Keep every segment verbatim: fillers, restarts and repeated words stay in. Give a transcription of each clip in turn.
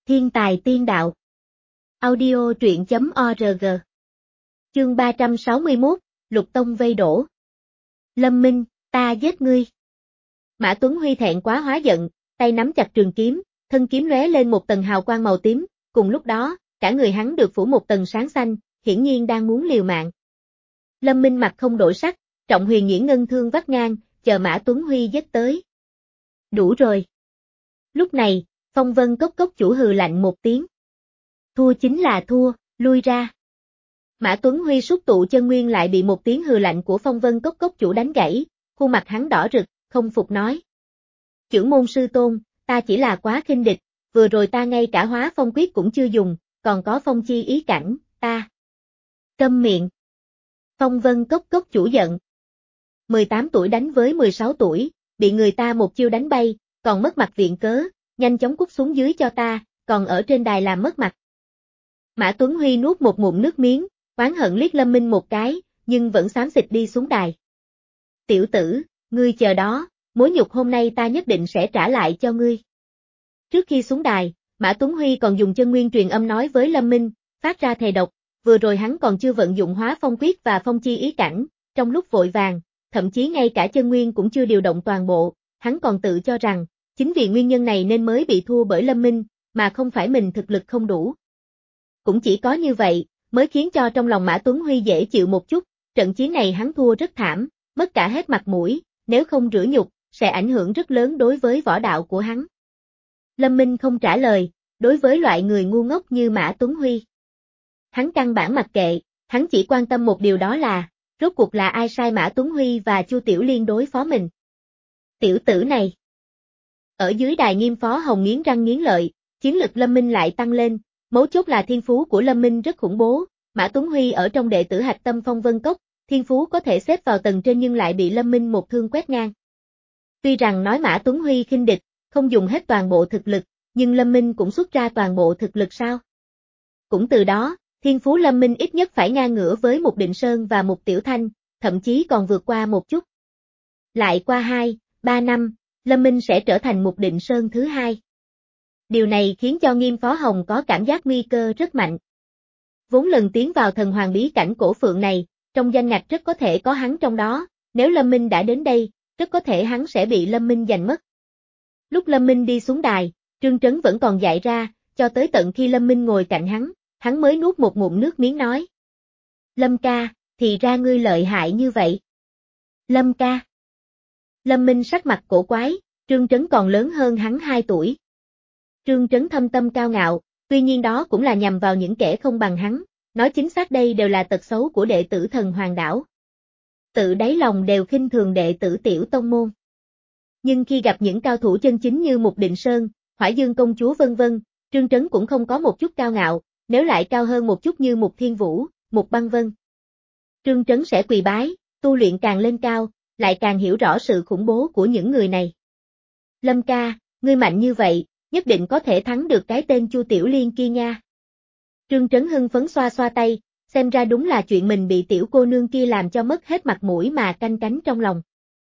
Thiên tài tiên đạo. Audio truyện chấm org. Chương ba trăm sáu mươi mốt, Lục Tông vây đổ. Lâm Minh, ta giết ngươi. Mã Tuấn Huy thẹn quá hóa giận, tay nắm chặt trường kiếm, thân kiếm lóe lên một tầng hào quang màu tím, cùng lúc đó, cả người hắn được phủ một tầng sáng xanh, hiển nhiên đang muốn liều mạng. Lâm Minh mặt không đổi sắc, trọng huyền nhuyễn ngân thương vắt ngang, chờ Mã Tuấn Huy giết tới. Đủ rồi. Lúc này, Phong Vân Cốc cốc chủ hừ lạnh một tiếng. Thua chính là thua, lui ra. Mã Tuấn Huy xúc tụ chân nguyên lại bị một tiếng hừ lạnh của Phong Vân Cốc cốc chủ đánh gãy, khuôn mặt hắn đỏ rực, không phục nói. Chưởng môn sư tôn, ta chỉ là quá khinh địch, vừa rồi ta ngay cả hóa phong quyết cũng chưa dùng, còn có phong chi ý cảnh, ta. Câm miệng. Phong Vân Cốc cốc chủ giận. mười tám tuổi đánh với mười sáu tuổi, bị người ta một chiêu đánh bay, còn mất mặt viện cớ, nhanh chóng cút xuống dưới cho ta, còn ở trên đài làm mất mặt. Mã Tuấn Huy nuốt một ngụm nước miếng, oán hận liếc Lâm Minh một cái, nhưng vẫn xám xịt đi xuống đài. Tiểu tử, ngươi chờ đó, mối nhục hôm nay ta nhất định sẽ trả lại cho ngươi. Trước khi xuống đài, Mã Tuấn Huy còn dùng chân nguyên truyền âm nói với Lâm Minh, phát ra thề độc, vừa rồi hắn còn chưa vận dụng hóa phong quyết và phong chi ý cảnh, trong lúc vội vàng, thậm chí ngay cả chân nguyên cũng chưa điều động toàn bộ, hắn còn tự cho rằng, chính vì nguyên nhân này nên mới bị thua bởi Lâm Minh, mà không phải mình thực lực không đủ. Cũng chỉ có như vậy, mới khiến cho trong lòng Mã Tuấn Huy dễ chịu một chút, trận chiến này hắn thua rất thảm, mất cả hết mặt mũi, nếu không rửa nhục, sẽ ảnh hưởng rất lớn đối với võ đạo của hắn. Lâm Minh không trả lời, đối với loại người ngu ngốc như Mã Tuấn Huy. Hắn căn bản mặc kệ, hắn chỉ quan tâm một điều đó là, rốt cuộc là ai sai Mã Tuấn Huy và Chu Tiểu Liên đối phó mình. Tiểu tử này. Ở dưới đài Nghiêm Phó Hồng nghiến răng nghiến lợi, chiến lực Lâm Minh lại tăng lên, mấu chốt là thiên phú của Lâm Minh rất khủng bố, Mã Tuấn Huy ở trong đệ tử hạch tâm Phong Vân Cốc, thiên phú có thể xếp vào tầng trên nhưng lại bị Lâm Minh một thương quét ngang. Tuy rằng nói Mã Tuấn Huy khinh địch, không dùng hết toàn bộ thực lực, nhưng Lâm Minh cũng xuất ra toàn bộ thực lực sao? Cũng từ đó, thiên phú Lâm Minh ít nhất phải ngang ngửa với Mục Định Sơn và Mục Tiểu Thanh, thậm chí còn vượt qua một chút. Lại qua hai, ba năm, Lâm Minh sẽ trở thành Mục Định Sơn thứ hai. Điều này khiến cho Nghiêm Phó Hồng có cảm giác nguy cơ rất mạnh. Vốn lần tiến vào thần hoàng bí cảnh cổ phượng này, trong danh ngạch rất có thể có hắn trong đó, nếu Lâm Minh đã đến đây, rất có thể hắn sẽ bị Lâm Minh giành mất. Lúc Lâm Minh đi xuống đài, Trương Trấn vẫn còn dại ra, cho tới tận khi Lâm Minh ngồi cạnh hắn, hắn mới nuốt một ngụm nước miếng nói. Lâm ca, thì ra ngươi lợi hại như vậy. Lâm ca. Lâm Minh sắc mặt cổ quái, Trương Trấn còn lớn hơn hắn hai tuổi. Trương Trấn thâm tâm cao ngạo, tuy nhiên đó cũng là nhằm vào những kẻ không bằng hắn, nói chính xác đây đều là tật xấu của đệ tử thần hoàng đảo. Tự đáy lòng đều khinh thường đệ tử tiểu tông môn. Nhưng khi gặp những cao thủ chân chính như Mục Định Sơn, Hỏa Dương công chúa vân vân, Trương Trấn cũng không có một chút cao ngạo, nếu lại cao hơn một chút như Mục Thiên Vũ, Mục Băng Vân. Trương Trấn sẽ quỳ bái, tu luyện càng lên cao, lại càng hiểu rõ sự khủng bố của những người này. Lâm ca, ngươi mạnh như vậy, nhất định có thể thắng được cái tên Chu Tiểu Liên kia nha. Trương Trấn hưng phấn xoa xoa tay, xem ra đúng là chuyện mình bị tiểu cô nương kia làm cho mất hết mặt mũi mà canh cánh trong lòng.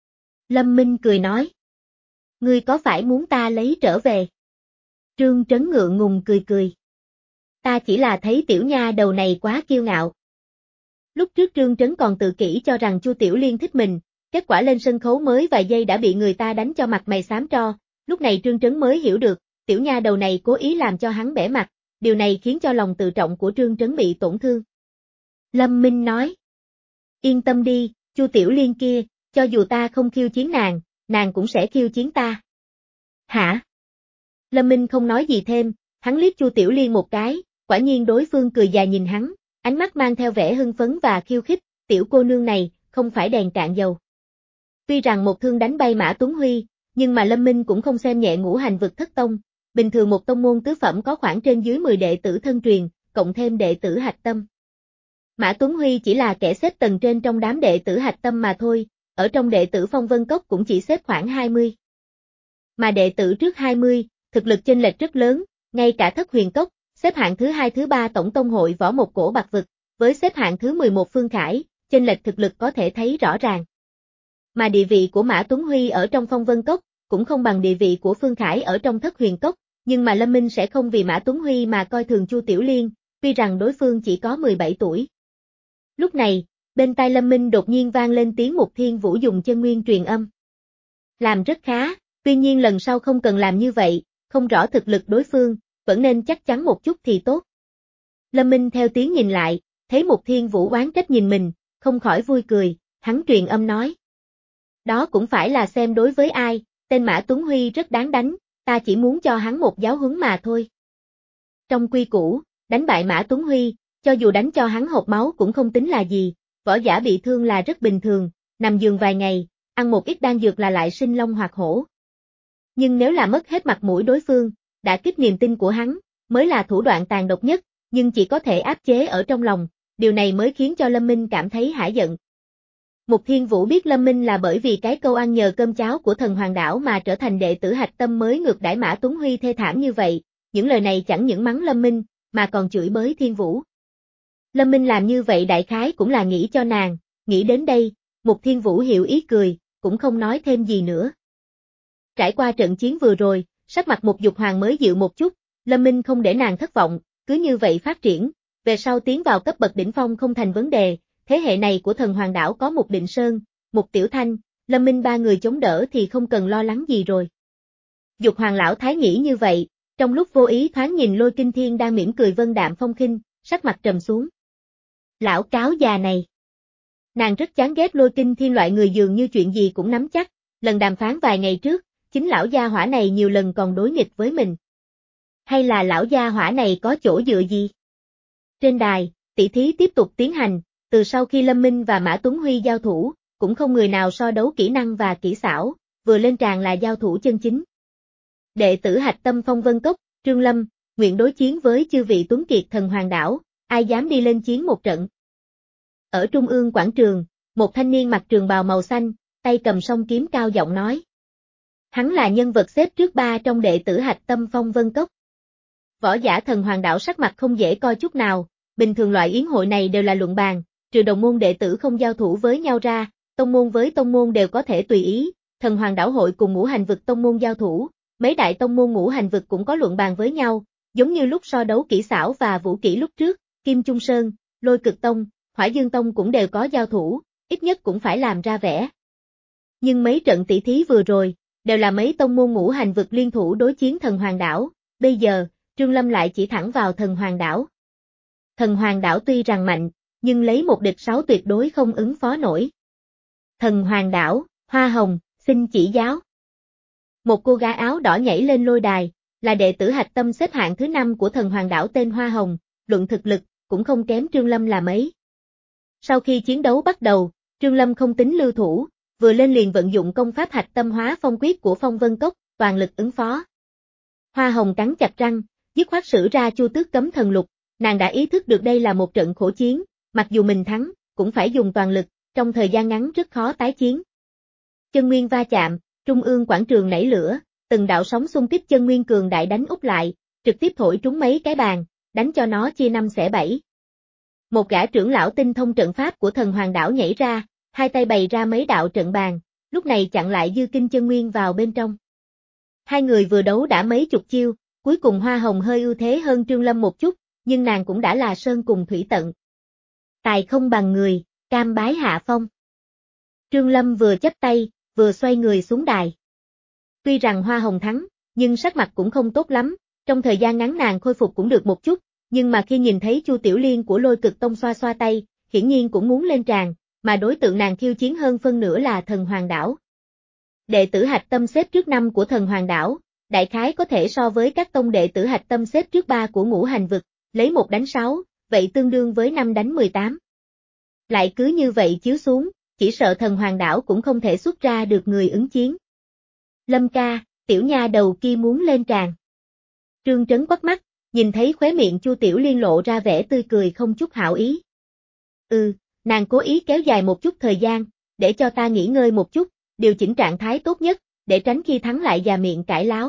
Lâm Minh cười nói. Ngươi có phải muốn ta lấy trở về? Trương Trấn ngượng ngùng cười cười. Ta chỉ là thấy tiểu nha đầu này quá kiêu ngạo. Lúc trước Trương Trấn còn tự kỷ cho rằng Chu Tiểu Liên thích mình, kết quả lên sân khấu mới vài giây đã bị người ta đánh cho mặt mày xám tro, lúc này Trương Trấn mới hiểu được, tiểu nha đầu này cố ý làm cho hắn bẽ mặt, điều này khiến cho lòng tự trọng của Trương Trấn bị tổn thương. Lâm Minh nói. Yên tâm đi, Chu Tiểu Liên kia, cho dù ta không khiêu chiến nàng, nàng cũng sẽ khiêu chiến ta. Hả? Lâm Minh không nói gì thêm, hắn liếc Chu Tiểu Liên một cái, quả nhiên đối phương cười dài nhìn hắn, ánh mắt mang theo vẻ hưng phấn và khiêu khích, tiểu cô nương này, không phải đèn cạn dầu. Tuy rằng một thương đánh bay Mã Tuấn Huy, nhưng mà Lâm Minh cũng không xem nhẹ ngũ hành vực thất tông, bình thường một tông môn tứ phẩm có khoảng trên dưới mười đệ tử thân truyền, cộng thêm đệ tử hạch tâm. Mã Tuấn Huy chỉ là kẻ xếp tầng trên trong đám đệ tử hạch tâm mà thôi, ở trong đệ tử Phong Vân Cốc cũng chỉ xếp khoảng hai mươi. Mà đệ tử trước hai mươi, thực lực chênh lệch rất lớn, ngay cả Thất Huyền Cốc, xếp hạng thứ hai thứ ba tổng tông hội võ một cổ bạc vực, với xếp hạng thứ mười một Phương Khải, chênh lệch thực lực có thể thấy rõ ràng. Mà địa vị của Mã Tuấn Huy ở trong Phong Vân Cốc, cũng không bằng địa vị của Phương Khải ở trong Thất Huyền Cốc, Nhưng mà Lâm Minh sẽ không vì Mã Tuấn Huy mà coi thường Chu Tiểu Liên, tuy rằng đối phương chỉ có mười bảy tuổi. Lúc này, bên tai Lâm Minh đột nhiên vang lên tiếng Mục Thiên Vũ dùng chân nguyên truyền âm. Làm rất khá, tuy nhiên lần sau không cần làm như vậy, không rõ thực lực đối phương, vẫn nên chắc chắn một chút thì tốt. Lâm Minh theo tiếng nhìn lại, thấy Mục Thiên Vũ oán trách nhìn mình, không khỏi vui cười, hắn truyền âm nói. Đó cũng phải là xem đối với ai, tên Mã Tuấn Huy rất đáng đánh, ta chỉ muốn cho hắn một giáo huấn mà thôi. Trong quy củ, đánh bại Mã Tuấn Huy, cho dù đánh cho hắn hộc máu cũng không tính là gì, võ giả bị thương là rất bình thường, nằm giường vài ngày, ăn một ít đan dược là lại sinh long hoạt hổ. Nhưng nếu là mất hết mặt mũi đối phương, đã kích niềm tin của hắn, mới là thủ đoạn tàn độc nhất, nhưng chỉ có thể áp chế ở trong lòng, điều này mới khiến cho Lâm Minh cảm thấy hả giận. Mục Thiên Vũ biết Lâm Minh là bởi vì cái câu ăn nhờ cơm cháo của thần Hoàng Đảo mà trở thành đệ tử hạch tâm mới ngược đãi Mã Tuấn Huy thê thảm như vậy, những lời này chẳng những mắng Lâm Minh, mà còn chửi bới Thiên Vũ. Lâm Minh làm như vậy đại khái cũng là nghĩ cho nàng, nghĩ đến đây, Mục Thiên Vũ hiểu ý cười, cũng không nói thêm gì nữa. Trải qua trận chiến vừa rồi, sắc mặt Mục Dục Hoàng mới dịu một chút, Lâm Minh không để nàng thất vọng, cứ như vậy phát triển, về sau tiến vào cấp bậc đỉnh phong không thành vấn đề, thế hệ này của thần Hoàng Đảo có Mục Định Sơn, Mục Tiểu Thanh, Lâm Minh ba người chống đỡ thì không cần lo lắng gì rồi. Dục Hoàng Lão Thái nghĩ như vậy, trong lúc vô ý thoáng nhìn Lôi Kinh Thiên đang mỉm cười vân đạm phong khinh, sắc mặt trầm xuống. Lão cáo già này. Nàng rất chán ghét Lôi Kinh Thiên loại người dường như chuyện gì cũng nắm chắc, lần đàm phán vài ngày trước, chính lão gia hỏa này nhiều lần còn đối nghịch với mình. Hay là lão gia hỏa này có chỗ dựa gì? Trên đài, tỷ thí tiếp tục tiến hành, từ sau khi Lâm Minh và Mã Tuấn Huy giao thủ, cũng không người nào so đấu kỹ năng và kỹ xảo, vừa lên tràng là giao thủ chân chính. Đệ tử hạch tâm Phong Vân Cốc, Trương Lâm, nguyện đối chiến với chư vị tuấn kiệt thần Hoàng Đảo, ai dám đi lên chiến một trận. Ở trung ương quảng trường, một thanh niên mặc trường bào màu xanh, tay cầm song kiếm cao giọng nói. Hắn là nhân vật xếp trước ba trong đệ tử hạch tâm Phong Vân Cốc. Võ giả thần Hoàng Đảo sắc mặt không dễ coi chút nào, bình thường loại yến hội này đều là luận bàn, trừ đồng môn đệ tử không giao thủ với nhau ra, tông môn với tông môn đều có thể tùy ý, thần Hoàng Đảo hội cùng ngũ hành vực tông môn giao thủ, mấy đại tông môn ngũ hành vực cũng có luận bàn với nhau, giống như lúc so đấu kỹ xảo và vũ kỹ lúc trước, Kim Trung Sơn, Lôi Cực Tông, Hỏa Dương Tông cũng đều có giao thủ, ít nhất cũng phải làm ra vẻ. Nhưng mấy trận tỷ thí vừa rồi, đều là mấy tông môn ngũ hành vực liên thủ đối chiến thần Hoàng Đảo, bây giờ, Trương Lâm lại chỉ thẳng vào thần Hoàng Đảo. Thần Hoàng Đảo tuy rằng mạnh, nhưng lấy một địch sáu tuyệt đối không ứng phó nổi. Thần Hoàng Đảo, Hoa Hồng, xin chỉ giáo. Một cô gái áo đỏ nhảy lên lôi đài, là đệ tử hạch tâm xếp hạng thứ năm của thần Hoàng Đảo tên Hoa Hồng, luận thực lực, cũng không kém Trương Lâm là mấy. Sau khi chiến đấu bắt đầu, Trương Lâm không tính lưu thủ, vừa lên liền vận dụng công pháp hạch tâm hóa phong quyết của Phong Vân Cốc, toàn lực ứng phó. Hoa Hồng cắn chặt răng, dứt khoát sử ra Chu Tước Cấm Thần Lục, nàng đã ý thức được đây là một trận khổ chiến, mặc dù mình thắng, cũng phải dùng toàn lực, trong thời gian ngắn rất khó tái chiến. Chân nguyên va chạm, trung ương quảng trường nảy lửa, từng đạo sóng xung kích chân nguyên cường đại đánh úp lại, trực tiếp thổi trúng mấy cái bàn, đánh cho nó chia năm xẻ bảy. Một gã trưởng lão tinh thông trận pháp của thần Hoàng Đảo nhảy ra, hai tay bày ra mấy đạo trận bàn, lúc này chặn lại dư kinh chân nguyên vào bên trong. Hai người vừa đấu đã mấy chục chiêu, cuối cùng Hoa Hồng hơi ưu thế hơn Trương Lâm một chút, nhưng nàng cũng đã là sơn cùng thủy tận. Tài không bằng người, cam bái hạ phong. Trương Lâm vừa chắp tay, vừa xoay người xuống đài. Tuy rằng Hoa Hồng thắng, nhưng sắc mặt cũng không tốt lắm, trong thời gian ngắn nàng khôi phục cũng được một chút, nhưng mà khi nhìn thấy Chu Tiểu Liên của Lôi Cực Tông xoa xoa tay, hiển nhiên cũng muốn lên tràng, mà đối tượng nàng khiêu chiến hơn phân nửa là thần Hoàng Đảo. Đệ tử hạch tâm xếp trước năm của thần Hoàng Đảo, đại khái có thể so với các tông đệ tử hạch tâm xếp trước ba của ngũ hành vực, lấy một đánh sáu, vậy tương đương với năm đánh mười tám. Lại cứ như vậy chiếu xuống, chỉ sợ thần Hoàng Đảo cũng không thể xuất ra được người ứng chiến. Lâm ca, tiểu nha đầu kia muốn lên tràng. Trương Trấn quắt mắt, nhìn thấy khóe miệng Chu Tiểu Liên lộ ra vẻ tươi cười không chút hảo ý. Ừ, nàng cố ý kéo dài một chút thời gian, để cho ta nghỉ ngơi một chút, điều chỉnh trạng thái tốt nhất, để tránh khi thắng lại già miệng cãi láo.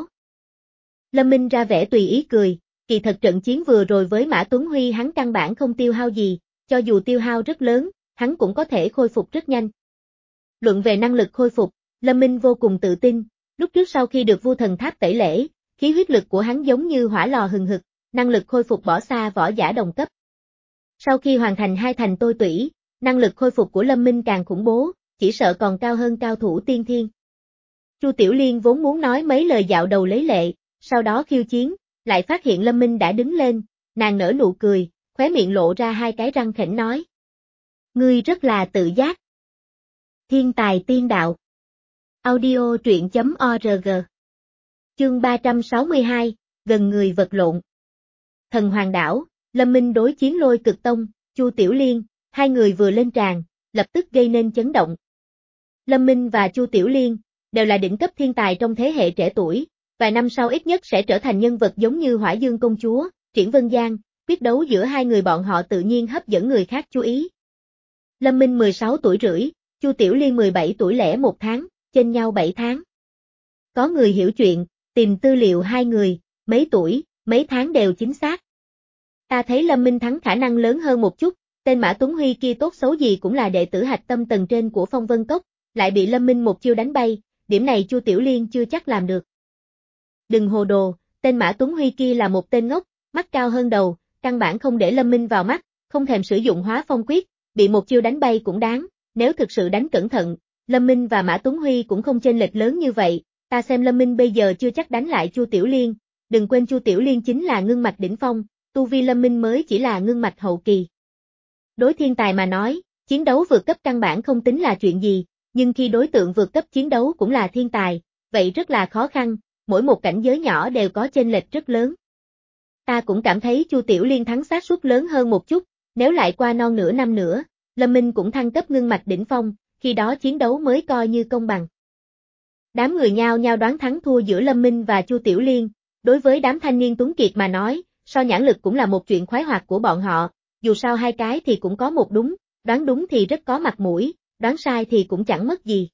Lâm Minh ra vẻ tùy ý cười, kỳ thật trận chiến vừa rồi với Mã Tuấn Huy hắn căn bản không tiêu hao gì, cho dù tiêu hao rất lớn, hắn cũng có thể khôi phục rất nhanh. Luận về năng lực khôi phục, Lâm Minh vô cùng tự tin, lúc trước sau khi được Vu Thần Tháp tẩy lễ, khí huyết lực của hắn giống như hỏa lò hừng hực, năng lực khôi phục bỏ xa võ giả đồng cấp. Sau khi hoàn thành hai thành tôi tủy, năng lực khôi phục của Lâm Minh càng khủng bố, chỉ sợ còn cao hơn cao thủ tiên thiên. Chu Tiểu Liên vốn muốn nói mấy lời dạo đầu lấy lệ, sau đó khiêu chiến, lại phát hiện Lâm Minh đã đứng lên, nàng nở nụ cười, khóe miệng lộ ra hai cái răng khểnh nói. Ngươi rất là tự giác. Thiên tài tiên đạo. Audio truyện chấm org. Chương ba trăm sáu mươi hai, gần người vật lộn. Thần Hoàng Đảo, Lâm Minh đối chiến Lôi Cực Tông, Chu Tiểu Liên, hai người vừa lên tràng, lập tức gây nên chấn động. Lâm Minh và Chu Tiểu Liên đều là đỉnh cấp thiên tài trong thế hệ trẻ tuổi, vài năm sau ít nhất sẽ trở thành nhân vật giống như Hỏa Dương công chúa, Triển Vân Giang, quyết đấu giữa hai người bọn họ tự nhiên hấp dẫn người khác chú ý. Lâm Minh mười sáu tuổi rưỡi, Chu Tiểu Liên mười bảy tuổi lẻ một tháng, chênh nhau bảy tháng. Có người hiểu chuyện, tìm tư liệu hai người, mấy tuổi, mấy tháng đều chính xác. Ta thấy Lâm Minh thắng khả năng lớn hơn một chút, tên Mã Tuấn Huy kia tốt xấu gì cũng là đệ tử hạch tâm tầng trên của Phong Vân Cốc, lại bị Lâm Minh một chiêu đánh bay, điểm này Chu Tiểu Liên chưa chắc làm được. Đừng hồ đồ, tên Mã Tuấn Huy kia là một tên ngốc, mắt cao hơn đầu, căn bản không để Lâm Minh vào mắt, không thèm sử dụng hóa phong quyết, bị một chiêu đánh bay cũng đáng, nếu thực sự đánh cẩn thận, Lâm Minh và Mã Tuấn Huy cũng không chênh lệch lớn như vậy, ta xem Lâm Minh bây giờ chưa chắc đánh lại Chu Tiểu Liên, đừng quên Chu Tiểu Liên chính là ngưng mạch đỉnh phong, tu vi Lâm Minh mới chỉ là ngưng mạch hậu kỳ. Đối thiên tài mà nói, chiến đấu vượt cấp căn bản không tính là chuyện gì, nhưng khi đối tượng vượt cấp chiến đấu cũng là thiên tài, vậy rất là khó khăn, mỗi một cảnh giới nhỏ đều có chênh lệch rất lớn. Ta cũng cảm thấy Chu Tiểu Liên thắng xác suất lớn hơn một chút, nếu lại qua non nửa năm nữa, Lâm Minh cũng thăng cấp ngưng mạch đỉnh phong, khi đó chiến đấu mới coi như công bằng. Đám người nhao nhao đoán thắng thua giữa Lâm Minh và Chu Tiểu Liên, đối với đám thanh niên tuấn kiệt mà nói, so nhãn lực cũng là một chuyện khoái hoạt của bọn họ, dù sao hai cái thì cũng có một đúng, đoán đúng thì rất có mặt mũi, đoán sai thì cũng chẳng mất gì.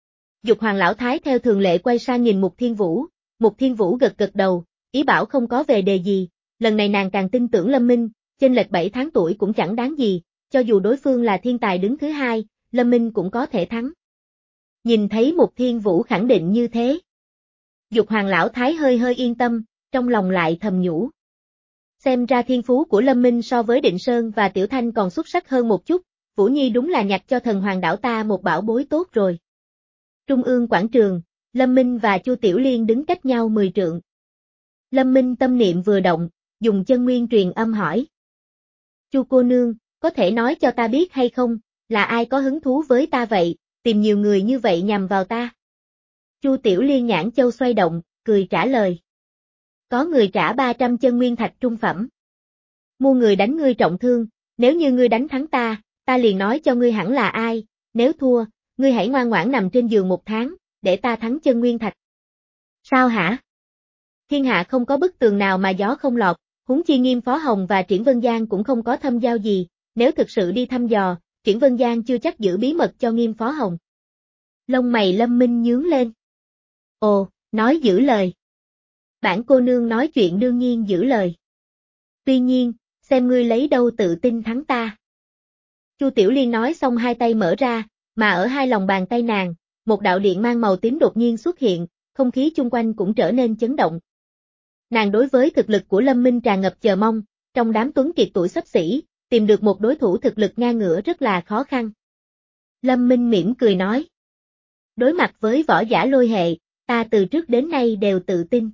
Dục Hoàng Lão Thái theo thường lệ quay sang nhìn Mục Thiên Vũ, Mục Thiên Vũ gật gật đầu, ý bảo không có về đề gì, lần này nàng càng tin tưởng Lâm Minh, chênh lệch bảy tháng tuổi cũng chẳng đáng gì, cho dù đối phương là thiên tài đứng thứ hai, Lâm Minh cũng có thể thắng. Nhìn thấy Mục Thiên Vũ khẳng định như thế. Dục Hoàng Lão Thái hơi hơi yên tâm, trong lòng lại thầm nhủ. Xem ra thiên phú của Lâm Minh so với Định Sơn và Tiểu Thanh còn xuất sắc hơn một chút, Vũ Nhi đúng là nhặt cho Thần Hoàng Đảo ta một bảo bối tốt rồi. Trung ương quảng trường, Lâm Minh và Chu Tiểu Liên đứng cách nhau mười trượng. Lâm Minh tâm niệm vừa động, dùng chân nguyên truyền âm hỏi. Chu cô nương, có thể nói cho ta biết hay không, là ai có hứng thú với ta vậy, tìm nhiều người như vậy nhằm vào ta. Chu Tiểu Liên nhãn châu xoay động, cười trả lời. Có người trả ba trăm chân nguyên thạch trung phẩm. Mua người đánh ngươi trọng thương, nếu như ngươi đánh thắng ta, ta liền nói cho ngươi hẳn là ai, nếu thua, ngươi hãy ngoan ngoãn nằm trên giường một tháng, để ta thắng chân nguyên thạch. Sao hả? Thiên hạ không có bức tường nào mà gió không lọt, huống chi Nghiêm Phó Hồng và Triển Vân Giang cũng không có thâm giao gì, nếu thực sự đi thăm dò, Triển Vân Giang chưa chắc giữ bí mật cho Nghiêm Phó Hồng. Lông mày Lâm Minh nhướng lên. Ồ, nói giữ lời. Bản cô nương nói chuyện đương nhiên giữ lời. Tuy nhiên, xem ngươi lấy đâu tự tin thắng ta. Chu Tiểu Liên nói xong hai tay mở ra, mà ở hai lòng bàn tay nàng, một đạo điện mang màu tím đột nhiên xuất hiện, không khí chung quanh cũng trở nên chấn động. Nàng đối với thực lực của Lâm Minh tràn ngập chờ mong, trong đám tuấn kiệt tuổi xấp xỉ, tìm được một đối thủ thực lực ngang ngửa rất là khó khăn. Lâm Minh mỉm cười nói. Đối mặt với võ giả lôi hệ, ta từ trước đến nay đều tự tin.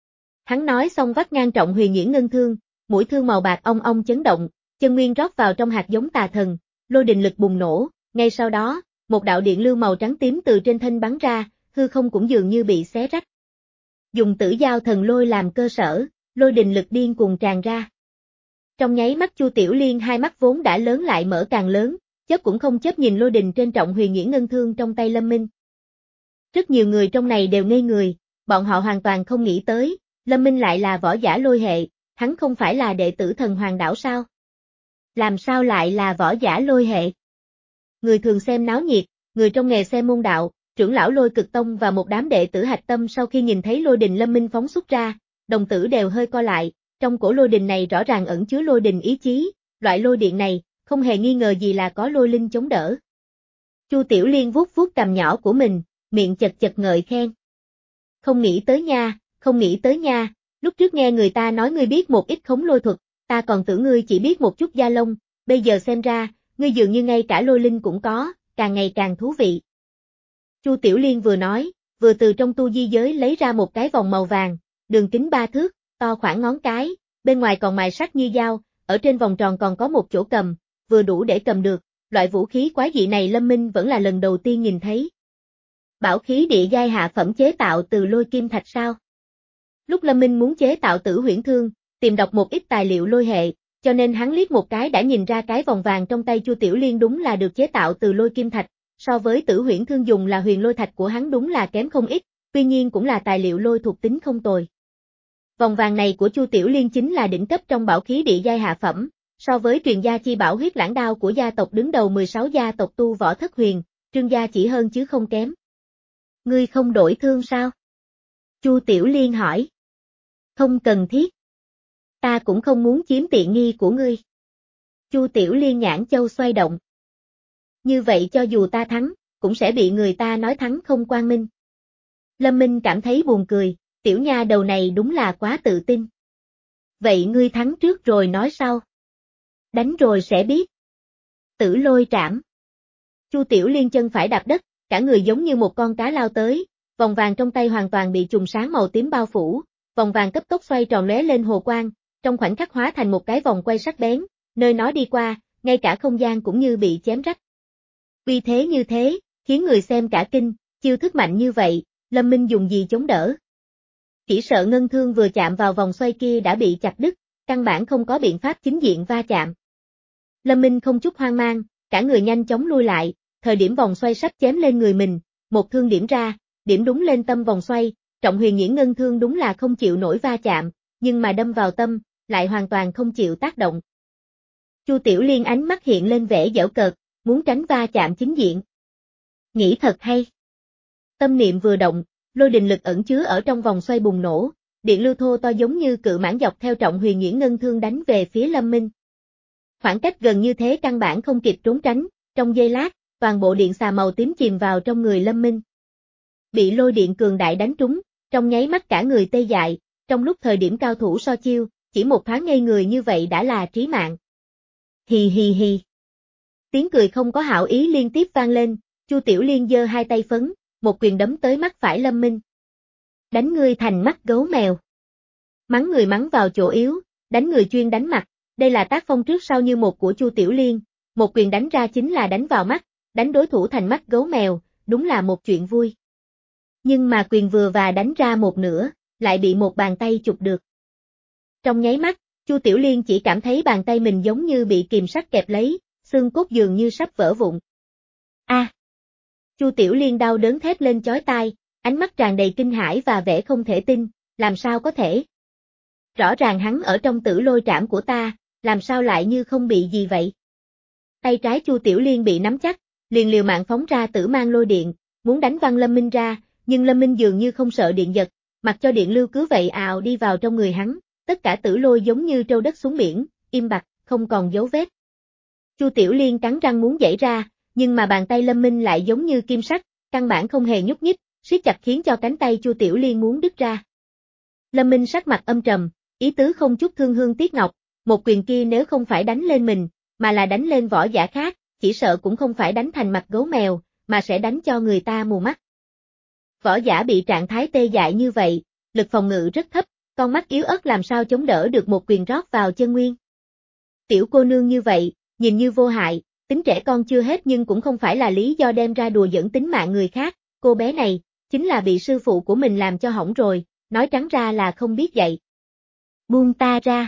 Hắn nói xong vắt ngang trọng huyền nhuyễn ngân thương, mũi thương màu bạc ong ong chấn động, chân nguyên rót vào trong hạt giống tà thần, lôi đình lực bùng nổ, ngay sau đó, một đạo điện lưu màu trắng tím từ trên thân bắn ra, hư không cũng dường như bị xé rách. Dùng tử giao thần lôi làm cơ sở, lôi đình lực điên cuồng tràn ra. Trong nháy mắt Chu Tiểu Liên hai mắt vốn đã lớn lại mở càng lớn, chớp cũng không chớp nhìn lôi đình trên trọng huyền nhuyễn ngân thương trong tay Lâm Minh. Rất nhiều người trong này đều ngây người, bọn họ hoàn toàn không nghĩ tới, Lâm Minh lại là võ giả lôi hệ, hắn không phải là đệ tử Thần Hoàng Đảo sao? Làm sao lại là võ giả lôi hệ? Người thường xem náo nhiệt, người trong nghề xem môn đạo, trưởng lão Lôi Cực Tông và một đám đệ tử hạch tâm sau khi nhìn thấy lôi đình Lâm Minh phóng xuất ra, đồng tử đều hơi co lại, trong cổ lôi đình này rõ ràng ẩn chứa lôi đình ý chí, loại lôi điện này, không hề nghi ngờ gì là có lôi linh chống đỡ. Chu Tiểu Liên vuốt vuốt cằm nhỏ của mình, miệng chật chật ngợi khen. Không nghĩ tới nha, không nghĩ tới nha, lúc trước nghe người ta nói ngươi biết một ít khống lôi thuật, ta còn tưởng ngươi chỉ biết một chút da lông, bây giờ xem ra, ngươi dường như ngay cả lôi linh cũng có, càng ngày càng thú vị. Chu Tiểu Liên vừa nói, vừa từ trong tu di giới lấy ra một cái vòng màu vàng, đường kính ba thước, to khoảng ngón cái, bên ngoài còn mài sắc như dao, ở trên vòng tròn còn có một chỗ cầm, vừa đủ để cầm được, loại vũ khí quái dị này Lâm Minh vẫn là lần đầu tiên nhìn thấy. Bảo khí địa giai hạ phẩm chế tạo từ lôi kim thạch sao? Lúc Lâm Minh muốn chế tạo Tử Huyễn Thương, tìm đọc một ít tài liệu lôi hệ, cho nên hắn liếc một cái đã nhìn ra cái vòng vàng trong tay Chu Tiểu Liên đúng là được chế tạo từ lôi kim thạch, so với Tử Huyễn Thương dùng là huyền lôi thạch của hắn đúng là kém không ít, tuy nhiên cũng là tài liệu lôi thuộc tính không tồi. Vòng vàng này của Chu Tiểu Liên chính là đỉnh cấp trong bảo khí địa giai hạ phẩm, so với truyền gia chi bảo huyết lãng đao của gia tộc đứng đầu mười sáu gia tộc tu võ thất huyền, Trương gia chỉ hơn chứ không kém. Ngươi không đổi thương sao? Chu Tiểu Liên hỏi. Không cần thiết. Ta cũng không muốn chiếm tiện nghi của ngươi. Chu Tiểu Liên nhãn châu xoay động. Như vậy cho dù ta thắng, cũng sẽ bị người ta nói thắng không quang minh. Lâm Minh cảm thấy buồn cười, tiểu nha đầu này đúng là quá tự tin. Vậy ngươi thắng trước rồi nói sau. Đánh rồi sẽ biết. Tử lôi trảm. Chu Tiểu Liên chân phải đạp đất, cả người giống như một con cá lao tới, vòng vàng trong tay hoàn toàn bị chùm sáng màu tím bao phủ, vòng vàng cấp tốc xoay tròn lóe lên hồ quang, trong khoảnh khắc hóa thành một cái vòng quay sắc bén, nơi nó đi qua, ngay cả không gian cũng như bị chém rách. Vì thế như thế, khiến người xem cả kinh, chiêu thức mạnh như vậy, Lâm Minh dùng gì chống đỡ? Chỉ sợ ngân thương vừa chạm vào vòng xoay kia đã bị chặt đứt, căn bản không có biện pháp chính diện va chạm. Lâm Minh không chút hoang mang, cả người nhanh chóng lui lại, thời điểm vòng xoay sắp chém lên người mình, một thương điểm ra, điểm đúng lên tâm vòng xoay, Trọng Huyền Nhuyễn ngân thương đúng là không chịu nổi va chạm, nhưng mà đâm vào tâm, lại hoàn toàn không chịu tác động. Chu Tiểu Liên ánh mắt hiện lên vẻ giễu cợt, muốn tránh va chạm chính diện. Nghĩ thật hay. Tâm niệm vừa động, lôi đình lực ẩn chứa ở trong vòng xoay bùng nổ, điện lưu thô to giống như cự mãng dọc theo Trọng Huyền Nhuyễn ngân thương đánh về phía Lâm Minh. Khoảng cách gần như thế căn bản không kịp trốn tránh, trong giây lát, toàn bộ điện xà màu tím chìm vào trong người Lâm Minh. Bị lôi điện cường đại đánh trúng, trong nháy mắt cả người tê dại, trong lúc thời điểm cao thủ so chiêu, chỉ một thoáng ngây người như vậy đã là trí mạng. Hì hì hì. Tiếng cười không có hảo ý liên tiếp vang lên, Chu Tiểu Liên giơ hai tay phấn, một quyền đấm tới mắt phải Lâm Minh. Đánh ngươi thành mắt gấu mèo. Mắng người mắng vào chỗ yếu, đánh người chuyên đánh mặt, đây là tác phong trước sau như một của Chu Tiểu Liên, một quyền đánh ra chính là đánh vào mắt, đánh đối thủ thành mắt gấu mèo, đúng là một chuyện vui. Nhưng mà quyền vừa và đánh ra một nửa, lại bị một bàn tay chụp được. Trong nháy mắt, Chu Tiểu Liên chỉ cảm thấy bàn tay mình giống như bị kìm sắt kẹp lấy, xương cốt dường như sắp vỡ vụn. A! À. Chu Tiểu Liên đau đớn thét lên chói tai, ánh mắt tràn đầy kinh hãi và vẻ không thể tin, làm sao có thể? Rõ ràng hắn ở trong tử lôi trảm của ta, làm sao lại như không bị gì vậy? Tay trái Chu Tiểu Liên bị nắm chắc, liền liều mạng phóng ra tử mang lôi điện, muốn đánh văng Lâm Minh ra, nhưng Lâm Minh dường như không sợ điện giật, mặc cho điện lưu cứ vậy ào đi vào trong người hắn, tất cả tử lôi giống như trâu đất xuống biển, im bặt, không còn dấu vết. Chu Tiểu Liên cắn răng muốn giãy ra, nhưng mà bàn tay Lâm Minh lại giống như kim sắt, căn bản không hề nhúc nhích, siết chặt khiến cho cánh tay Chu Tiểu Liên muốn đứt ra. Lâm Minh sắc mặt âm trầm, ý tứ không chút thương hương tiếc ngọc, một quyền kia nếu không phải đánh lên mình, mà là đánh lên võ giả khác, chỉ sợ cũng không phải đánh thành mặt gấu mèo, mà sẽ đánh cho người ta mù mắt. Võ giả bị trạng thái tê dại như vậy, lực phòng ngự rất thấp, con mắt yếu ớt làm sao chống đỡ được một quyền rót vào chân nguyên. Tiểu cô nương như vậy, nhìn như vô hại, tính trẻ con chưa hết nhưng cũng không phải là lý do đem ra đùa giỡn tính mạng người khác, cô bé này, chính là bị sư phụ của mình làm cho hỏng rồi, nói trắng ra là không biết dạy. Buông ta ra.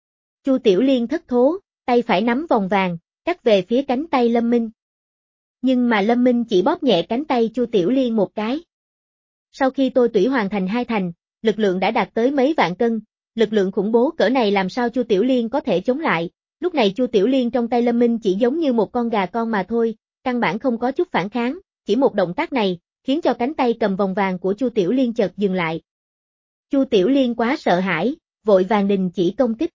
Chu Tiểu Liên thất thố, tay phải nắm vòng vàng, cắt về phía cánh tay Lâm Minh. Nhưng mà Lâm Minh chỉ bóp nhẹ cánh tay Chu Tiểu Liên một cái. Sau khi tôi tủy hoàn thành hai thành, lực lượng đã đạt tới mấy vạn cân, lực lượng khủng bố cỡ này làm sao Chu Tiểu Liên có thể chống lại, lúc này Chu Tiểu Liên trong tay Lâm Minh chỉ giống như một con gà con mà thôi, căn bản không có chút phản kháng, chỉ một động tác này, khiến cho cánh tay cầm vòng vàng của Chu Tiểu Liên chợt dừng lại. Chu Tiểu Liên quá sợ hãi, vội vàng đình chỉ công kích.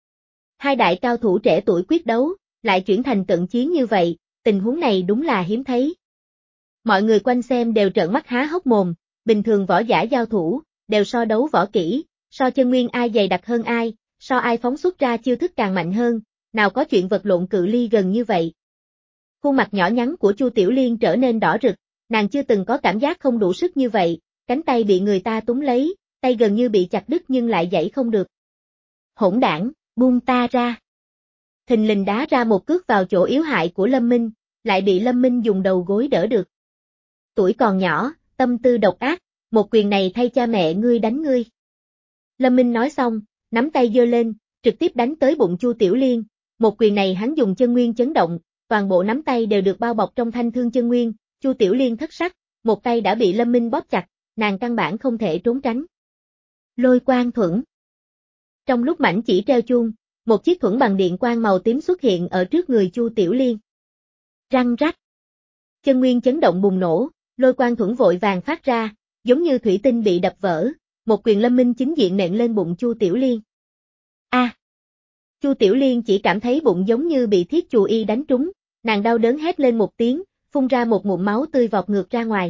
Hai đại cao thủ trẻ tuổi quyết đấu, lại chuyển thành cận chiến như vậy, tình huống này đúng là hiếm thấy. Mọi người quanh xem đều trợn mắt há hốc mồm, bình thường võ giả giao thủ, đều so đấu võ kỹ, so chân nguyên ai dày đặc hơn ai, so ai phóng xuất ra chiêu thức càng mạnh hơn, nào có chuyện vật lộn cự ly gần như vậy. Khuôn mặt nhỏ nhắn của Chu Tiểu Liên trở nên đỏ rực, nàng chưa từng có cảm giác không đủ sức như vậy, cánh tay bị người ta túm lấy, tay gần như bị chặt đứt nhưng lại giãy không được. Hỗn đảng, buông ta ra. Thình lình đá ra một cước vào chỗ yếu hại của Lâm Minh, lại bị Lâm Minh dùng đầu gối đỡ được. Tuổi còn nhỏ, tâm tư độc ác, một quyền này thay cha mẹ ngươi đánh ngươi. Lâm Minh nói xong, nắm tay giơ lên, trực tiếp đánh tới bụng Chu Tiểu Liên, một quyền này hắn dùng chân nguyên chấn động, toàn bộ nắm tay đều được bao bọc trong thanh thương chân nguyên, Chu Tiểu Liên thất sắc, một tay đã bị Lâm Minh bóp chặt, nàng căn bản không thể trốn tránh. Lôi quang thuẫn. Trong lúc mảnh chỉ treo chuông, một chiếc thuẫn bằng điện quang màu tím xuất hiện ở trước người Chu Tiểu Liên. Răng rắc. Chân nguyên chấn động bùng nổ, lôi quang thuẫn vội vàng phát ra, giống như thủy tinh bị đập vỡ, một quyền Lâm Minh chính diện nện lên bụng Chu Tiểu Liên. A. À. Chu Tiểu Liên chỉ cảm thấy bụng giống như bị thiết chù y đánh trúng, nàng đau đớn hét lên một tiếng, phun ra một ngụm máu tươi vọt ngược ra ngoài.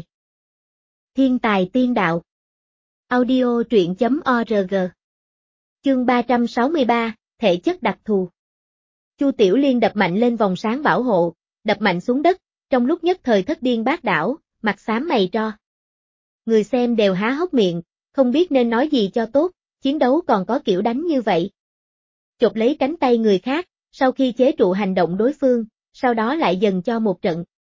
Thiên tài tiên đạo. Audio truyện chấm org. Chương ba trăm sáu mươi ba, thể chất đặc thù. Chu Tiểu Liên đập mạnh lên vòng sáng bảo hộ, đập mạnh xuống đất, trong lúc nhất thời thất điên bát đảo, mặt xám mày tro. Người xem đều há hốc miệng, không biết nên nói gì cho tốt, chiến đấu còn có kiểu đánh như vậy. Chộp lấy cánh tay người khác, sau khi chế trụ hành động đối phương, sau đó lại dần cho một trận.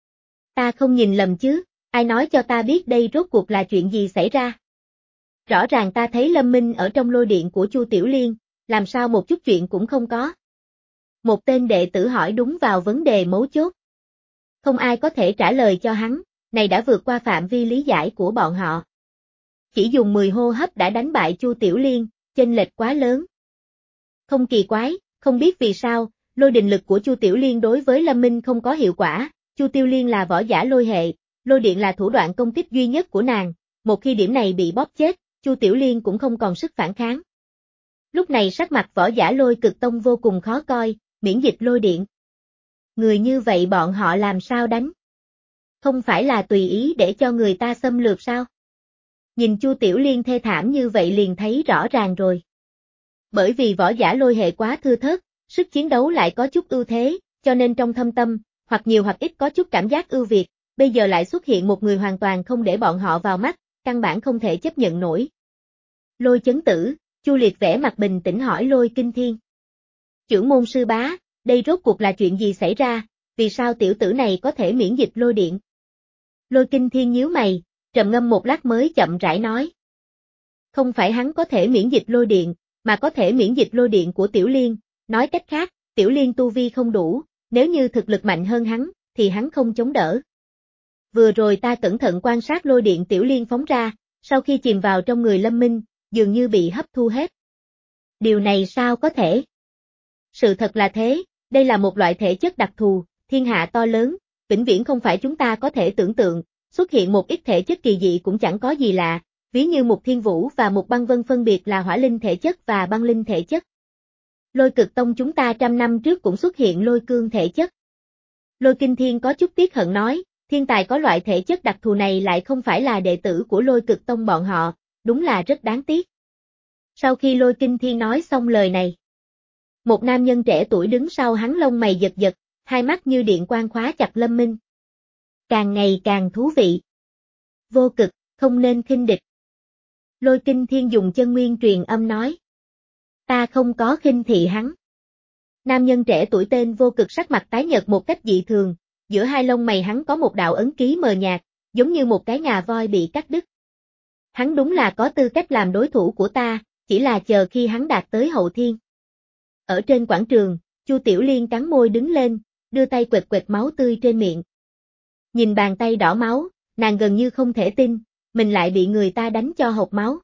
Ta không nhìn lầm chứ, ai nói cho ta biết đây rốt cuộc là chuyện gì xảy ra. Rõ ràng ta thấy Lâm Minh ở trong lôi điện của Chu Tiểu Liên, làm sao một chút chuyện cũng không có. Một tên đệ tử hỏi đúng vào vấn đề mấu chốt. Không ai có thể trả lời cho hắn, này đã vượt qua phạm vi lý giải của bọn họ. Chỉ dùng mười hô hấp đã đánh bại Chu Tiểu Liên, chênh lệch quá lớn. Không kỳ quái, không biết vì sao, lôi đình lực của Chu Tiểu Liên đối với Lâm Minh không có hiệu quả, Chu Tiểu Liên là võ giả lôi hệ, lôi điện là thủ đoạn công kích duy nhất của nàng, một khi điểm này bị bóp chết, Chu Tiểu Liên cũng không còn sức phản kháng. Lúc này sắc mặt võ giả lôi cực tông vô cùng khó coi, miễn dịch lôi điện. Người như vậy bọn họ làm sao đánh? Không phải là tùy ý để cho người ta xâm lược sao? Nhìn Chu Tiểu Liên thê thảm như vậy liền thấy rõ ràng rồi. Bởi vì võ giả lôi hệ quá thưa thớt, sức chiến đấu lại có chút ưu thế, cho nên trong thâm tâm, hoặc nhiều hoặc ít có chút cảm giác ưu việt, bây giờ lại xuất hiện một người hoàn toàn không để bọn họ vào mắt, căn bản không thể chấp nhận nổi. Lôi chấn tử, Chu Liệt vẻ mặt bình tĩnh hỏi Lôi Kinh Thiên. Trưởng môn sư bá, đây rốt cuộc là chuyện gì xảy ra, vì sao tiểu tử này có thể miễn dịch lôi điện? Lôi Kinh Thiên nhíu mày, trầm ngâm một lát mới chậm rãi nói. Không phải hắn có thể miễn dịch lôi điện, mà có thể miễn dịch lôi điện của Tiểu Liên, nói cách khác, Tiểu Liên tu vi không đủ, nếu như thực lực mạnh hơn hắn, thì hắn không chống đỡ. Vừa rồi ta cẩn thận quan sát lôi điện Tiểu Liên phóng ra, sau khi chìm vào trong người Lâm Minh, dường như bị hấp thu hết. Điều này sao có thể? Sự thật là thế, đây là một loại thể chất đặc thù, thiên hạ to lớn, vĩnh viễn không phải chúng ta có thể tưởng tượng, xuất hiện một ít thể chất kỳ dị cũng chẳng có gì lạ, ví như Mục Thiên Vũ và Mục Băng Vân phân biệt là hỏa linh thể chất và băng linh thể chất. Lôi Cực Tông chúng ta trăm năm trước cũng xuất hiện lôi cương thể chất. Lôi Kinh Thiên có chút tiếc hận nói, thiên tài có loại thể chất đặc thù này lại không phải là đệ tử của Lôi Cực Tông bọn họ, đúng là rất đáng tiếc. Sau khi Lôi Kinh Thiên nói xong lời này, một nam nhân trẻ tuổi đứng sau hắn lông mày giật giật, hai mắt như điện quang khóa chặt Lâm Minh. Càng ngày càng thú vị. Vô cực, không nên khinh địch. Lôi Kinh Thiên dùng chân nguyên truyền âm nói. Ta không có khinh thị hắn. Nam nhân trẻ tuổi tên Vô Cực sắc mặt tái nhợt một cách dị thường, giữa hai lông mày hắn có một đạo ấn ký mờ nhạt, giống như một cái ngà voi bị cắt đứt. Hắn đúng là có tư cách làm đối thủ của ta, chỉ là chờ khi hắn đạt tới hậu thiên. Ở trên quảng trường, Chu Tiểu Liên cắn môi đứng lên, đưa tay quệt quệt máu tươi trên miệng. Nhìn bàn tay đỏ máu, nàng gần như không thể tin, mình lại bị người ta đánh cho hộc máu.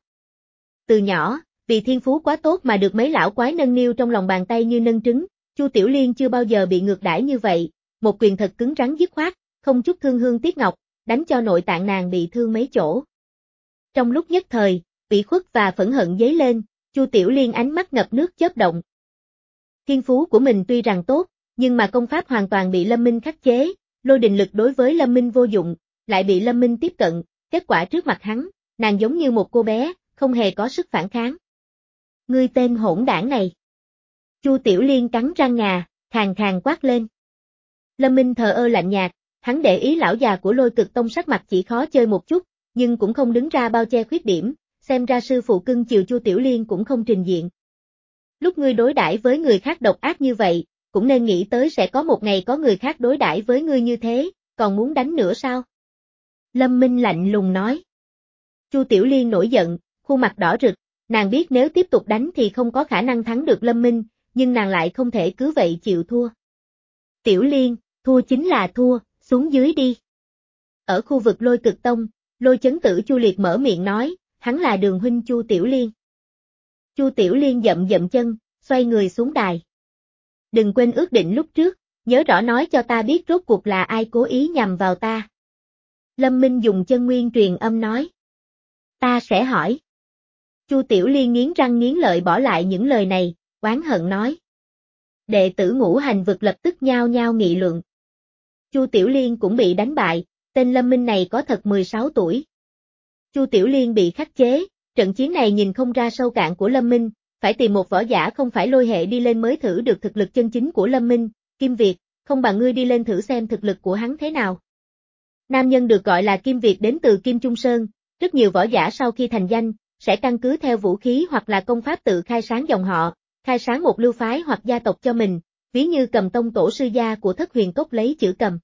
Từ nhỏ, vì thiên phú quá tốt mà được mấy lão quái nâng niu trong lòng bàn tay như nâng trứng, Chu Tiểu Liên chưa bao giờ bị ngược đãi như vậy, một quyền thật cứng rắn dứt khoát, không chút thương hương tiếc ngọc, đánh cho nội tạng nàng bị thương mấy chỗ. Trong lúc nhất thời, ủy khuất và phẫn hận dấy lên, Chu Tiểu Liên ánh mắt ngập nước chớp động. Thiên phú của mình tuy rằng tốt, nhưng mà công pháp hoàn toàn bị Lâm Minh khắc chế, lôi đình lực đối với Lâm Minh vô dụng, lại bị Lâm Minh tiếp cận, kết quả trước mặt hắn, nàng giống như một cô bé, không hề có sức phản kháng. Ngươi tên hỗn đảng này. Chu Tiểu Liên cắn răng ngà, khàn khàn quát lên. Lâm Minh thờ ơ lạnh nhạt, hắn để ý lão già của Lôi Cực Tông sắc mặt chỉ khó chơi một chút, nhưng cũng không đứng ra bao che khuyết điểm, xem ra sư phụ cưng chiều Chu Tiểu Liên cũng không trình diện. Lúc ngươi đối đãi với người khác độc ác như vậy, cũng nên nghĩ tới sẽ có một ngày có người khác đối đãi với ngươi như thế, còn muốn đánh nữa sao? Lâm Minh lạnh lùng nói. Chu Tiểu Liên nổi giận, khuôn mặt đỏ rực, nàng biết nếu tiếp tục đánh thì không có khả năng thắng được Lâm Minh, nhưng nàng lại không thể cứ vậy chịu thua. Tiểu Liên, thua chính là thua, xuống dưới đi. Ở khu vực Lôi Cực Tông, Lôi Chấn Tử Chu Liệt mở miệng nói, hắn là đường huynh Chu Tiểu Liên. Chu Tiểu Liên dậm dậm chân, xoay người xuống đài. Đừng quên ước định lúc trước, nhớ rõ nói cho ta biết rốt cuộc là ai cố ý nhằm vào ta. Lâm Minh dùng chân nguyên truyền âm nói. Ta sẽ hỏi. Chu Tiểu Liên nghiến răng nghiến lợi bỏ lại những lời này, oán hận nói. Đệ tử Ngũ Hành Vực lập tức nhao nhao nghị luận. Chu Tiểu Liên cũng bị đánh bại, tên Lâm Minh này có thật mười sáu tuổi. Chu Tiểu Liên bị khắc chế, trận chiến này nhìn không ra sâu cạn của Lâm Minh, phải tìm một võ giả không phải lôi hệ đi lên mới thử được thực lực chân chính của Lâm Minh. Kim Việt, không bằng ngươi đi lên thử xem thực lực của hắn thế nào. Nam nhân được gọi là Kim Việt đến từ Kim Trung Sơn, rất nhiều võ giả sau khi thành danh, sẽ căn cứ theo vũ khí hoặc là công pháp tự khai sáng dòng họ, khai sáng một lưu phái hoặc gia tộc cho mình, ví như Cầm Tông tổ sư gia của Thất Huyền Cốc lấy chữ Cầm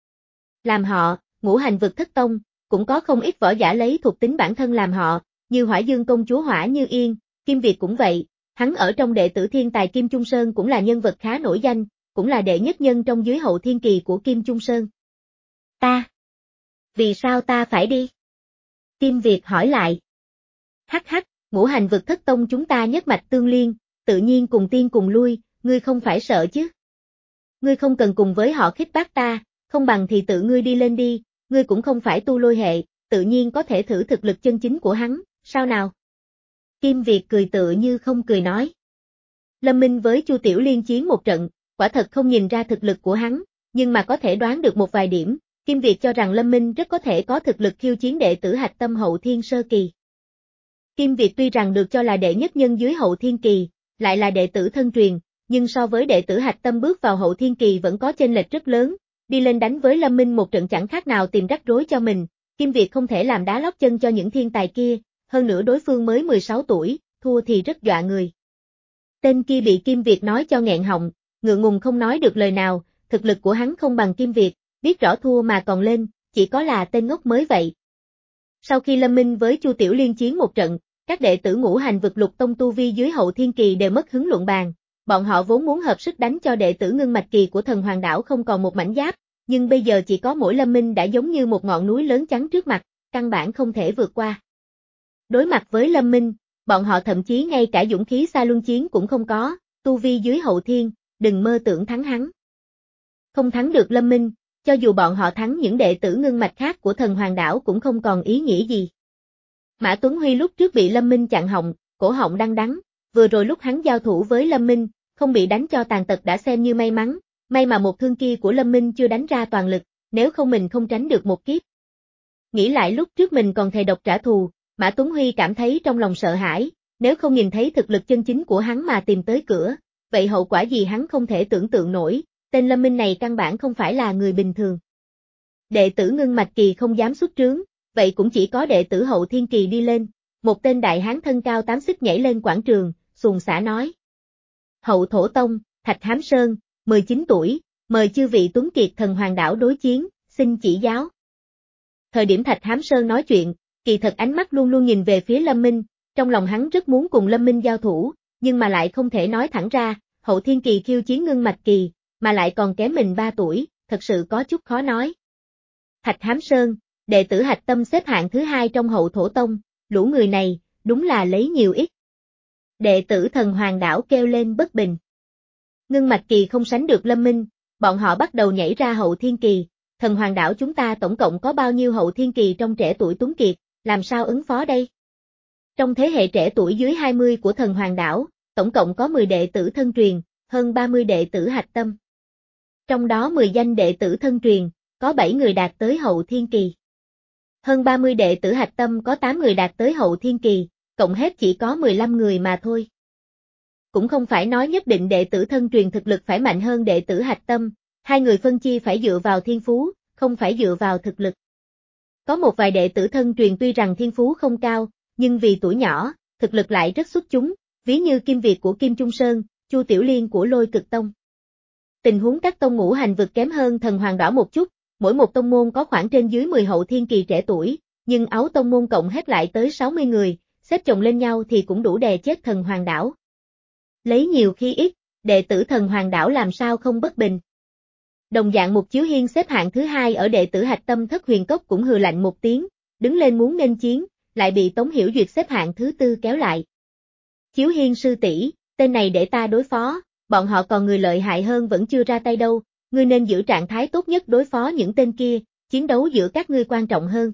làm họ, Ngũ Hành Vực Thất Tông, cũng có không ít võ giả lấy thuộc tính bản thân làm họ, như Hỏa Dương công chúa Hỏa Như Yên, Kim Việt cũng vậy, hắn ở trong đệ tử thiên tài Kim Trung Sơn cũng là nhân vật khá nổi danh, cũng là đệ nhất nhân trong dưới hậu thiên kỳ của Kim Trung Sơn. Ta? Vì sao ta phải đi? Kim Việt hỏi lại. Hắc hắc, Ngũ Hành Vực Thất Tông chúng ta nhất mạch tương liên, tự nhiên cùng tiên cùng lui, ngươi không phải sợ chứ? Ngươi không cần cùng với họ khích bác ta, không bằng thì tự ngươi đi lên đi, ngươi cũng không phải tu lôi hệ, tự nhiên có thể thử thực lực chân chính của hắn, sao nào? Kim Việt cười tựa như không cười nói. Lâm Minh với Chu Tiểu Liên chiến một trận, quả thật không nhìn ra thực lực của hắn, nhưng mà có thể đoán được một vài điểm, Kim Việt cho rằng Lâm Minh rất có thể có thực lực khiêu chiến đệ tử Hạch Tâm hậu thiên sơ kỳ. Kim Việt tuy rằng được cho là đệ nhất nhân dưới hậu thiên kỳ, lại là đệ tử thân truyền, nhưng so với đệ tử Hạch Tâm bước vào hậu thiên kỳ vẫn có chênh lệch rất lớn, đi lên đánh với Lâm Minh một trận chẳng khác nào tìm rắc rối cho mình, Kim Việt không thể làm đá lót chân cho những thiên tài kia, hơn nữa đối phương mới mười sáu tuổi, thua thì rất dọa người. Tên kia bị Kim Việt nói cho nghẹn họng, ngượng ngùng không nói được lời nào, thực lực của hắn không bằng Kim Việt, biết rõ thua mà còn lên, chỉ có là tên ngốc mới vậy. Sau khi Lâm Minh với Chu Tiểu Liên chiến một trận, các đệ tử Ngũ Hành Vực Lục Tông tu vi dưới hậu thiên kỳ đều mất hứng luận bàn, bọn họ vốn muốn hợp sức đánh cho đệ tử ngưng mạch kỳ của Thần Hoàng Đảo không còn một mảnh giáp, nhưng bây giờ chỉ có mỗi Lâm Minh đã giống như một ngọn núi lớn chắn trước mặt, căn bản không thể vượt qua. Đối mặt với Lâm Minh, bọn họ thậm chí ngay cả dũng khí xa luân chiến cũng không có, tu vi dưới hậu thiên, đừng mơ tưởng thắng hắn. Không thắng được Lâm Minh, cho dù bọn họ thắng những đệ tử ngưng mạch khác của Thần Hoàng Đảo cũng không còn ý nghĩa gì. Mã Tuấn Huy lúc trước bị Lâm Minh chặn họng, cổ họng đăng đắng, vừa rồi lúc hắn giao thủ với Lâm Minh, không bị đánh cho tàn tật đã xem như may mắn, may mà một thương kia của Lâm Minh chưa đánh ra toàn lực, nếu không mình không tránh được một kiếp. Nghĩ lại lúc trước mình còn thề độc trả thù, Mã Tuấn Huy cảm thấy trong lòng sợ hãi, nếu không nhìn thấy thực lực chân chính của hắn mà tìm tới cửa, vậy hậu quả gì hắn không thể tưởng tượng nổi, tên Lâm Minh này căn bản không phải là người bình thường. Đệ tử ngưng mạch kỳ không dám xuất trướng, vậy cũng chỉ có đệ tử hậu thiên kỳ đi lên, một tên đại hán thân cao tám xích nhảy lên quảng trường, xuồng xả nói. Hậu Thổ Tông, Thạch Hám Sơn, mười chín tuổi, mời chư vị tuấn kiệt Thần Hoàng Đảo đối chiến, xin chỉ giáo. Thời điểm Thạch Hám Sơn nói chuyện, kỳ thật ánh mắt luôn luôn nhìn về phía Lâm Minh, trong lòng hắn rất muốn cùng Lâm Minh giao thủ, nhưng mà lại không thể nói thẳng ra, hậu thiên kỳ khiêu chiến ngưng mạch kỳ, mà lại còn kém mình ba tuổi, thật sự có chút khó nói. Thạch Hám Sơn, đệ tử Hạch Tâm xếp hạng thứ hai trong Hậu Thổ Tông, lũ người này, đúng là lấy nhiều ít. Đệ tử Thần Hoàng Đảo kêu lên bất bình. Ngưng mạch kỳ không sánh được Lâm Minh, bọn họ bắt đầu nhảy ra hậu thiên kỳ, Thần Hoàng Đảo chúng ta tổng cộng có bao nhiêu hậu thiên kỳ trong trẻ tuổi tuấn kiệt, làm sao ứng phó đây? Trong thế hệ trẻ tuổi dưới hai mươi của Thần Hoàng Đảo, tổng cộng có mười đệ tử thân truyền, hơn ba mươi đệ tử Hạch Tâm. Trong đó mười danh đệ tử thân truyền, có bảy người đạt tới hậu thiên kỳ. Hơn ba mươi đệ tử Hạch Tâm có tám người đạt tới hậu thiên kỳ, cộng hết chỉ có mười lăm người mà thôi. Cũng không phải nói nhất định đệ tử thân truyền thực lực phải mạnh hơn đệ tử hạch tâm, hai người phân chia phải dựa vào thiên phú, không phải dựa vào thực lực. Có một vài đệ tử thân truyền tuy rằng thiên phú không cao, nhưng vì tuổi nhỏ, thực lực lại rất xuất chúng, ví như Kim Việt của Kim Trung Sơn, Chu Tiểu Liên của Lôi Cực Tông. Tình huống các tông ngũ hành vực kém hơn Thần Hoàng Đảo một chút, mỗi một tông môn có khoảng trên dưới mười hậu thiên kỳ trẻ tuổi, nhưng áo tông môn cộng hết lại tới sáu mươi người, xếp chồng lên nhau thì cũng đủ đè chết Thần Hoàng Đảo. Lấy nhiều khi ít, đệ tử Thần Hoàng Đảo làm sao không bất bình. Đồng dạng Mục Chiếu Hiên xếp hạng thứ hai ở đệ tử hạch tâm Thất Huyền Cốc cũng hừ lạnh một tiếng, đứng lên muốn nghênh chiến, lại bị Tống Hiểu Duyệt xếp hạng thứ tư kéo lại. Chiếu Hiên sư tỷ, tên này để ta đối phó, bọn họ còn người lợi hại hơn vẫn chưa ra tay đâu, ngươi nên giữ trạng thái tốt nhất đối phó những tên kia, chiến đấu giữa các ngươi quan trọng hơn.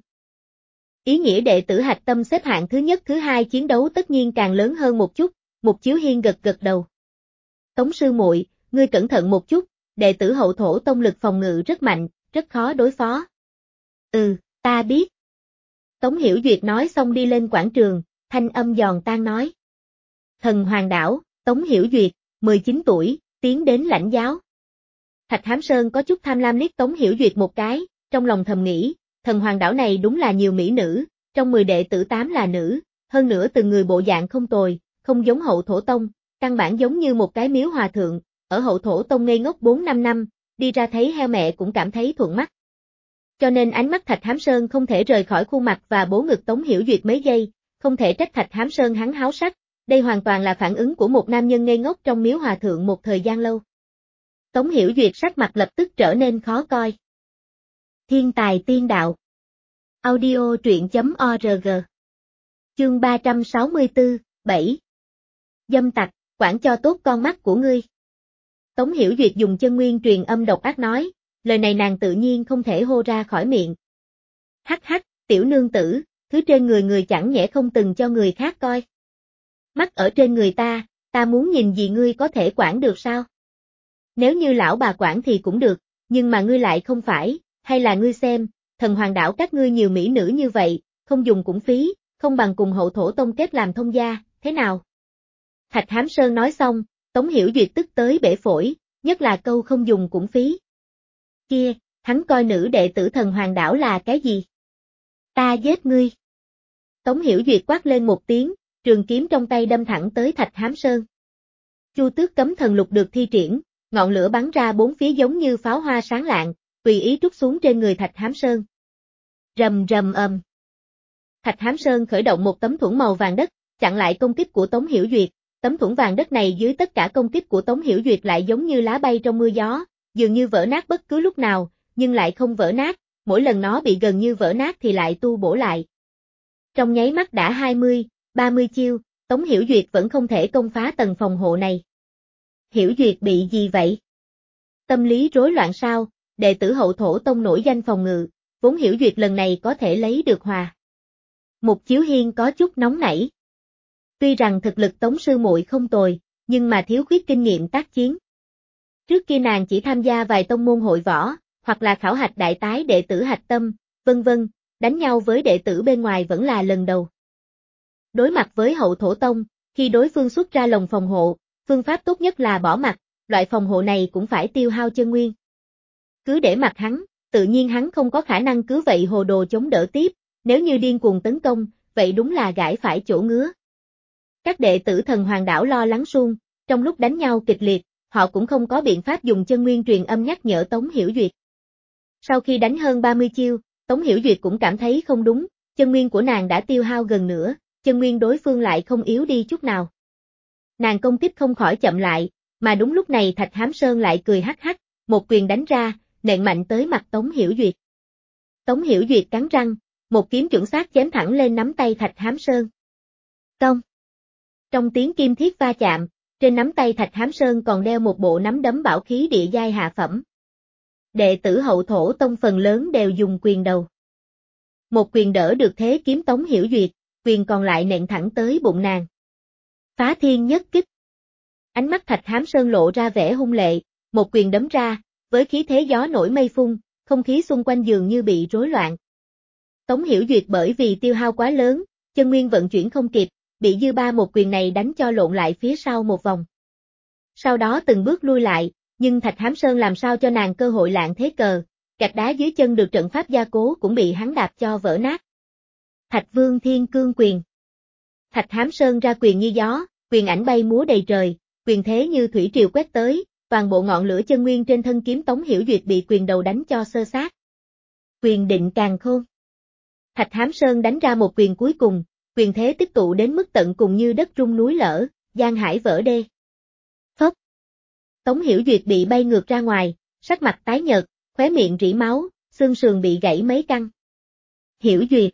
Ý nghĩa đệ tử hạch tâm xếp hạng thứ nhất thứ hai chiến đấu tất nhiên càng lớn hơn một chút, Mục Chiếu Hiên gật gật đầu. Tống sư muội, ngươi cẩn thận một chút, đệ tử hậu thổ tông lực phòng ngự rất mạnh, rất khó đối phó. Ừ, ta biết. Tống Hiểu Duyệt nói xong đi lên quảng trường, thanh âm giòn tan nói. Thần Hoàng Đảo, Tống Hiểu Duyệt, mười chín tuổi, tiến đến lãnh giáo. Thạch Hám Sơn có chút tham lam liếc Tống Hiểu Duyệt một cái, trong lòng thầm nghĩ, Thần Hoàng Đảo này đúng là nhiều mỹ nữ, trong mười đệ tử tám là nữ, hơn nữa từng người bộ dạng không tồi, không giống hậu thổ tông, căn bản giống như một cái miếu hòa thượng, ở hậu thổ tông ngây ngốc bốn năm năm, đi ra thấy heo mẹ cũng cảm thấy thuận mắt. Cho nên ánh mắt Thạch Hám Sơn không thể rời khỏi khuôn mặt và bố ngực Tống Hiểu Duyệt mấy giây, không thể trách Thạch Hám Sơn hắn háo sắc, đây hoàn toàn là phản ứng của một nam nhân ngây ngốc trong miếu hòa thượng một thời gian lâu. Tống Hiểu Duyệt sắc mặt lập tức trở nên khó coi. Thiên tài tiên đạo. Audio truyện.org. Chương ba trăm sáu mươi tư, bảy. Dâm tặc, quản cho tốt con mắt của ngươi. Tống Hiểu Duyệt dùng chân nguyên truyền âm độc ác nói, lời này nàng tự nhiên không thể hô ra khỏi miệng. Hắc hắc, tiểu nương tử, thứ trên người người chẳng nhẽ không từng cho người khác coi. Mắt ở trên người ta, ta muốn nhìn gì ngươi có thể quản được sao? Nếu như lão bà quản thì cũng được, nhưng mà ngươi lại không phải, hay là ngươi xem, Thần Hoàng Đảo các ngươi nhiều mỹ nữ như vậy, không dùng cũng phí, không bằng cùng hậu thổ tông kết làm thông gia, thế nào? Thạch Hám Sơn nói xong, Tống Hiểu Duyệt tức tới bể phổi, nhất là câu không dùng cũng phí. Kia, hắn coi nữ đệ tử Thần Hoàng Đảo là cái gì? Ta giết ngươi. Tống Hiểu Duyệt quát lên một tiếng, trường kiếm trong tay đâm thẳng tới Thạch Hám Sơn. Chu Tước cấm thần lục được thi triển, ngọn lửa bắn ra bốn phía giống như pháo hoa sáng lạng, tùy ý trút xuống trên người Thạch Hám Sơn. Rầm rầm ầm. Thạch Hám Sơn khởi động một tấm thuẫn màu vàng đất, chặn lại công kích của Tống Hiểu Duyệt. Tấm thuẫn vàng đất này dưới tất cả công kích của Tống Hiểu Duyệt lại giống như lá bay trong mưa gió, dường như vỡ nát bất cứ lúc nào, nhưng lại không vỡ nát, mỗi lần nó bị gần như vỡ nát thì lại tu bổ lại. Trong nháy mắt đã hai mươi, ba mươi chiêu, Tống Hiểu Duyệt vẫn không thể công phá tầng phòng hộ này. Hiểu Duyệt bị gì vậy? Tâm lý rối loạn sao? Đệ tử hậu thổ tông nổi danh phòng ngự, vốn Hiểu Duyệt lần này có thể lấy được hòa. Mục Chiếu Hiên có chút nóng nảy. Tuy rằng thực lực Tống sư muội không tồi, nhưng mà thiếu khuyết kinh nghiệm tác chiến. Trước kia nàng chỉ tham gia vài tông môn hội võ, hoặc là khảo hạch đại tái đệ tử hạch tâm, vân vân, đánh nhau với đệ tử bên ngoài vẫn là lần đầu. Đối mặt với hậu thổ tông, khi đối phương xuất ra lồng phòng hộ, phương pháp tốt nhất là bỏ mặt, loại phòng hộ này cũng phải tiêu hao chân nguyên. Cứ để mặc hắn, tự nhiên hắn không có khả năng cứ vậy hồ đồ chống đỡ tiếp, nếu như điên cuồng tấn công, vậy đúng là gãi phải chỗ ngứa. Các đệ tử Thần Hoàng Đảo lo lắng suông, trong lúc đánh nhau kịch liệt, họ cũng không có biện pháp dùng chân nguyên truyền âm nhắc nhở Tống Hiểu Duyệt. Sau khi đánh hơn ba mươi chiêu, Tống Hiểu Duyệt cũng cảm thấy không đúng, chân nguyên của nàng đã tiêu hao gần nửa, chân nguyên đối phương lại không yếu đi chút nào. Nàng công kích không khỏi chậm lại, mà đúng lúc này Thạch Hám Sơn lại cười hắc hắc, một quyền đánh ra, nện mạnh tới mặt Tống Hiểu Duyệt. Tống Hiểu Duyệt cắn răng, một kiếm chuẩn xác chém thẳng lên nắm tay Thạch Hám Sơn. Công. Trong tiếng kim thiết va chạm, trên nắm tay Thạch Hám Sơn còn đeo một bộ nắm đấm bảo khí địa giai hạ phẩm. Đệ tử hậu thổ tông phần lớn đều dùng quyền đầu. Một quyền đỡ được thế kiếm Tống Hiểu Duyệt, quyền còn lại nện thẳng tới bụng nàng. Phá thiên nhất kích. Ánh mắt Thạch Hám Sơn lộ ra vẻ hung lệ, một quyền đấm ra, với khí thế gió nổi mây phun, không khí xung quanh dường như bị rối loạn. Tống Hiểu Duyệt bởi vì tiêu hao quá lớn, chân nguyên vận chuyển không kịp, bị dư ba một quyền này đánh cho lộn lại phía sau một vòng. Sau đó từng bước lui lại, nhưng Thạch Hám Sơn làm sao cho nàng cơ hội lạng thế cờ, gạch đá dưới chân được trận pháp gia cố cũng bị hắn đạp cho vỡ nát. Thạch Vương Thiên Cương Quyền. Thạch Hám Sơn ra quyền như gió, quyền ảnh bay múa đầy trời, quyền thế như thủy triều quét tới, toàn bộ ngọn lửa chân nguyên trên thân kiếm Tống Hiểu Duyệt bị quyền đầu đánh cho xơ xác. Quyền định càn khôn. Thạch Hám Sơn đánh ra một quyền cuối cùng, quyền thế tích tụ đến mức tận cùng như đất rung núi lở, giang hải vỡ đê. Phốc. Tống Hiểu Duyệt bị bay ngược ra ngoài, sắc mặt tái nhợt, khóe miệng rỉ máu, xương sườn bị gãy mấy căn. Hiểu Duyệt.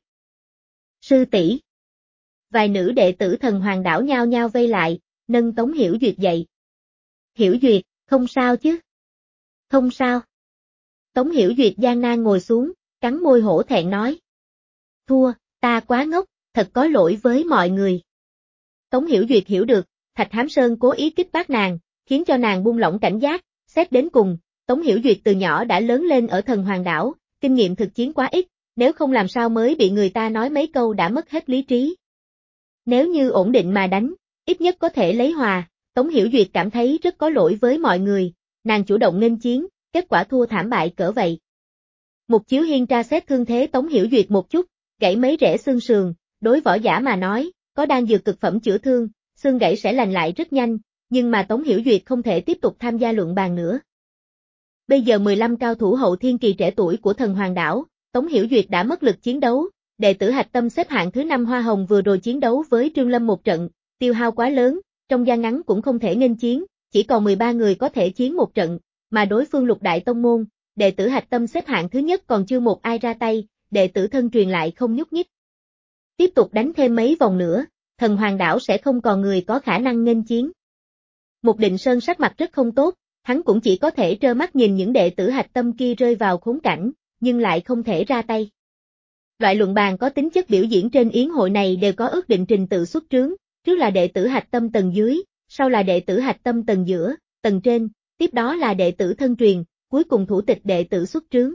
Sư tỷ. Vài nữ đệ tử Thần Hoàng đảo nhao nhao vây lại, nâng Tống Hiểu Duyệt dậy. Hiểu Duyệt, không sao chứ? Không sao. Tống Hiểu Duyệt gian nan ngồi xuống, cắn môi hổ thẹn nói. Thua, ta quá ngốc, thật có lỗi với mọi người. Tống Hiểu Duyệt hiểu được, Thạch Hám Sơn cố ý kích bác nàng, khiến cho nàng buông lỏng cảnh giác, xét đến cùng, Tống Hiểu Duyệt từ nhỏ đã lớn lên ở Thần Hoàng đảo, kinh nghiệm thực chiến quá ít, nếu không làm sao mới bị người ta nói mấy câu đã mất hết lý trí. Nếu như ổn định mà đánh, ít nhất có thể lấy hòa, Tống Hiểu Duyệt cảm thấy rất có lỗi với mọi người, nàng chủ động nghênh chiến, kết quả thua thảm bại cỡ vậy. Mục Chiếu Hiên tra xét thương thế Tống Hiểu Duyệt một chút, gãy mấy rễ xương sườn, đối võ giả mà nói, có đan dược cực phẩm chữa thương, xương gãy sẽ lành lại rất nhanh, nhưng mà Tống Hiểu Duyệt không thể tiếp tục tham gia luận bàn nữa. Bây giờ mười lăm cao thủ hậu thiên kỳ trẻ tuổi của Thần Hoàng đảo, Tống Hiểu Duyệt đã mất lực chiến đấu, đệ tử hạch tâm xếp hạng thứ năm Hoa Hồng vừa rồi chiến đấu với Trương Lâm một trận, tiêu hao quá lớn, trong gian ngắn cũng không thể nghênh chiến, chỉ còn mười ba người có thể chiến một trận, mà đối phương Lục Đại Tông Môn, đệ tử hạch tâm xếp hạng thứ nhất còn chưa một ai ra tay, đệ tử thân truyền lại không nhúc nhích. Tiếp tục đánh thêm mấy vòng nữa, Thần Hoàng đảo sẽ không còn người có khả năng nghênh chiến. Mục Định Sơn sắc mặt rất không tốt, hắn cũng chỉ có thể trơ mắt nhìn những đệ tử hạch tâm kia rơi vào khốn cảnh, nhưng lại không thể ra tay. Loại luận bàn có tính chất biểu diễn trên yến hội này đều có ước định trình tự xuất trướng, trước là đệ tử hạch tâm tầng dưới, sau là đệ tử hạch tâm tầng giữa, tầng trên, tiếp đó là đệ tử thân truyền, cuối cùng thủ tịch đệ tử xuất trướng.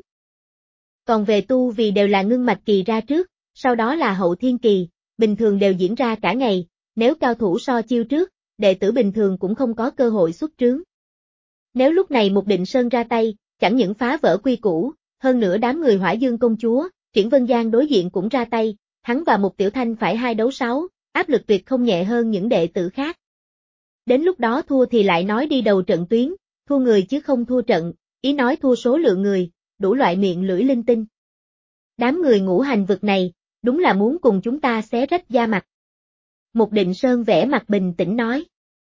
Còn về tu vì đều là ngưng mạch kỳ ra trước, sau đó là hậu thiên kỳ, bình thường đều diễn ra cả ngày, nếu cao thủ so chiêu trước, đệ tử bình thường cũng không có cơ hội xuất trướng. Nếu lúc này Mục Định Sơn ra tay, chẳng những phá vỡ quy củ, hơn nữa đám người Hỏa Dương công chúa, Triển Vân Giang đối diện cũng ra tay, hắn và Mục Tiểu Thanh phải hai đấu sáu, áp lực tuyệt không nhẹ hơn những đệ tử khác. Đến lúc đó thua thì lại nói đi đầu trận tuyến, thua người chứ không thua trận, ý nói thua số lượng người, đủ loại miệng lưỡi linh tinh. Đám người ngũ hành vực này, đúng là muốn cùng chúng ta xé rách da mặt. Mục Định Sơn vẽ mặt bình tĩnh nói.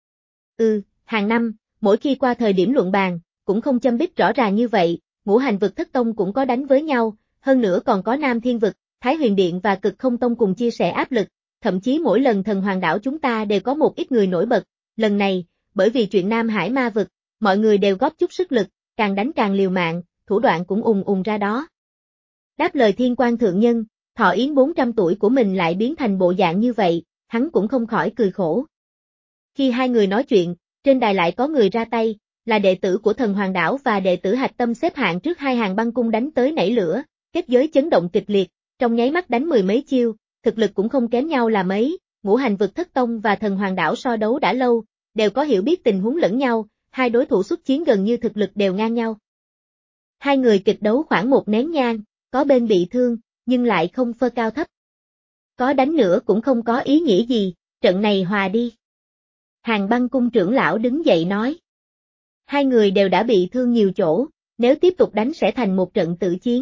Ừ, hàng năm, mỗi khi qua thời điểm luận bàn, cũng không châm bích rõ ràng như vậy, ngũ hành vực thất tông cũng có đánh với nhau, hơn nữa còn có Nam Thiên vực, Thái Huyền Điện và Cực Không Tông cùng chia sẻ áp lực, thậm chí mỗi lần Thần Hoàng đảo chúng ta đều có một ít người nổi bật, lần này, bởi vì chuyện Nam Hải ma vực, mọi người đều góp chút sức lực, càng đánh càng liều mạng, thủ đoạn cũng ùng ùng ra đó. Đáp lời Thiên Quan Thượng Nhân, thọ yến bốn trăm tuổi của mình lại biến thành bộ dạng như vậy, hắn cũng không khỏi cười khổ. Khi hai người nói chuyện, trên đài lại có người ra tay, là đệ tử của Thần Hoàng đảo và đệ tử hạch tâm xếp hạng trước hai hàng băng cung đánh tới nảy lửa, kết giới chấn động kịch liệt, trong nháy mắt đánh mười mấy chiêu, thực lực cũng không kém nhau là mấy, ngũ hành vực thất tông và Thần Hoàng đảo so đấu đã lâu, đều có hiểu biết tình huống lẫn nhau, hai đối thủ xuất chiến gần như thực lực đều ngang nhau. Hai người kịch đấu khoảng một nén nhang, có bên bị thương, nhưng lại không phân cao thấp. Có đánh nữa cũng không có ý nghĩa gì, trận này hòa đi. Hàng băng cung trưởng lão đứng dậy nói. Hai người đều đã bị thương nhiều chỗ, nếu tiếp tục đánh sẽ thành một trận tử chiến.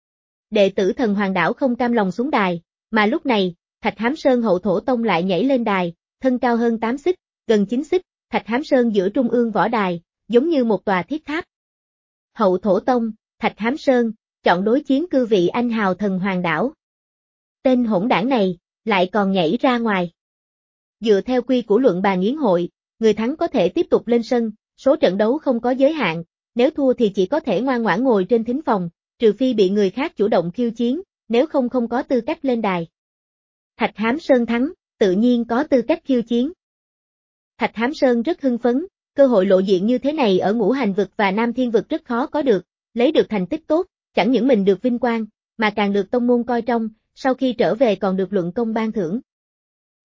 Đệ tử Thần Hoàng đảo không cam lòng xuống đài, mà lúc này, Thạch Hám Sơn hậu thổ tông lại nhảy lên đài, thân cao hơn tám xích, gần chín xích, Thạch Hám Sơn giữa trung ương võ đài, giống như một tòa thiết tháp. Hậu thổ tông, Thạch Hám Sơn, chọn đối chiến cư vị anh hào Thần Hoàng đảo. Tên hỗn đảng này, lại còn nhảy ra ngoài. Dựa theo quy của luận bàn yến hội, người thắng có thể tiếp tục lên sân, số trận đấu không có giới hạn, nếu thua thì chỉ có thể ngoan ngoãn ngồi trên thính phòng, trừ phi bị người khác chủ động khiêu chiến, nếu không không có tư cách lên đài. Thạch Hám Sơn thắng, tự nhiên có tư cách khiêu chiến. Thạch Hám Sơn rất hưng phấn, cơ hội lộ diện như thế này ở ngũ hành vực và Nam Thiên vực rất khó có được, lấy được thành tích tốt, chẳng những mình được vinh quang, mà càng được tông môn coi trọng, sau khi trở về còn được luận công ban thưởng.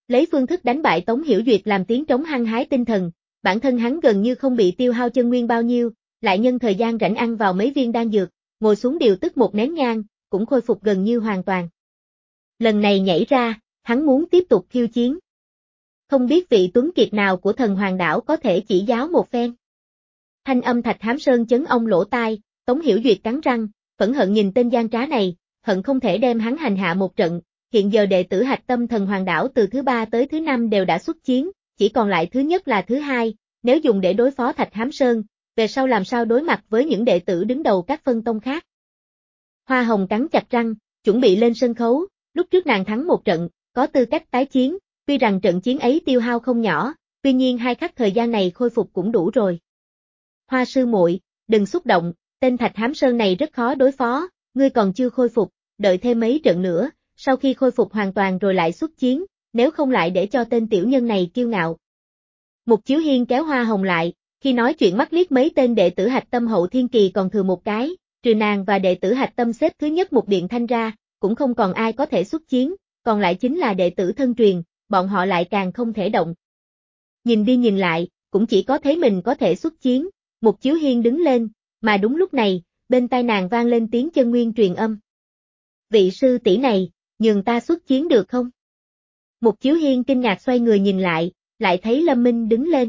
Lấy phương thức đánh bại Tống Hiểu Duyệt làm tiếng trống hăng hái tinh thần, bản thân hắn gần như không bị tiêu hao chân nguyên bao nhiêu, lại nhân thời gian rảnh ăn vào mấy viên đan dược, ngồi xuống điều tức một nén nhang, cũng khôi phục gần như hoàn toàn. Lần này nhảy ra, hắn muốn tiếp tục khiêu chiến. Không biết vị tuấn kiệt nào của thần hoàng đảo có thể chỉ giáo một phen. Thanh âm Thạch Hám Sơn chấn ông lỗ tai, Tống Hiểu Duyệt cắn răng, phẫn hận nhìn tên gian trá này, hận không thể đem hắn hành hạ một trận. Hiện giờ đệ tử hạch tâm thần hoàng đảo từ thứ ba tới thứ năm đều đã xuất chiến, chỉ còn lại thứ nhất là thứ hai, nếu dùng để đối phó Thạch Hám Sơn, về sau làm sao đối mặt với những đệ tử đứng đầu các phân tông khác. Hoa Hồng cắn chặt răng, chuẩn bị lên sân khấu, lúc trước nàng thắng một trận, có tư cách tái chiến, tuy rằng trận chiến ấy tiêu hao không nhỏ, tuy nhiên hai khắc thời gian này khôi phục cũng đủ rồi. Hoa sư muội, đừng xúc động, tên Thạch Hám Sơn này rất khó đối phó, ngươi còn chưa khôi phục, đợi thêm mấy trận nữa, sau khi khôi phục hoàn toàn rồi lại xuất chiến, nếu không lại để cho tên tiểu nhân này kiêu ngạo. Mục Chiếu Hiên kéo Hoa Hồng lại, khi nói chuyện mắt liếc mấy tên đệ tử hạch tâm hậu thiên kỳ còn thừa một cái, trừ nàng và đệ tử hạch tâm xếp thứ nhất một điện thanh ra, cũng không còn ai có thể xuất chiến, còn lại chính là đệ tử thân truyền, bọn họ lại càng không thể động. Nhìn đi nhìn lại, cũng chỉ có thấy mình có thể xuất chiến, Mục Chiếu Hiên đứng lên, mà đúng lúc này, bên tai nàng vang lên tiếng chân nguyên truyền âm. Vị sư tỷ này, nhường ta xuất chiến được không? Mục Chiếu Hiên kinh ngạc xoay người nhìn lại, lại thấy Lâm Minh đứng lên.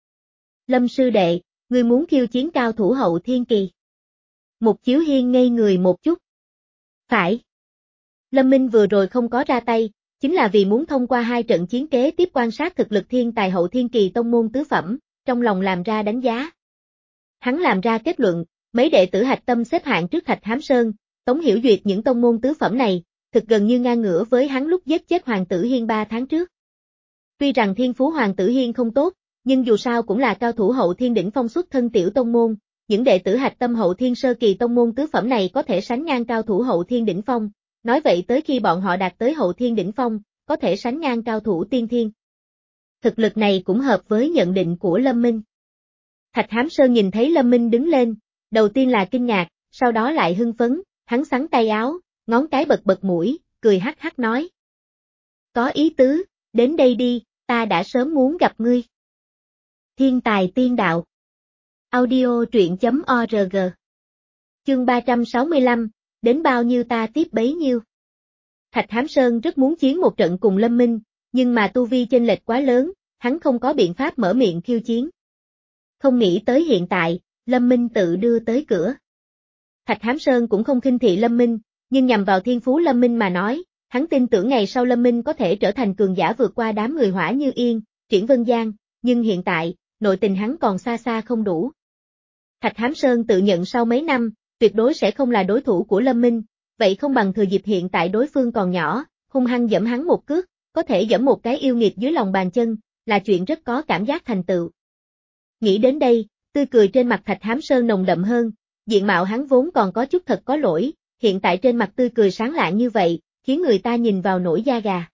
Lâm sư đệ, ngươi muốn khiêu chiến cao thủ hậu thiên kỳ. Mục Chiếu Hiên ngây người một chút. Phải. Lâm Minh vừa rồi không có ra tay, chính là vì muốn thông qua hai trận chiến kế tiếp quan sát thực lực thiên tài hậu thiên kỳ tông môn tứ phẩm, trong lòng làm ra đánh giá. Hắn làm ra kết luận, mấy đệ tử hạch tâm xếp hạng trước Thạch Hám Sơn, Tống Hiểu Duyệt những tông môn tứ phẩm này, thực gần như ngang ngửa với hắn lúc giết chết Hoàng tử Hiên ba tháng trước. Tuy rằng thiên phú Hoàng tử Hiên không tốt, nhưng dù sao cũng là cao thủ hậu thiên đỉnh phong xuất thân tiểu tông môn, những đệ tử hạch tâm hậu thiên sơ kỳ tông môn tứ phẩm này có thể sánh ngang cao thủ hậu thiên đỉnh phong, nói vậy tới khi bọn họ đạt tới hậu thiên đỉnh phong, có thể sánh ngang cao thủ tiên thiên. Thực lực này cũng hợp với nhận định của Lâm Minh. Thạch Hám Sơn nhìn thấy Lâm Minh đứng lên, đầu tiên là kinh ngạc, sau đó lại hưng phấn, hắn xắn tay áo, ngón cái bật bật mũi, cười hắc hắc nói. Có ý tứ, đến đây đi, ta đã sớm muốn gặp ngươi. Thiên tài tiên đạo. Audio truyện chấm org. Chương ba trăm sáu mươi lăm, đến bao nhiêu ta tiếp bấy nhiêu. Thạch Hám Sơn rất muốn chiến một trận cùng Lâm Minh, nhưng mà tu vi chênh lệch quá lớn, hắn không có biện pháp mở miệng khiêu chiến. Không nghĩ tới hiện tại, Lâm Minh tự đưa tới cửa. Thạch Hám Sơn cũng không khinh thị Lâm Minh, nhưng nhằm vào thiên phú Lâm Minh mà nói, hắn tin tưởng ngày sau Lâm Minh có thể trở thành cường giả vượt qua đám người Hỏa Như Yên, Triển Vân Giang, nhưng hiện tại, nội tình hắn còn xa xa không đủ. Thạch Hám Sơn tự nhận sau mấy năm, tuyệt đối sẽ không là đối thủ của Lâm Minh, vậy không bằng thừa dịp hiện tại đối phương còn nhỏ, hung hăng giẫm hắn một cước, có thể giẫm một cái yêu nghiệt dưới lòng bàn chân, là chuyện rất có cảm giác thành tựu. Nghĩ đến đây, tươi cười trên mặt Thạch Hám Sơn nồng đậm hơn, diện mạo hắn vốn còn có chút thật có lỗi, hiện tại trên mặt tươi cười sáng lạng như vậy, khiến người ta nhìn vào nổi da gà.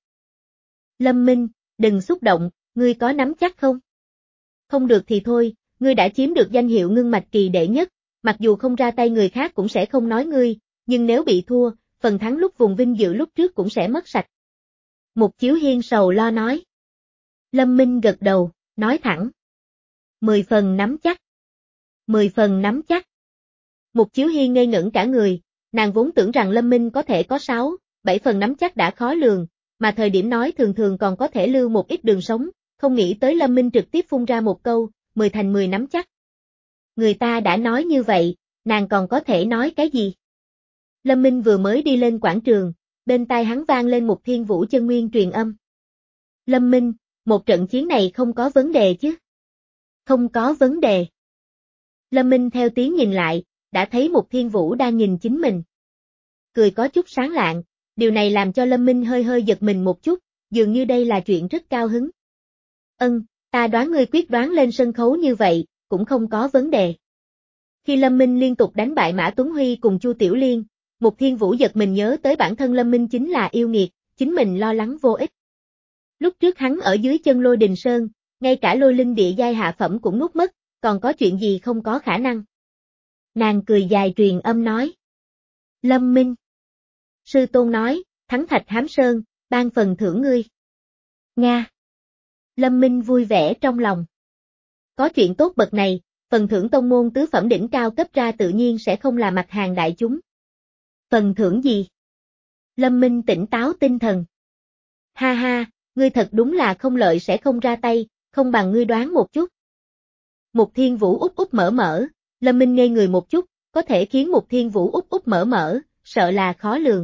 Lâm Minh, đừng xúc động, ngươi có nắm chắc không? Không được thì thôi, ngươi đã chiếm được danh hiệu ngưng mạch kỳ đệ nhất, mặc dù không ra tay người khác cũng sẽ không nói ngươi, nhưng nếu bị thua, phần thắng lúc vùng vinh dự lúc trước cũng sẽ mất sạch. Mục Chiếu Hiên sầu lo nói. Lâm Minh gật đầu, nói thẳng. Mười phần nắm chắc. Mười phần nắm chắc. Mục Chiếu Hiên ngây ngẩn cả người, nàng vốn tưởng rằng Lâm Minh có thể có sáu, bảy phần nắm chắc đã khó lường, mà thời điểm nói thường thường còn có thể lưu một ít đường sống, không nghĩ tới Lâm Minh trực tiếp phun ra một câu, mười thành mười nắm chắc. Người ta đã nói như vậy, nàng còn có thể nói cái gì? Lâm Minh vừa mới đi lên quảng trường, bên tai hắn vang lên một thiên vũ chân nguyên truyền âm. Lâm Minh, một trận chiến này không có vấn đề chứ? Không có vấn đề. Lâm Minh theo tiếng nhìn lại, đã thấy một thiên vũ đang nhìn chính mình. Cười có chút sáng lạng, điều này làm cho Lâm Minh hơi hơi giật mình một chút, dường như đây là chuyện rất cao hứng. Ân, ta đoán ngươi quyết đoán lên sân khấu như vậy, cũng không có vấn đề. Khi Lâm Minh liên tục đánh bại Mã Tuấn Huy cùng Chu Tiểu Liên, Mục Thiên Vũ giật mình nhớ tới bản thân Lâm Minh chính là yêu nghiệt, chính mình lo lắng vô ích. Lúc trước hắn ở dưới chân Lôi Đình Sơn, ngay cả lôi linh địa giai hạ phẩm cũng nuốt mất, còn có chuyện gì không có khả năng. Nàng cười dài truyền âm nói. Lâm Minh. Sư tôn nói, thắng Thạch Hám Sơn, ban phần thưởng ngươi. Nga. Lâm Minh vui vẻ trong lòng. Có chuyện tốt bậc này, phần thưởng tông môn tứ phẩm đỉnh cao cấp ra tự nhiên sẽ không là mặt hàng đại chúng. Phần thưởng gì? Lâm Minh tỉnh táo tinh thần. Ha ha, ngươi thật đúng là không lợi sẽ không ra tay, không bằng ngươi đoán một chút. Mục Thiên Vũ úp úp mở mở, Lâm Minh ngây người một chút, có thể khiến Mục Thiên Vũ úp úp mở mở, sợ là khó lường.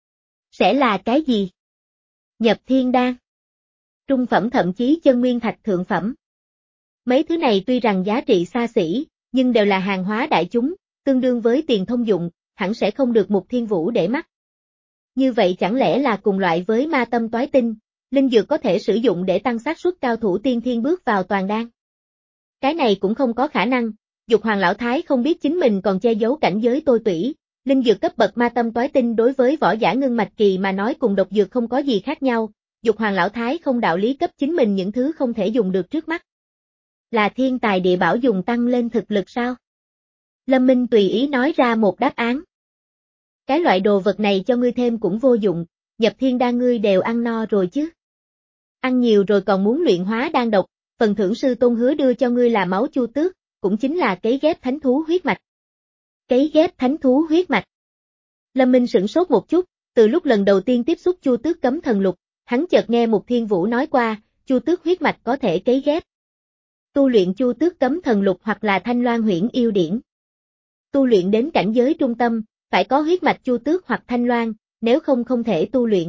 Sẽ là cái gì? Nhập thiên đan. Trung phẩm thậm chí chân nguyên thạch thượng phẩm. Mấy thứ này tuy rằng giá trị xa xỉ, nhưng đều là hàng hóa đại chúng, tương đương với tiền thông dụng, hẳn sẽ không được Mục Thiên Vũ để mắt. Như vậy chẳng lẽ là cùng loại với ma tâm toái tinh, linh dược có thể sử dụng để tăng xác suất cao thủ tiên thiên bước vào toàn đan. Cái này cũng không có khả năng, Dục Hoàng Lão Thái không biết chính mình còn che giấu cảnh giới tôi tủy, linh dược cấp bậc ma tâm toái tinh đối với võ giả ngưng mạch kỳ mà nói cùng độc dược không có gì khác nhau, Dục Hoàng Lão Thái không đạo lý cấp chính mình những thứ không thể dùng được trước mắt. Là thiên tài địa bảo dùng tăng lên thực lực sao? Lâm Minh tùy ý nói ra một đáp án. Cái loại đồ vật này cho ngươi thêm cũng vô dụng, nhập thiên đan ngươi đều ăn no rồi chứ. Ăn nhiều rồi còn muốn luyện hóa đan độc, phần thưởng sư tôn hứa đưa cho ngươi là máu chu tước, cũng chính là cấy ghép thánh thú huyết mạch. Cấy ghép thánh thú huyết mạch. Lâm Minh sửng sốt một chút, từ lúc lần đầu tiên tiếp xúc chu tước cấm thần lục, hắn chợt nghe Mục Thiên Vũ nói qua, chu tước huyết mạch có thể cấy ghép. Tu luyện chu tước cấm thần lục hoặc là thanh loan huyễn yêu điển. Tu luyện đến cảnh giới trung tâm, phải có huyết mạch chu tước hoặc thanh loan, nếu không không thể tu luyện.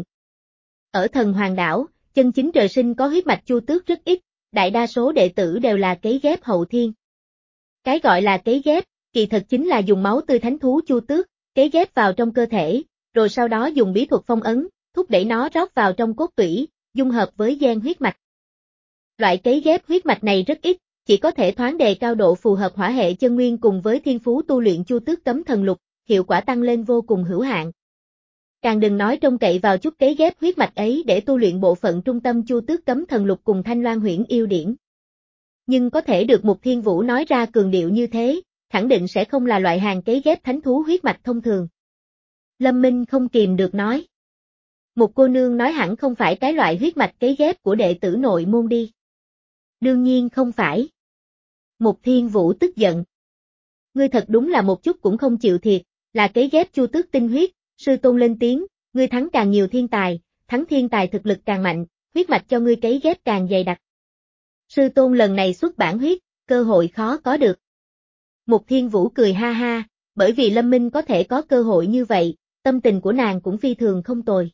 Ở Thần Hoàng Đảo, chân chính trời sinh có huyết mạch chu tước rất ít, đại đa số đệ tử đều là cấy ghép hậu thiên. Cái gọi là cấy ghép, kỳ thực chính là dùng máu tươi thánh thú chu tước, cấy ghép vào trong cơ thể, rồi sau đó dùng bí thuật phong ấn, thúc đẩy nó rót vào trong cốt tủy, dung hợp với gen huyết mạch. Loại cấy ghép huyết mạch này rất ít, chỉ có thể thoáng đề cao độ phù hợp hỏa hệ chân nguyên cùng với thiên phú tu luyện chu tước cấm thần lục, hiệu quả tăng lên vô cùng hữu hạn. Càng đừng nói trông cậy vào chút cấy ghép huyết mạch ấy để tu luyện bộ phận trung tâm chu tước cấm thần lục cùng thanh loan huyễn yêu điển. Nhưng có thể được Mục Thiên Vũ nói ra cường điệu như thế, khẳng định sẽ không là loại hàng cấy ghép thánh thú huyết mạch thông thường. Lâm Minh không kìm được nói. Một cô nương nói hẳn không phải cái loại huyết mạch cấy ghép của đệ tử nội môn đi. Đương nhiên không phải. Mục Thiên Vũ tức giận. Ngươi thật đúng là một chút cũng không chịu thiệt, là cấy ghép chu tước tinh huyết, sư tôn lên tiếng, ngươi thắng càng nhiều thiên tài, thắng thiên tài thực lực càng mạnh, huyết mạch cho ngươi cấy ghép càng dày đặc. Sư tôn lần này xuất bản huyết, cơ hội khó có được. Mục Thiên Vũ cười ha ha, bởi vì Lâm Minh có thể có cơ hội như vậy, tâm tình của nàng cũng phi thường không tồi.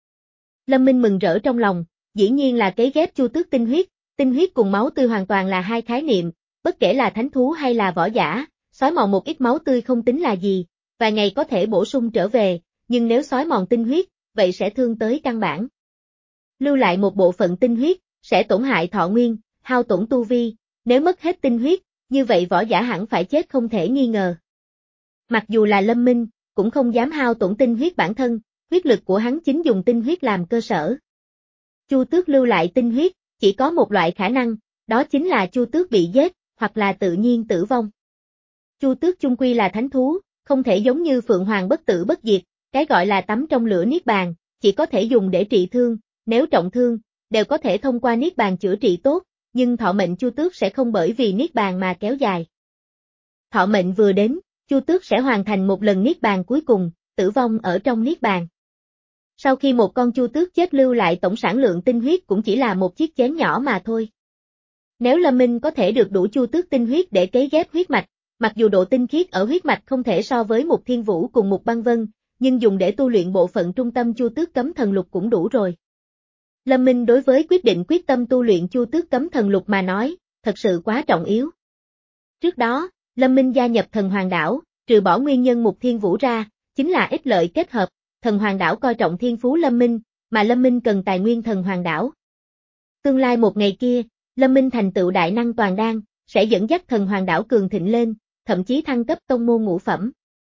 Lâm Minh mừng rỡ trong lòng, dĩ nhiên là cấy ghép chu tước tinh huyết, tinh huyết cùng máu tươi hoàn toàn là hai khái niệm, bất kể là thánh thú hay là võ giả, xói mòn một ít máu tươi không tính là gì, vài ngày có thể bổ sung trở về, nhưng nếu xói mòn tinh huyết, vậy sẽ thương tới căn bản. Lưu lại một bộ phận tinh huyết, sẽ tổn hại thọ nguyên, hao tổn tu vi, nếu mất hết tinh huyết, như vậy võ giả hẳn phải chết không thể nghi ngờ. Mặc dù là Lâm Minh, cũng không dám hao tổn tinh huyết bản thân, huyết lực của hắn chính dùng tinh huyết làm cơ sở. Chu tước lưu lại tinh huyết, chỉ có một loại khả năng, đó chính là chu tước bị giết, hoặc là tự nhiên tử vong. Chu tước chung quy là thánh thú, không thể giống như Phượng Hoàng bất tử bất diệt, cái gọi là tắm trong lửa niết bàn, chỉ có thể dùng để trị thương, nếu trọng thương, đều có thể thông qua niết bàn chữa trị tốt, nhưng thọ mệnh chu tước sẽ không bởi vì niết bàn mà kéo dài. Thọ mệnh vừa đến, chu tước sẽ hoàn thành một lần niết bàn cuối cùng, tử vong ở trong niết bàn. Sau khi một con chu tước chết lưu lại tổng sản lượng tinh huyết cũng chỉ là một chiếc chén nhỏ mà thôi. Nếu Lâm Minh có thể được đủ chu tước tinh huyết để cấy ghép huyết mạch, mặc dù độ tinh khiết ở huyết mạch không thể so với Mục Thiên Vũ cùng Mục Băng Vân, nhưng dùng để tu luyện bộ phận trung tâm chu tước cấm thần lục cũng đủ rồi. Lâm Minh đối với quyết định quyết tâm tu luyện chu tước cấm thần lục mà nói, thật sự quá trọng yếu. Trước đó, Lâm Minh gia nhập Thần Hoàng Đảo, trừ bỏ nguyên nhân Mục Thiên Vũ ra, chính là ích lợi kết hợp, Thần Hoàng Đảo coi trọng thiên phú Lâm Minh, mà Lâm Minh cần tài nguyên Thần Hoàng Đảo. Tương lai một ngày kia, Lâm Minh thành tựu đại năng toàn đan, sẽ dẫn dắt Thần Hoàng Đảo cường thịnh lên, thậm chí thăng cấp tông môn ngũ phẩm.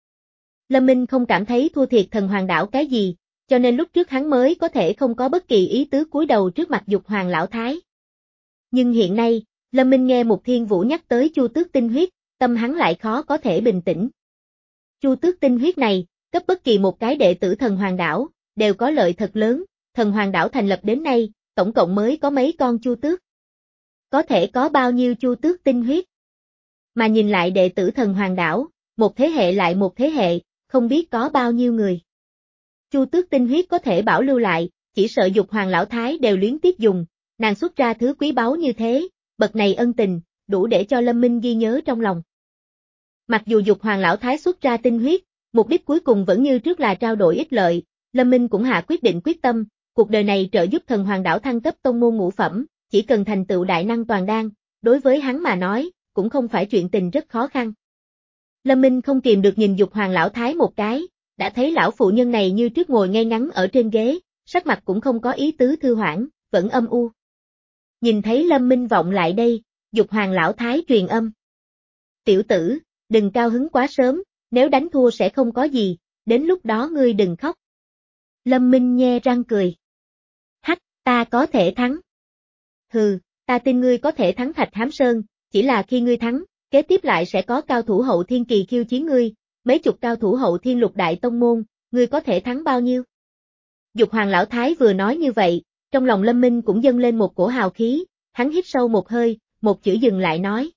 Lâm Minh không cảm thấy thua thiệt Thần Hoàng Đảo cái gì, cho nên lúc trước hắn mới có thể không có bất kỳ ý tứ cúi đầu trước mặt Dục Hoàng Lão Thái. Nhưng hiện nay, Lâm Minh nghe Mục Thiên Vũ nhắc tới chu tước tinh huyết, tâm hắn lại khó có thể bình tĩnh. Chu tước tinh huyết này, cấp bất kỳ một cái đệ tử Thần Hoàng Đảo, đều có lợi thật lớn, Thần Hoàng Đảo thành lập đến nay, tổng cộng mới có mấy con chu tước. Có thể có bao nhiêu chu tước tinh huyết. Mà nhìn lại đệ tử thần hoàng đảo, một thế hệ lại một thế hệ, không biết có bao nhiêu người. Chu tước tinh huyết có thể bảo lưu lại, chỉ sợ Dục Hoàng lão thái đều luyến tiếc dùng, nàng xuất ra thứ quý báu như thế, bậc này ân tình, đủ để cho Lâm Minh ghi nhớ trong lòng. Mặc dù Dục Hoàng lão thái xuất ra tinh huyết, mục đích cuối cùng vẫn như trước là trao đổi ích lợi, Lâm Minh cũng hạ quyết định quyết tâm, cuộc đời này trợ giúp thần hoàng đảo thăng cấp tông môn ngũ phẩm, chỉ cần thành tựu đại năng toàn đan, đối với hắn mà nói, cũng không phải chuyện tình rất khó khăn. Lâm Minh không kìm được nhìn Dục Hoàng lão thái một cái, đã thấy lão phụ nhân này như trước ngồi ngay ngắn ở trên ghế, sắc mặt cũng không có ý tứ thư hoãn, vẫn âm u. Nhìn thấy Lâm Minh vọng lại đây, Dục Hoàng lão thái truyền âm. Tiểu tử, đừng cao hứng quá sớm, nếu đánh thua sẽ không có gì, đến lúc đó ngươi đừng khóc. Lâm Minh nhe răng cười. Hắc, ta có thể thắng. Hừ, ta tin ngươi có thể thắng Thạch Hám Sơn, chỉ là khi ngươi thắng, kế tiếp lại sẽ có cao thủ hậu thiên kỳ khiêu chiến ngươi, mấy chục cao thủ hậu thiên lục đại tông môn, ngươi có thể thắng bao nhiêu? Dục Hoàng lão thái vừa nói như vậy, trong lòng Lâm Minh cũng dâng lên một cổ hào khí, hắn hít sâu một hơi, một chữ dừng lại nói.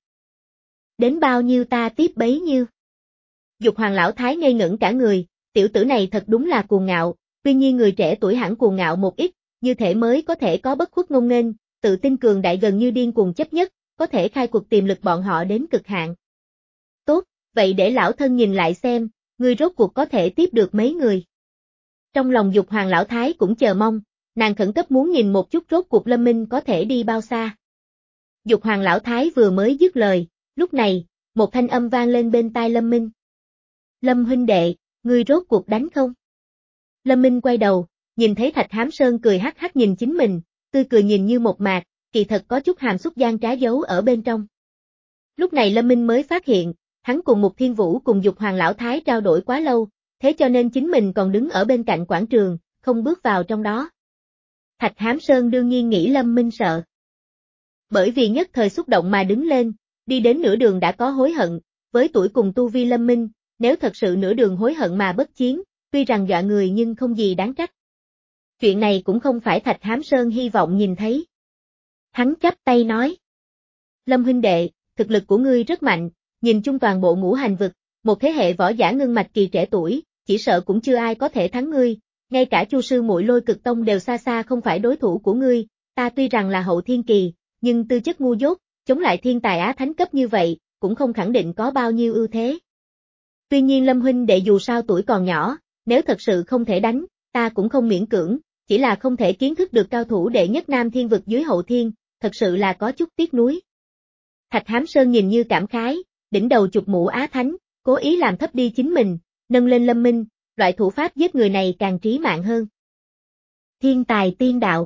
Đến bao nhiêu ta tiếp bấy nhiêu. Dục Hoàng lão thái ngây ngẩn cả người, tiểu tử này thật đúng là cuồng ngạo, tuy nhiên người trẻ tuổi hẳn cuồng ngạo một ít, như thể mới có thể có bất khuất ngông nghênh, tự tin cường đại gần như điên cuồng chấp nhất, có thể khai cuộc tiềm lực bọn họ đến cực hạn. Tốt, vậy để lão thân nhìn lại xem, ngươi rốt cuộc có thể tiếp được mấy người. Trong lòng Dục Hoàng lão thái cũng chờ mong, nàng khẩn cấp muốn nhìn một chút rốt cuộc Lâm Minh có thể đi bao xa. Dục Hoàng lão thái vừa mới dứt lời, lúc này, một thanh âm vang lên bên tai Lâm Minh. Lâm huynh đệ, ngươi rốt cuộc đánh không? Lâm Minh quay đầu, nhìn thấy Thạch Hám Sơn cười hắc hắc nhìn chính mình, tươi cười nhìn như một mạc, kỳ thật có chút hàm xúc gian trá giấu ở bên trong. Lúc này Lâm Minh mới phát hiện, hắn cùng Mục Thiên Vũ cùng Dục Hoàng lão thái trao đổi quá lâu, thế cho nên chính mình còn đứng ở bên cạnh quảng trường, không bước vào trong đó. Thạch Hám Sơn đương nhiên nghĩ Lâm Minh sợ. Bởi vì nhất thời xúc động mà đứng lên, đi đến nửa đường đã có hối hận, với tuổi cùng tu vi Lâm Minh, nếu thật sự nửa đường hối hận mà bất chiến, tuy rằng dọa người nhưng không gì đáng trách. Chuyện này cũng không phải Thạch Hám Sơn hy vọng nhìn thấy. Hắn chắp tay nói. Lâm huynh đệ, thực lực của ngươi rất mạnh, nhìn chung toàn bộ ngũ hành vực, một thế hệ võ giả ngưng mạch kỳ trẻ tuổi, chỉ sợ cũng chưa ai có thể thắng ngươi, ngay cả Chu sư muội Lôi Cực Tông đều xa xa không phải đối thủ của ngươi, ta tuy rằng là hậu thiên kỳ, nhưng tư chất ngu dốt, chống lại thiên tài á thánh cấp như vậy, cũng không khẳng định có bao nhiêu ưu thế. Tuy nhiên Lâm huynh đệ dù sao tuổi còn nhỏ, nếu thật sự không thể đánh, ta cũng không miễn cưỡng, chỉ là không thể kiến thức được cao thủ đệ nhất Nam Thiên vực dưới hậu thiên, thật sự là có chút tiếc nuối. Thạch Hám Sơn nhìn như cảm khái, đỉnh đầu chụp mũ á thánh, cố ý làm thấp đi chính mình, nâng lên Lâm Minh, loại thủ pháp giết người này càng trí mạng hơn. Thiên tài tiên đạo.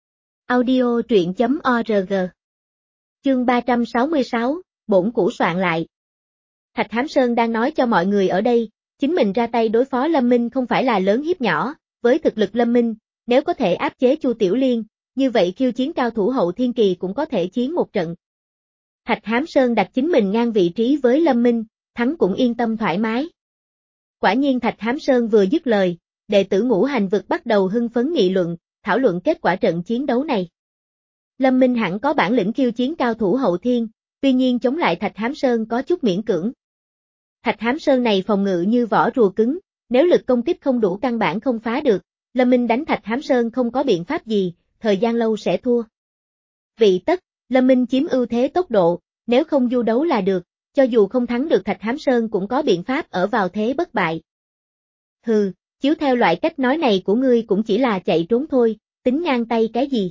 Audio truyện chấm org. Chương ba trăm sáu mươi sáu, bổn củ soạn lại. Thạch Hám Sơn đang nói cho mọi người ở đây, chính mình ra tay đối phó Lâm Minh không phải là lớn hiếp nhỏ, với thực lực Lâm Minh, nếu có thể áp chế Chu Tiểu Liên, như vậy khiêu chiến cao thủ hậu thiên kỳ cũng có thể chiến một trận. Thạch Hám Sơn đặt chính mình ngang vị trí với Lâm Minh, thắng cũng yên tâm thoải mái. Quả nhiên Thạch Hám Sơn vừa dứt lời, đệ tử ngũ hành vực bắt đầu hưng phấn nghị luận, thảo luận kết quả trận chiến đấu này. Lâm Minh hẳn có bản lĩnh khiêu chiến cao thủ hậu thiên, tuy nhiên chống lại Thạch Hám Sơn có chút miễn cưỡng. Thạch Hám Sơn này phòng ngự như vỏ rùa cứng, nếu lực công kích không đủ căn bản không phá được, Lâm Minh đánh Thạch Hám Sơn không có biện pháp gì, thời gian lâu sẽ thua. Vị tất, Lâm Minh chiếm ưu thế tốc độ, nếu không du đấu là được, cho dù không thắng được Thạch Hám Sơn cũng có biện pháp ở vào thế bất bại. Hừ, chiếu theo loại cách nói này của ngươi cũng chỉ là chạy trốn thôi, tính ngang tay cái gì.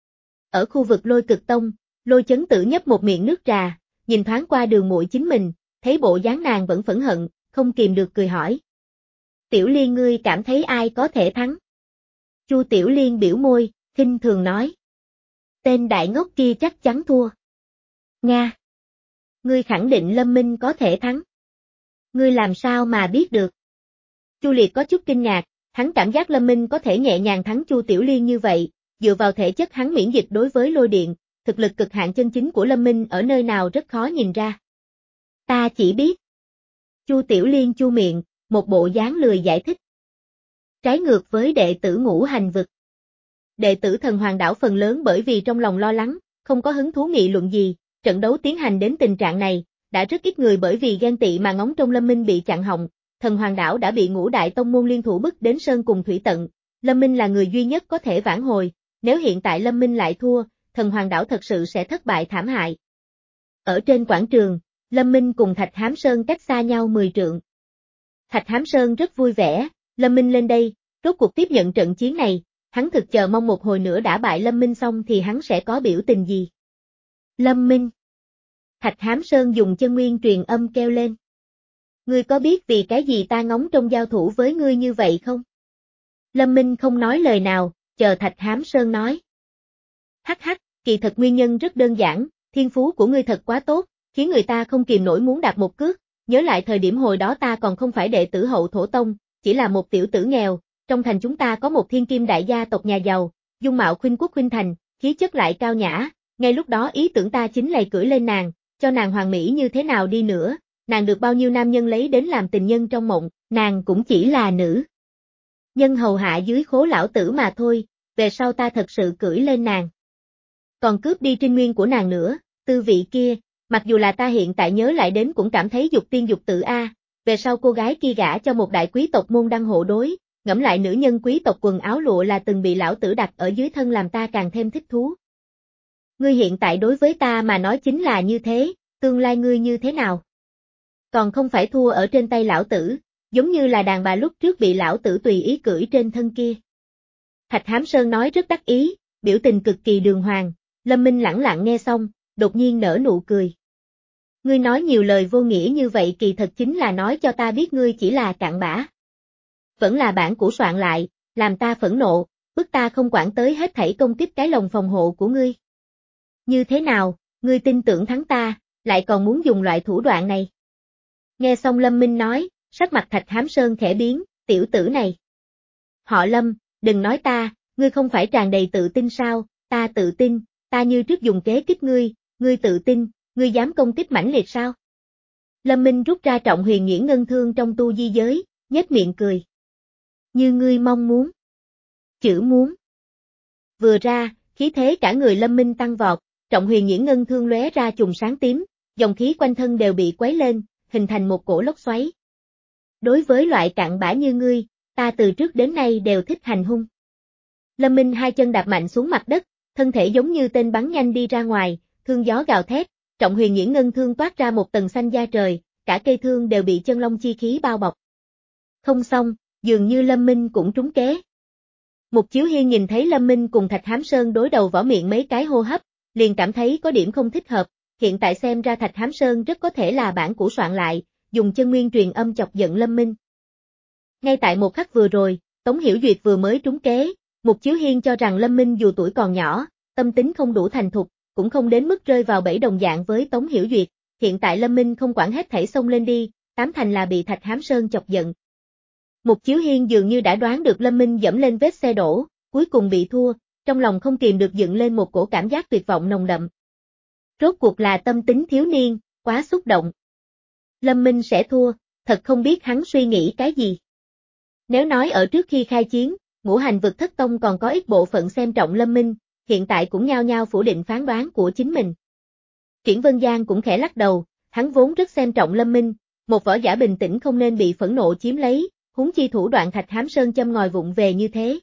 Ở khu vực Lôi Cực Tông, Lôi Chấn Tử nhấp một miệng nước trà, nhìn thoáng qua Đường muội chính mình, thấy bộ dáng nàng vẫn phẫn hận, không kìm được cười hỏi. Tiểu Liên ngươi cảm thấy ai có thể thắng? Chu Tiểu Liên biểu môi, khinh thường nói. Tên đại ngốc kia chắc chắn thua. Nga. Ngươi khẳng định Lâm Minh có thể thắng. Ngươi làm sao mà biết được? Chu Liệt có chút kinh ngạc, hắn cảm giác Lâm Minh có thể nhẹ nhàng thắng Chu Tiểu Liên như vậy, dựa vào thể chất hắn miễn dịch đối với lôi điện, thực lực cực hạn chân chính của Lâm Minh ở nơi nào rất khó nhìn ra. Ta chỉ biết. Chu Tiểu Liên chu miệng, một bộ dáng lười giải thích. Trái ngược với đệ tử ngũ hành vực. đệ tử Thần Hoàng đảo phần lớn bởi vì trong lòng lo lắng, không có hứng thú nghị luận gì, trận đấu tiến hành đến tình trạng này, đã rất ít người bởi vì ghen tị mà ngóng trông Lâm Minh bị chặn họng, Thần Hoàng đảo đã bị ngũ đại tông môn liên thủ bức đến sơn cùng thủy tận, Lâm Minh là người duy nhất có thể vãn hồi, nếu hiện tại Lâm Minh lại thua, Thần Hoàng đảo thật sự sẽ thất bại thảm hại. Ở trên quảng trường, Lâm Minh cùng Thạch Hám Sơn cách xa nhau mười trượng. Thạch Hám Sơn rất vui vẻ, Lâm Minh lên đây, rốt cuộc tiếp nhận trận chiến này, hắn thực chờ mong một hồi nữa đã bại Lâm Minh xong thì hắn sẽ có biểu tình gì. Lâm Minh. Thạch Hám Sơn dùng chân nguyên truyền âm kêu lên. Ngươi có biết vì cái gì ta ngóng trông giao thủ với ngươi như vậy không? Lâm Minh không nói lời nào, chờ Thạch Hám Sơn nói. Hắc hắc, kỳ thật nguyên nhân rất đơn giản, thiên phú của ngươi thật quá tốt, khiến người ta không kìm nổi muốn đạp một cước, nhớ lại thời điểm hồi đó ta còn không phải đệ tử Hậu Thổ Tông, chỉ là một tiểu tử nghèo, trong thành chúng ta có một thiên kim đại gia tộc nhà giàu, dung mạo khuynh quốc khuynh thành, khí chất lại cao nhã, ngay lúc đó ý tưởng ta chính là cưỡi lên nàng, cho nàng hoàn mỹ như thế nào đi nữa, nàng được bao nhiêu nam nhân lấy đến làm tình nhân trong mộng, nàng cũng chỉ là nữ nhân hầu hạ dưới khố lão tử mà thôi, về sau ta thật sự cưỡi lên nàng. Còn cướp đi trinh nguyên của nàng nữa, tư vị kia, mặc dù là ta hiện tại nhớ lại đến cũng cảm thấy dục tiên dục tử a, về sau cô gái kia gả cho một đại quý tộc môn đăng hộ đối, ngẫm lại nữ nhân quý tộc quần áo lụa là từng bị lão tử đặt ở dưới thân làm ta càng thêm thích thú. Ngươi hiện tại đối với ta mà nói chính là như thế, tương lai ngươi như thế nào? Còn không phải thua ở trên tay lão tử, giống như là đàn bà lúc trước bị lão tử tùy ý cưỡi trên thân kia. Thạch Hám Sơn nói rất đắc ý, biểu tình cực kỳ đường hoàng, Lâm Minh lẳng lặng nghe xong, đột nhiên nở nụ cười. Ngươi nói nhiều lời vô nghĩa như vậy kỳ thật chính là nói cho ta biết ngươi chỉ là cặn bã. Vẫn là bản cũ soạn lại, làm ta phẫn nộ, bức ta không quản tới hết thảy công kích cái lồng phòng hộ của ngươi. Như thế nào, ngươi tin tưởng thắng ta, lại còn muốn dùng loại thủ đoạn này? Nghe xong Lâm Minh nói, sắc mặt Thạch Hám Sơn khẽ biến, tiểu tử này. Họ Lâm, đừng nói ta, ngươi không phải tràn đầy tự tin sao, ta tự tin, ta như trước dùng kế kích ngươi, ngươi tự tin, ngươi dám công kích mãnh liệt sao? Lâm Minh rút ra trọng huyền nghiễn ngân thương trong tu di giới, nhếch miệng cười. Như ngươi mong muốn. Chữ muốn. Vừa ra, khí thế cả người Lâm Minh tăng vọt, trọng huyền nghiễn ngân thương lóe ra chùm sáng tím, dòng khí quanh thân đều bị quấy lên, hình thành một cổ lốc xoáy. Đối với loại cặn bã như ngươi, ta từ trước đến nay đều thích hành hung. Lâm Minh hai chân đạp mạnh xuống mặt đất, thân thể giống như tên bắn nhanh đi ra ngoài, thương gió gào thét, trọng huyền nghiễn ngân thương toát ra một tầng xanh da trời, cả cây thương đều bị chân long chi khí bao bọc. Không xong, dường như Lâm Minh cũng trúng kế. Mục Chiếu Hiên nhìn thấy Lâm Minh cùng Thạch Hám Sơn đối đầu võ miệng mấy cái hô hấp, liền cảm thấy có điểm không thích hợp, hiện tại xem ra Thạch Hám Sơn rất có thể là bản cũ soạn lại, dùng chân nguyên truyền âm chọc giận Lâm Minh. Ngay tại một khắc vừa rồi, Tống Hiểu Duyệt vừa mới trúng kế, Mục Chiếu Hiên cho rằng Lâm Minh dù tuổi còn nhỏ, tâm tính không đủ thành thục, cũng không đến mức rơi vào bẫy đồng dạng với Tống Hiểu Duyệt, hiện tại Lâm Minh không quản hết thảy xông lên đi, tám thành là bị Thạch Hám Sơn chọc giận. Mục Chiếu Hiên dường như đã đoán được Lâm Minh dẫm lên vết xe đổ, cuối cùng bị thua, trong lòng không kìm được dựng lên một cổ cảm giác tuyệt vọng nồng đậm. Rốt cuộc là tâm tính thiếu niên, quá xúc động. Lâm Minh sẽ thua, thật không biết hắn suy nghĩ cái gì. Nếu nói ở trước khi khai chiến, ngũ hành vực thất tông còn có ít bộ phận xem trọng Lâm Minh, hiện tại cũng nhao nhao phủ định phán đoán của chính mình. Triển Vân Giang cũng khẽ lắc đầu, hắn vốn rất xem trọng Lâm Minh, một võ giả bình tĩnh không nên bị phẫn nộ chiếm lấy, huống chi thủ đoạn Thạch Hám Sơn châm ngòi vụng về như thế.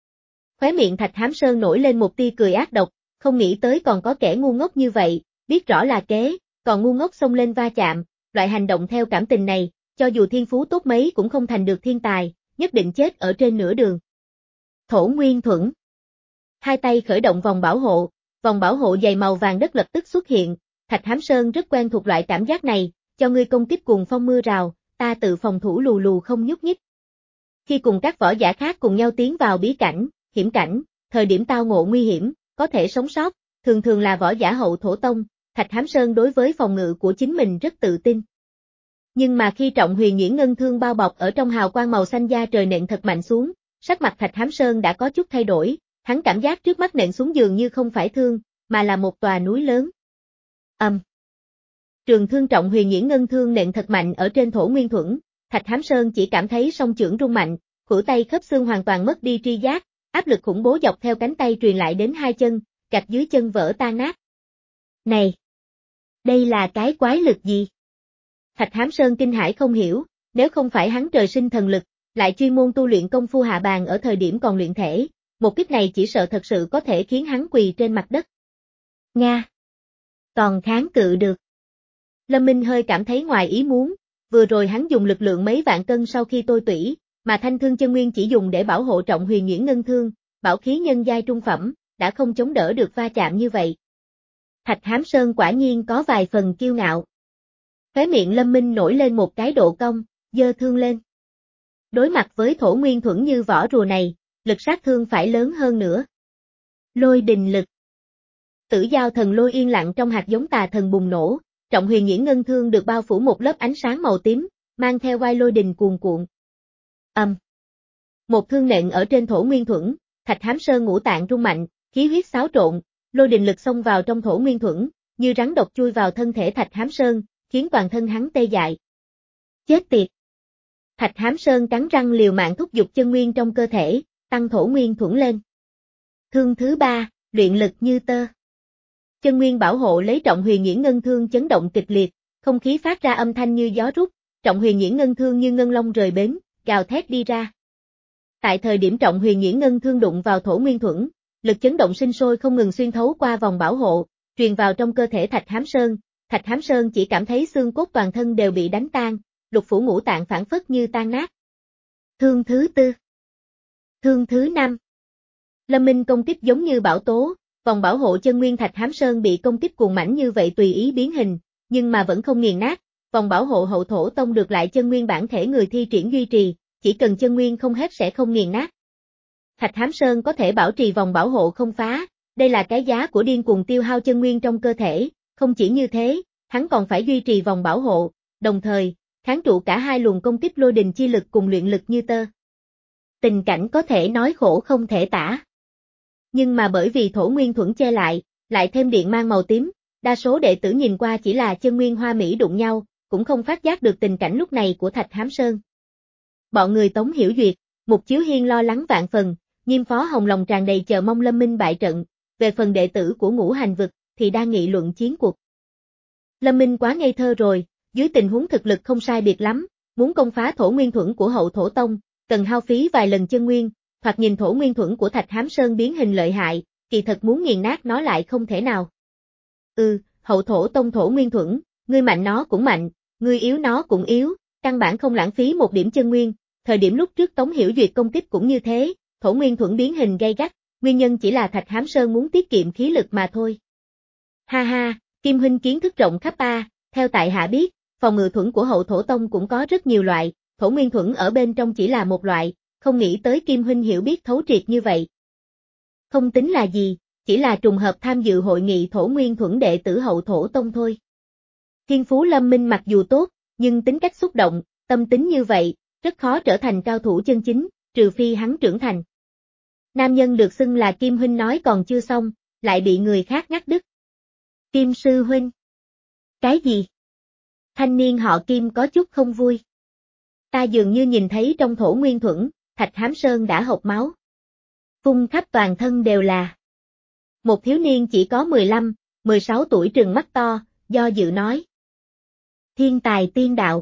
Khóe miệng Thạch Hám Sơn nổi lên một tia cười ác độc, không nghĩ tới còn có kẻ ngu ngốc như vậy, biết rõ là kế, còn ngu ngốc xông lên va chạm, loại hành động theo cảm tình này, cho dù thiên phú tốt mấy cũng không thành được thiên tài, nhất định chết ở trên nửa đường. Thổ Nguyên Thuẫn. Hai tay khởi động vòng bảo hộ, vòng bảo hộ dày màu vàng đất lập tức xuất hiện, Thạch Hám Sơn rất quen thuộc loại cảm giác này, cho ngươi công kích cùng phong mưa rào, ta tự phòng thủ lù lù không nhúc nhích. Khi cùng các võ giả khác cùng nhau tiến vào bí cảnh, hiểm cảnh, thời điểm tao ngộ nguy hiểm, có thể sống sót, thường thường là võ giả Hậu Thổ Tông, Thạch Hám Sơn đối với phòng ngự của chính mình rất tự tin. Nhưng mà khi trọng huyền nghiễn ngân thương bao bọc ở trong hào quang màu xanh da trời nện thật mạnh xuống, sắc mặt Thạch Hám Sơn đã có chút thay đổi, hắn cảm giác trước mắt nện xuống dường như không phải thương, mà là một tòa núi lớn. Ầm. Um. Trường thương trọng huyền nghiễn ngân thương nện thật mạnh ở trên Thổ Nguyên Thuẫn, Thạch Hám Sơn chỉ cảm thấy song chưởng rung mạnh, khuỷu tay khớp xương hoàn toàn mất đi tri giác, áp lực khủng bố dọc theo cánh tay truyền lại đến hai chân, gạch dưới chân vỡ tan nát. Này! Đây là cái quái lực gì? Thạch Hám Sơn kinh hãi không hiểu, nếu không phải hắn trời sinh thần lực, lại chuyên môn tu luyện công phu hạ bàn ở thời điểm còn luyện thể, một kích này chỉ sợ thật sự có thể khiến hắn quỳ trên mặt đất. Nga! Còn kháng cự được. Lâm Minh hơi cảm thấy ngoài ý muốn, vừa rồi hắn dùng lực lượng mấy vạn cân sau khi tôi tủy, mà thanh thương chân nguyên chỉ dùng để bảo hộ trọng huyền nhuyễn ngân thương, bảo khí nhân giai trung phẩm, đã không chống đỡ được va chạm như vậy. Thạch Hám Sơn quả nhiên có vài phần kiêu ngạo. Khóe miệng Lâm Minh nổi lên một cái độ cong, giơ thương lên. Đối mặt với thổ nguyên thuẫn như vỏ rùa này, lực sát thương phải lớn hơn nữa. Lôi đình lực. Tử giao thần lôi yên lặng trong hạt giống tà thần bùng nổ, trọng huyền nhuyễn ngân thương được bao phủ một lớp ánh sáng màu tím, mang theo oai lôi đình cuồn cuộn. Ầm. Um. Một thương nện ở trên thổ nguyên thuẫn, Thạch Hám Sơn ngũ tạng rung mạnh, khí huyết xáo trộn, lôi đình lực xông vào trong thổ nguyên thuẫn, như rắn độc chui vào thân thể Thạch Hám Sơn, khiến toàn thân hắn tê dại. Chết tiệt! Thạch Hám Sơn cắn răng liều mạng thúc giục chân nguyên trong cơ thể, tăng thổ nguyên thuẫn lên. Thương thứ ba, luyện lực như tơ. Chân nguyên bảo hộ lấy trọng huyền nhuyễn ngân thương chấn động kịch liệt, không khí phát ra âm thanh như gió rút, trọng huyền nhuyễn ngân thương như ngân long rời bến, gào thét đi ra. Tại thời điểm trọng huyền nhuyễn ngân thương đụng vào thổ nguyên thuẫn, lực chấn động sinh sôi không ngừng xuyên thấu qua vòng bảo hộ, truyền vào trong cơ thể Thạch Hám Sơn. Thạch Hám Sơn chỉ cảm thấy xương cốt toàn thân đều bị đánh tan, lục phủ ngũ tạng phản phất như tan nát. Thương thứ tư. Thương thứ năm. Lâm Minh công kích giống như bão tố, vòng bảo hộ chân nguyên Thạch Hám Sơn bị công kích cuồng mãnh như vậy tùy ý biến hình, nhưng mà vẫn không nghiền nát, vòng bảo hộ hậu thổ tông được lại chân nguyên bản thể người thi triển duy trì, chỉ cần chân nguyên không hết sẽ không nghiền nát. Thạch Hám Sơn có thể bảo trì vòng bảo hộ không phá, đây là cái giá của điên cuồng tiêu hao chân nguyên trong cơ thể, không chỉ như thế, hắn còn phải duy trì vòng bảo hộ, đồng thời, kháng trụ cả hai luồng công kích lôi đình chi lực cùng luyện lực như tơ. Tình cảnh có thể nói khổ không thể tả. Nhưng mà bởi vì thổ nguyên thuẫn che lại, lại thêm điện mang màu tím, đa số đệ tử nhìn qua chỉ là chân nguyên hoa mỹ đụng nhau, cũng không phát giác được tình cảnh lúc này của Thạch Hám Sơn. Bọn người Tống Hiểu Duyệt, Mục Chiếu Hiên lo lắng vạn phần, Nghiêm Phó Hồng lòng tràn đầy chờ mong Lâm Minh bại trận, về phần đệ tử của Ngũ Hành Vực thì đang nghị luận chiến cuộc. Lâm Minh quá ngây thơ rồi, dưới tình huống thực lực không sai biệt lắm, muốn công phá thổ nguyên thuẫn của hậu thổ tông, cần hao phí vài lần chân nguyên, thoạt nhìn thổ nguyên thuẫn của Thạch Hám Sơn biến hình lợi hại, kỳ thật muốn nghiền nát nó lại không thể nào. Ừ, hậu thổ tông thổ nguyên thuẫn, ngươi mạnh nó cũng mạnh, ngươi yếu nó cũng yếu, căn bản không lãng phí một điểm chân nguyên, thời điểm lúc trước Tống Hiểu Duyệt công kích cũng như thế, thổ nguyên thuẫn biến hình gay gắt, nguyên nhân chỉ là Thạch Hám Sơn muốn tiết kiệm khí lực mà thôi. Ha ha, Kim huynh kiến thức rộng khắp a, theo tại hạ biết, phòng ngự thuẫn của hậu thổ tông cũng có rất nhiều loại, thổ nguyên thuẫn ở bên trong chỉ là một loại, không nghĩ tới Kim huynh hiểu biết thấu triệt như vậy. Không tính là gì, chỉ là trùng hợp tham dự hội nghị thổ nguyên thuẫn đệ tử hậu thổ tông thôi. Thiên phú Lâm Minh mặc dù tốt, nhưng tính cách xúc động, tâm tính như vậy, rất khó trở thành cao thủ chân chính, trừ phi hắn trưởng thành. Nam nhân được xưng là Kim huynh nói còn chưa xong, lại bị người khác ngắt đứt. Kim sư huynh. Cái gì? Thanh niên họ Kim có chút không vui. Ta dường như nhìn thấy trong thổ nguyên thuẫn, Thạch Hám Sơn đã hộc máu. Phun khắp toàn thân đều là. Một thiếu niên chỉ có mười lăm, mười sáu tuổi trừng mắt to, do dự nói. Thiên tài tiên đạo.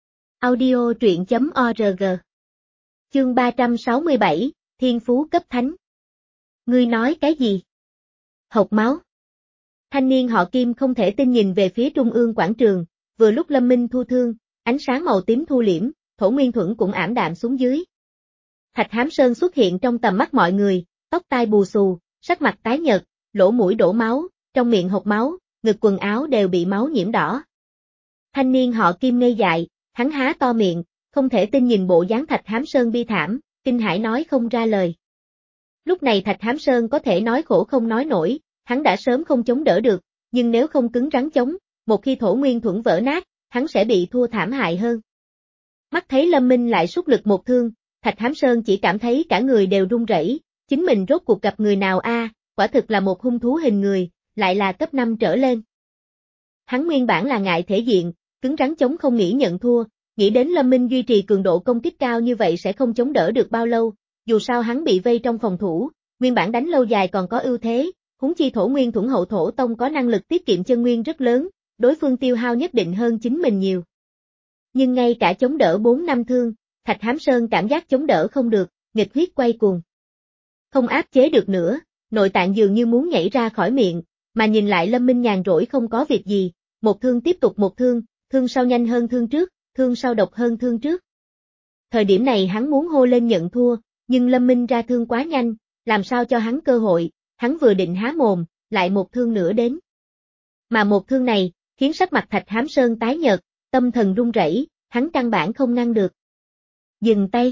Audio truyện chấm org. Chương ba trăm sáu mươi bảy, Thiên phú cấp thánh. Ngươi nói cái gì? Hộc máu. Thanh niên họ Kim không thể tin nhìn về phía trung ương quảng trường, vừa lúc Lâm Minh thu thương, ánh sáng màu tím thu liễm, thổ nguyên thuẫn cũng ảm đạm xuống dưới. Thạch Hám Sơn xuất hiện trong tầm mắt mọi người, tóc tai bù xù, sắc mặt tái nhợt, lỗ mũi đổ máu, trong miệng hộc máu, ngực quần áo đều bị máu nhiễm đỏ. Thanh niên họ Kim ngây dại, hắn há to miệng, không thể tin nhìn bộ dáng Thạch Hám Sơn bi thảm, kinh hãi nói không ra lời. Lúc này Thạch Hám Sơn có thể nói khổ không nói nổi, hắn đã sớm không chống đỡ được, nhưng nếu không cứng rắn chống, một khi thổ nguyên thuẫn vỡ nát, hắn sẽ bị thua thảm hại hơn. Mắt thấy Lâm Minh lại sút lực một thương, Thạch Hám Sơn chỉ cảm thấy cả người đều run rẩy, chính mình rốt cuộc gặp người nào a, quả thực là một hung thú hình người, lại là cấp năm trở lên. Hắn nguyên bản là ngại thể diện, cứng rắn chống không nghĩ nhận thua, nghĩ đến Lâm Minh duy trì cường độ công kích cao như vậy sẽ không chống đỡ được bao lâu, dù sao hắn bị vây trong phòng thủ, nguyên bản đánh lâu dài còn có ưu thế, huống chi Thổ Nguyên Thuẫn Hậu Thổ Tông có năng lực tiết kiệm chân nguyên rất lớn, đối phương tiêu hao nhất định hơn chính mình nhiều. Nhưng ngay cả chống đỡ bốn năm thương, Thạch Hám Sơn cảm giác chống đỡ không được, nghịch huyết quay cuồng. Không áp chế được nữa, nội tạng dường như muốn nhảy ra khỏi miệng, mà nhìn lại Lâm Minh nhàn rỗi không có việc gì, một thương tiếp tục một thương, thương sau nhanh hơn thương trước, thương sau độc hơn thương trước. Thời điểm này hắn muốn hô lên nhận thua, nhưng Lâm Minh ra thương quá nhanh, làm sao cho hắn cơ hội, hắn vừa định há mồm, lại một thương nữa đến. Mà một thương này, khiến sắc mặt Thạch Hám Sơn tái nhợt, tâm thần run rẩy, hắn căn bản không ngăn được. Dừng tay.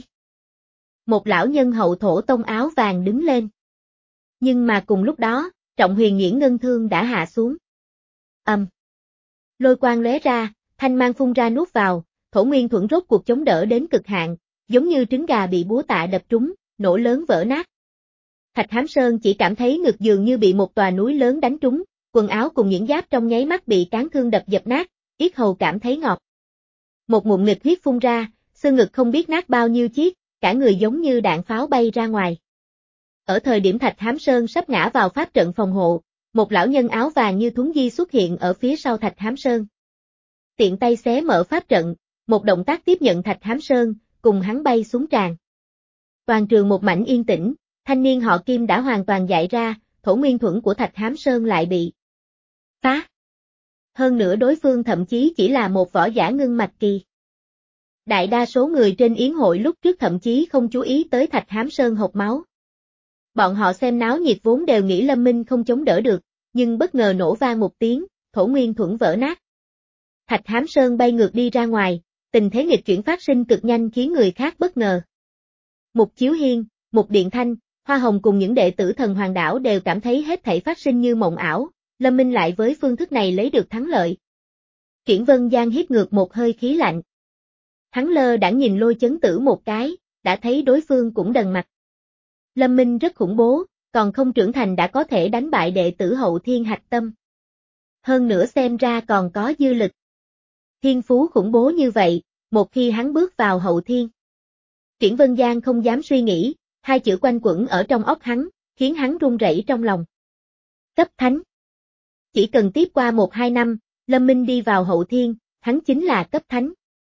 Một lão nhân Hậu Thổ Tông áo vàng đứng lên. Nhưng mà cùng lúc đó, Trọng Huyền Nghiễn ngân thương đã hạ xuống. Ầm. Um. Lôi quang lóe ra, thanh mang phun ra nuốt vào, Thổ Nguyên Thuẫn rốt cuộc chống đỡ đến cực hạn, giống như trứng gà bị búa tạ đập trúng, nổ lớn vỡ nát. Thạch Hám Sơn chỉ cảm thấy ngực dường như bị một tòa núi lớn đánh trúng, quần áo cùng những giáp trong nháy mắt bị cán thương đập dập nát, yết hầu cảm thấy ngọt. Một ngụm nghịch huyết phun ra, xương ngực không biết nát bao nhiêu chiếc, cả người giống như đạn pháo bay ra ngoài. Ở thời điểm Thạch Hám Sơn sắp ngã vào pháp trận phòng hộ, một lão nhân áo vàng như thuấn di xuất hiện ở phía sau Thạch Hám Sơn. Tiện tay xé mở pháp trận, một động tác tiếp nhận Thạch Hám Sơn, cùng hắn bay xuống tràn. Toàn trường một mảnh yên tĩnh, thanh niên họ Kim đã hoàn toàn dại ra, Thổ Nguyên Thuẫn của Thạch Hám Sơn lại bị phá. Hơn nữa đối phương thậm chí chỉ là một võ giả ngưng mạch kỳ. Đại đa số người trên yến hội lúc trước thậm chí không chú ý tới Thạch Hám Sơn hộc máu. Bọn họ xem náo nhiệt vốn đều nghĩ Lâm Minh không chống đỡ được, nhưng bất ngờ nổ vang một tiếng, Thổ Nguyên Thuẫn vỡ nát. Thạch Hám Sơn bay ngược đi ra ngoài, tình thế nghịch chuyển phát sinh cực nhanh khiến người khác bất ngờ. Mục Chiếu Hiên, Mục Điện Thanh, Hoa Hồng cùng những đệ tử Thần Hoàng Đảo đều cảm thấy hết thảy phát sinh như mộng ảo, Lâm Minh lại với phương thức này lấy được thắng lợi. Triển Vân Giang hít ngược một hơi khí lạnh. Hắn lơ đãng nhìn Lôi Chấn Tử một cái, đã thấy đối phương cũng đần mặt. Lâm Minh rất khủng bố, còn không trưởng thành đã có thể đánh bại đệ tử Hậu Thiên Hạch Tâm. Hơn nữa xem ra còn có dư lực. Thiên phú khủng bố như vậy, một khi hắn bước vào Hậu Thiên. Triển Vân Giang không dám suy nghĩ, hai chữ quanh quẩn ở trong óc hắn, khiến hắn run rẩy trong lòng. Cấp Thánh. Chỉ cần tiếp qua một hai năm, Lâm Minh đi vào Hậu Thiên, hắn chính là cấp Thánh.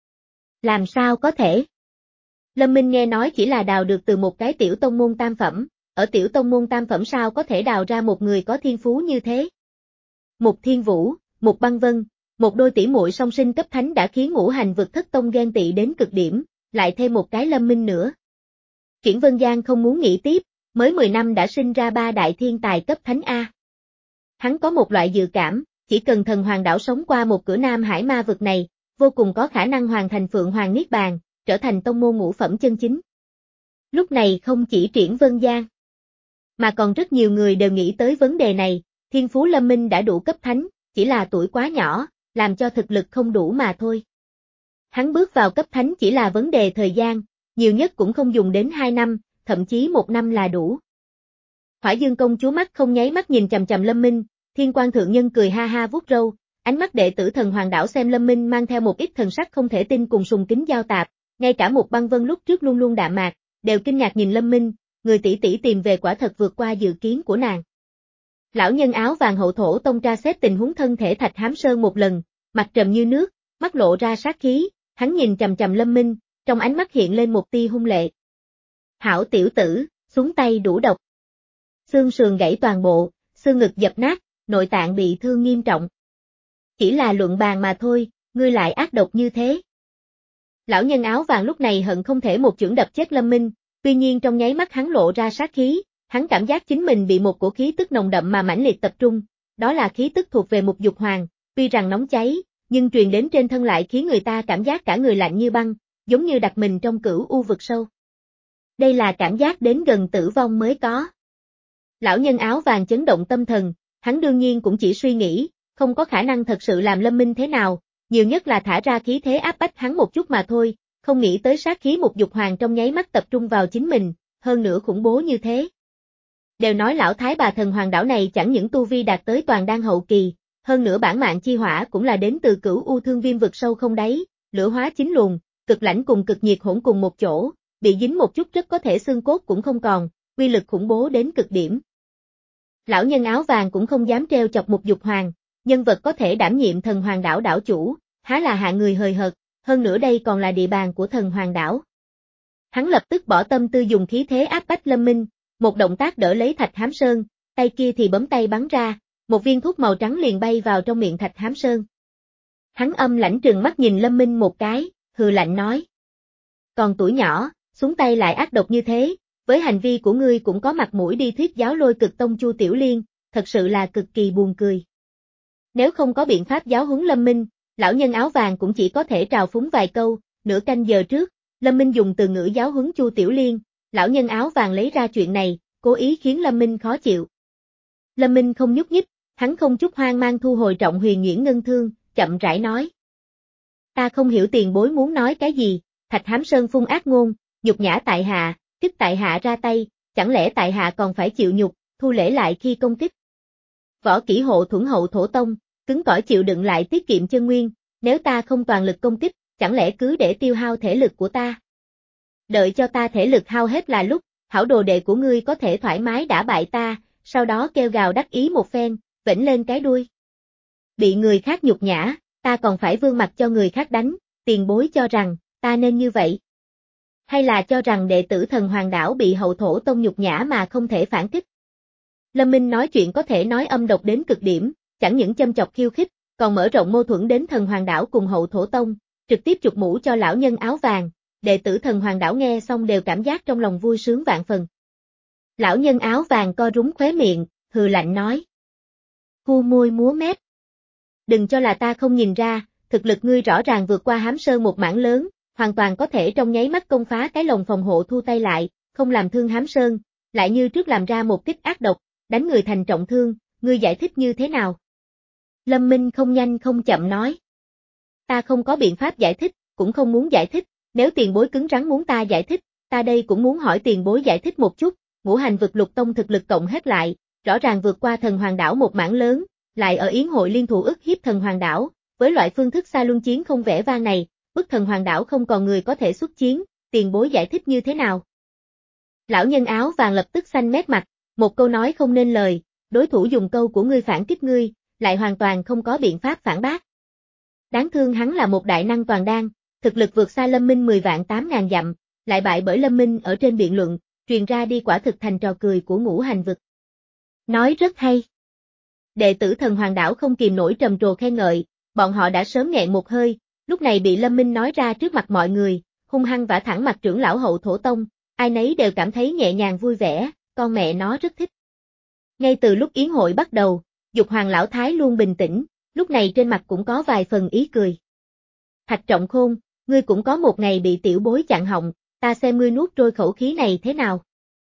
Làm sao có thể? Lâm Minh nghe nói chỉ là đào được từ một cái tiểu tông môn tam phẩm, ở tiểu tông môn tam phẩm sao có thể đào ra một người có thiên phú như thế? Mục Thiên Vũ, Mục Băng Vân, một đôi tỷ muội song sinh cấp Thánh đã khiến Ngũ Hành Vực Thất Tông ghen tị đến cực điểm, lại thêm một cái Lâm Minh nữa. Triển Vân Giang không muốn nghĩ tiếp, mới mười năm đã sinh ra ba đại thiên tài cấp Thánh A. Hắn có một loại dự cảm, chỉ cần Thần Hoàng Đảo sống qua một cửa Nam Hải Ma Vực này, vô cùng có khả năng hoàn thành Phượng Hoàng Niết Bàn, trở thành tông môn ngũ phẩm chân chính. Lúc này không chỉ Triển Vân Giang, mà còn rất nhiều người đều nghĩ tới vấn đề này, thiên phú Lâm Minh đã đủ cấp Thánh, chỉ là tuổi quá nhỏ, làm cho thực lực không đủ mà thôi. Hắn bước vào cấp Thánh chỉ là vấn đề thời gian, nhiều nhất cũng không dùng đến hai năm, thậm chí một năm là đủ. Hỏa Dương công chúa mắt không nháy mắt nhìn chằm chằm Lâm Minh, Thiên Quan thượng nhân cười ha ha vuốt râu, ánh mắt đệ tử Thần Hoàng Đảo xem Lâm Minh mang theo một ít thần sắc không thể tin cùng sùng kính giao tạp, ngay cả một Băng Vân lúc trước luôn luôn đạm mạc, đều kinh ngạc nhìn Lâm Minh, người tỷ tỷ tìm về quả thật vượt qua dự kiến của nàng. Lão nhân áo vàng Hậu Thổ Tông tra xét tình huống thân thể Thạch Hám Sơn một lần, mặt trầm như nước, mắt lộ ra sát khí, hắn nhìn chằm chằm Lâm Minh, trong ánh mắt hiện lên một tia hung lệ. Hảo tiểu tử, xuống tay đủ độc. Xương sườn gãy toàn bộ, xương ngực dập nát, nội tạng bị thương nghiêm trọng. Chỉ là luận bàn mà thôi, ngươi lại ác độc như thế. Lão nhân áo vàng lúc này hận không thể một chưởng đập chết Lâm Minh, tuy nhiên trong nháy mắt hắn lộ ra sát khí, hắn cảm giác chính mình bị một cổ khí tức nồng đậm mà mãnh liệt tập trung, đó là khí tức thuộc về Mục Dục Hoàng, tuy rằng nóng cháy, nhưng truyền đến trên thân lại khiến người ta cảm giác cả người lạnh như băng, giống như đặt mình trong cửu u vực sâu. Đây là cảm giác đến gần tử vong mới có. Lão nhân áo vàng chấn động tâm thần, hắn đương nhiên cũng chỉ suy nghĩ, không có khả năng thật sự làm Lâm Minh thế nào, nhiều nhất là thả ra khí thế áp bách hắn một chút mà thôi, không nghĩ tới sát khí Mục Dục Hoàng trong nháy mắt tập trung vào chính mình, hơn nữa khủng bố như thế. Đều nói lão thái bà Thần Hoàng Đảo này chẳng những tu vi đạt tới toàn đan hậu kỳ, hơn nữa bản mạng chi hỏa cũng là đến từ cửu u thương viêm vực sâu không đáy, lửa hóa chín luồng, cực lãnh cùng cực nhiệt hỗn cùng một chỗ, bị dính một chút rất có thể xương cốt cũng không còn, uy lực khủng bố đến cực điểm. Lão nhân áo vàng cũng không dám treo chọc Mục Dục Hoàng, nhân vật có thể đảm nhiệm Thần Hoàng đảo đảo chủ, há là hạ người hời hợt, hơn nữa đây còn là địa bàn của Thần Hoàng đảo. Hắn lập tức bỏ tâm tư dùng khí thế áp bách Lâm Minh, một động tác đỡ lấy Thạch Hám Sơn, tay kia thì bấm tay bắn ra, một viên thuốc màu trắng liền bay vào trong miệng Thạch Hám Sơn. Hắn âm lãnh trừng mắt nhìn Lâm Minh một cái, hừ lạnh nói. Còn tuổi nhỏ, xuống tay lại ác độc như thế, với hành vi của ngươi cũng có mặt mũi đi thuyết giáo Lôi Cực Tông Chu Tiểu Liên, thật sự là cực kỳ buồn cười. Nếu không có biện pháp giáo huấn Lâm Minh, lão nhân áo vàng cũng chỉ có thể trào phúng vài câu, nửa canh giờ trước, Lâm Minh dùng từ ngữ giáo huấn Chu Tiểu Liên, lão nhân áo vàng lấy ra chuyện này, cố ý khiến Lâm Minh khó chịu. Lâm Minh không nhúc nhích, hắn không chút hoang mang thu hồi Trọng Huyền Nhuyễn Ngân Thương, chậm rãi nói. Ta không hiểu tiền bối muốn nói cái gì, Thạch Hám Sơn phun ác ngôn, nhục nhã tại hạ, kích tại hạ ra tay, chẳng lẽ tại hạ còn phải chịu nhục, thu lễ lại khi công kích. Võ kỹ hộ thuẫn hậu thổ tông, cứng cỏi chịu đựng lại tiết kiệm chân nguyên, nếu ta không toàn lực công kích, chẳng lẽ cứ để tiêu hao thể lực của ta. Đợi cho ta thể lực hao hết là lúc, hảo đồ đệ của ngươi có thể thoải mái đả bại ta, sau đó kêu gào đắc ý một phen, vểnh lên cái đuôi. Bị người khác nhục nhã, ta còn phải vươn mặt cho người khác đánh, tiền bối cho rằng, ta nên như vậy. Hay là cho rằng đệ tử Thần Hoàng đảo bị hậu thổ tông nhục nhã mà không thể phản kích. Lâm Minh nói chuyện có thể nói âm độc đến cực điểm, chẳng những châm chọc khiêu khích, còn mở rộng mâu thuẫn đến Thần Hoàng đảo cùng hậu thổ tông, trực tiếp chụp mũ cho lão nhân áo vàng, đệ tử Thần Hoàng đảo nghe xong đều cảm giác trong lòng vui sướng vạn phần. Lão nhân áo vàng co rúm khóe miệng, hừ lạnh nói. Khu môi múa mép. Đừng cho là ta không nhìn ra, thực lực ngươi rõ ràng vượt qua Hám Sơn một mảng lớn, hoàn toàn có thể trong nháy mắt công phá cái lồng phòng hộ thu tay lại, không làm thương Hám Sơn, lại như trước làm ra một kích ác độc, đánh người thành trọng thương, ngươi giải thích như thế nào? Lâm Minh không nhanh không chậm nói. Ta không có biện pháp giải thích, cũng không muốn giải thích, nếu tiền bối cứng rắn muốn ta giải thích, ta đây cũng muốn hỏi tiền bối giải thích một chút, ngũ hành vực lục tông thực lực cộng hết lại, rõ ràng vượt qua Thần Hoàng đảo một mảng lớn, lại ở yến hội liên thủ ức hiếp Thần Hoàng đảo, với loại phương thức xa luân chiến không vẻ vang này, bức Thần Hoàng đảo không còn người có thể xuất chiến, tiền bối giải thích như thế nào? Lão nhân áo vàng lập tức xanh mét mặt, một câu nói không nên lời, đối thủ dùng câu của ngươi phản kích ngươi, lại hoàn toàn không có biện pháp phản bác. Đáng thương hắn là một đại năng toàn đan, thực lực vượt xa Lâm Minh mười vạn tám ngàn dặm, lại bại bởi Lâm Minh ở trên biện luận, truyền ra đi quả thực thành trò cười của ngũ hành vực. Nói rất hay. Đệ tử Thần Hoàng đảo không kìm nổi trầm trồ khen ngợi, bọn họ đã sớm nghẹn một hơi, lúc này bị Lâm Minh nói ra trước mặt mọi người, hung hăng vả thẳng mặt trưởng lão hậu thổ tông, ai nấy đều cảm thấy nhẹ nhàng vui vẻ, con mẹ nó rất thích. Ngay từ lúc yến hội bắt đầu, Dục Hoàng lão thái luôn bình tĩnh, lúc này trên mặt cũng có vài phần ý cười. Thạch Trọng Khôn, ngươi cũng có một ngày bị tiểu bối chặn họng, ta xem ngươi nuốt trôi khẩu khí này thế nào.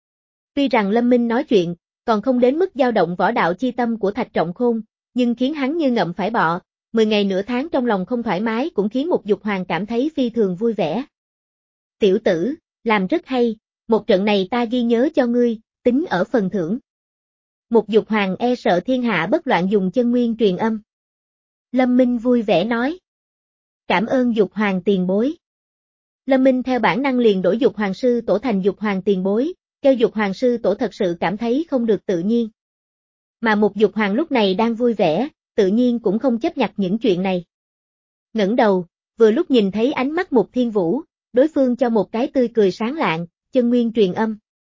Tuy rằng Lâm Minh nói chuyện, còn không đến mức dao động võ đạo chi tâm của Thạch Trọng Khôn, nhưng khiến hắn như ngậm phải bọ, mười ngày nửa tháng trong lòng không thoải mái cũng khiến một Dục Hoàng cảm thấy phi thường vui vẻ. Tiểu tử, làm rất hay, một trận này ta ghi nhớ cho ngươi, tính ở phần thưởng. Một Dục Hoàng e sợ thiên hạ bất loạn dùng chân nguyên truyền âm. Lâm Minh vui vẻ nói. Cảm ơn Dục Hoàng tiền bối. Lâm Minh theo bản năng liền đổi Dục Hoàng sư tổ thành Dục Hoàng tiền bối, kêu Dục Hoàng sư tổ thật sự cảm thấy không được tự nhiên. Mà một Dục Hoàng lúc này đang vui vẻ, tự nhiên cũng không chấp nhặt những chuyện này. Ngẩng đầu, vừa lúc nhìn thấy ánh mắt Mục Thiên Vũ, đối phương cho một cái tươi cười sáng lạng, chân nguyên truyền âm.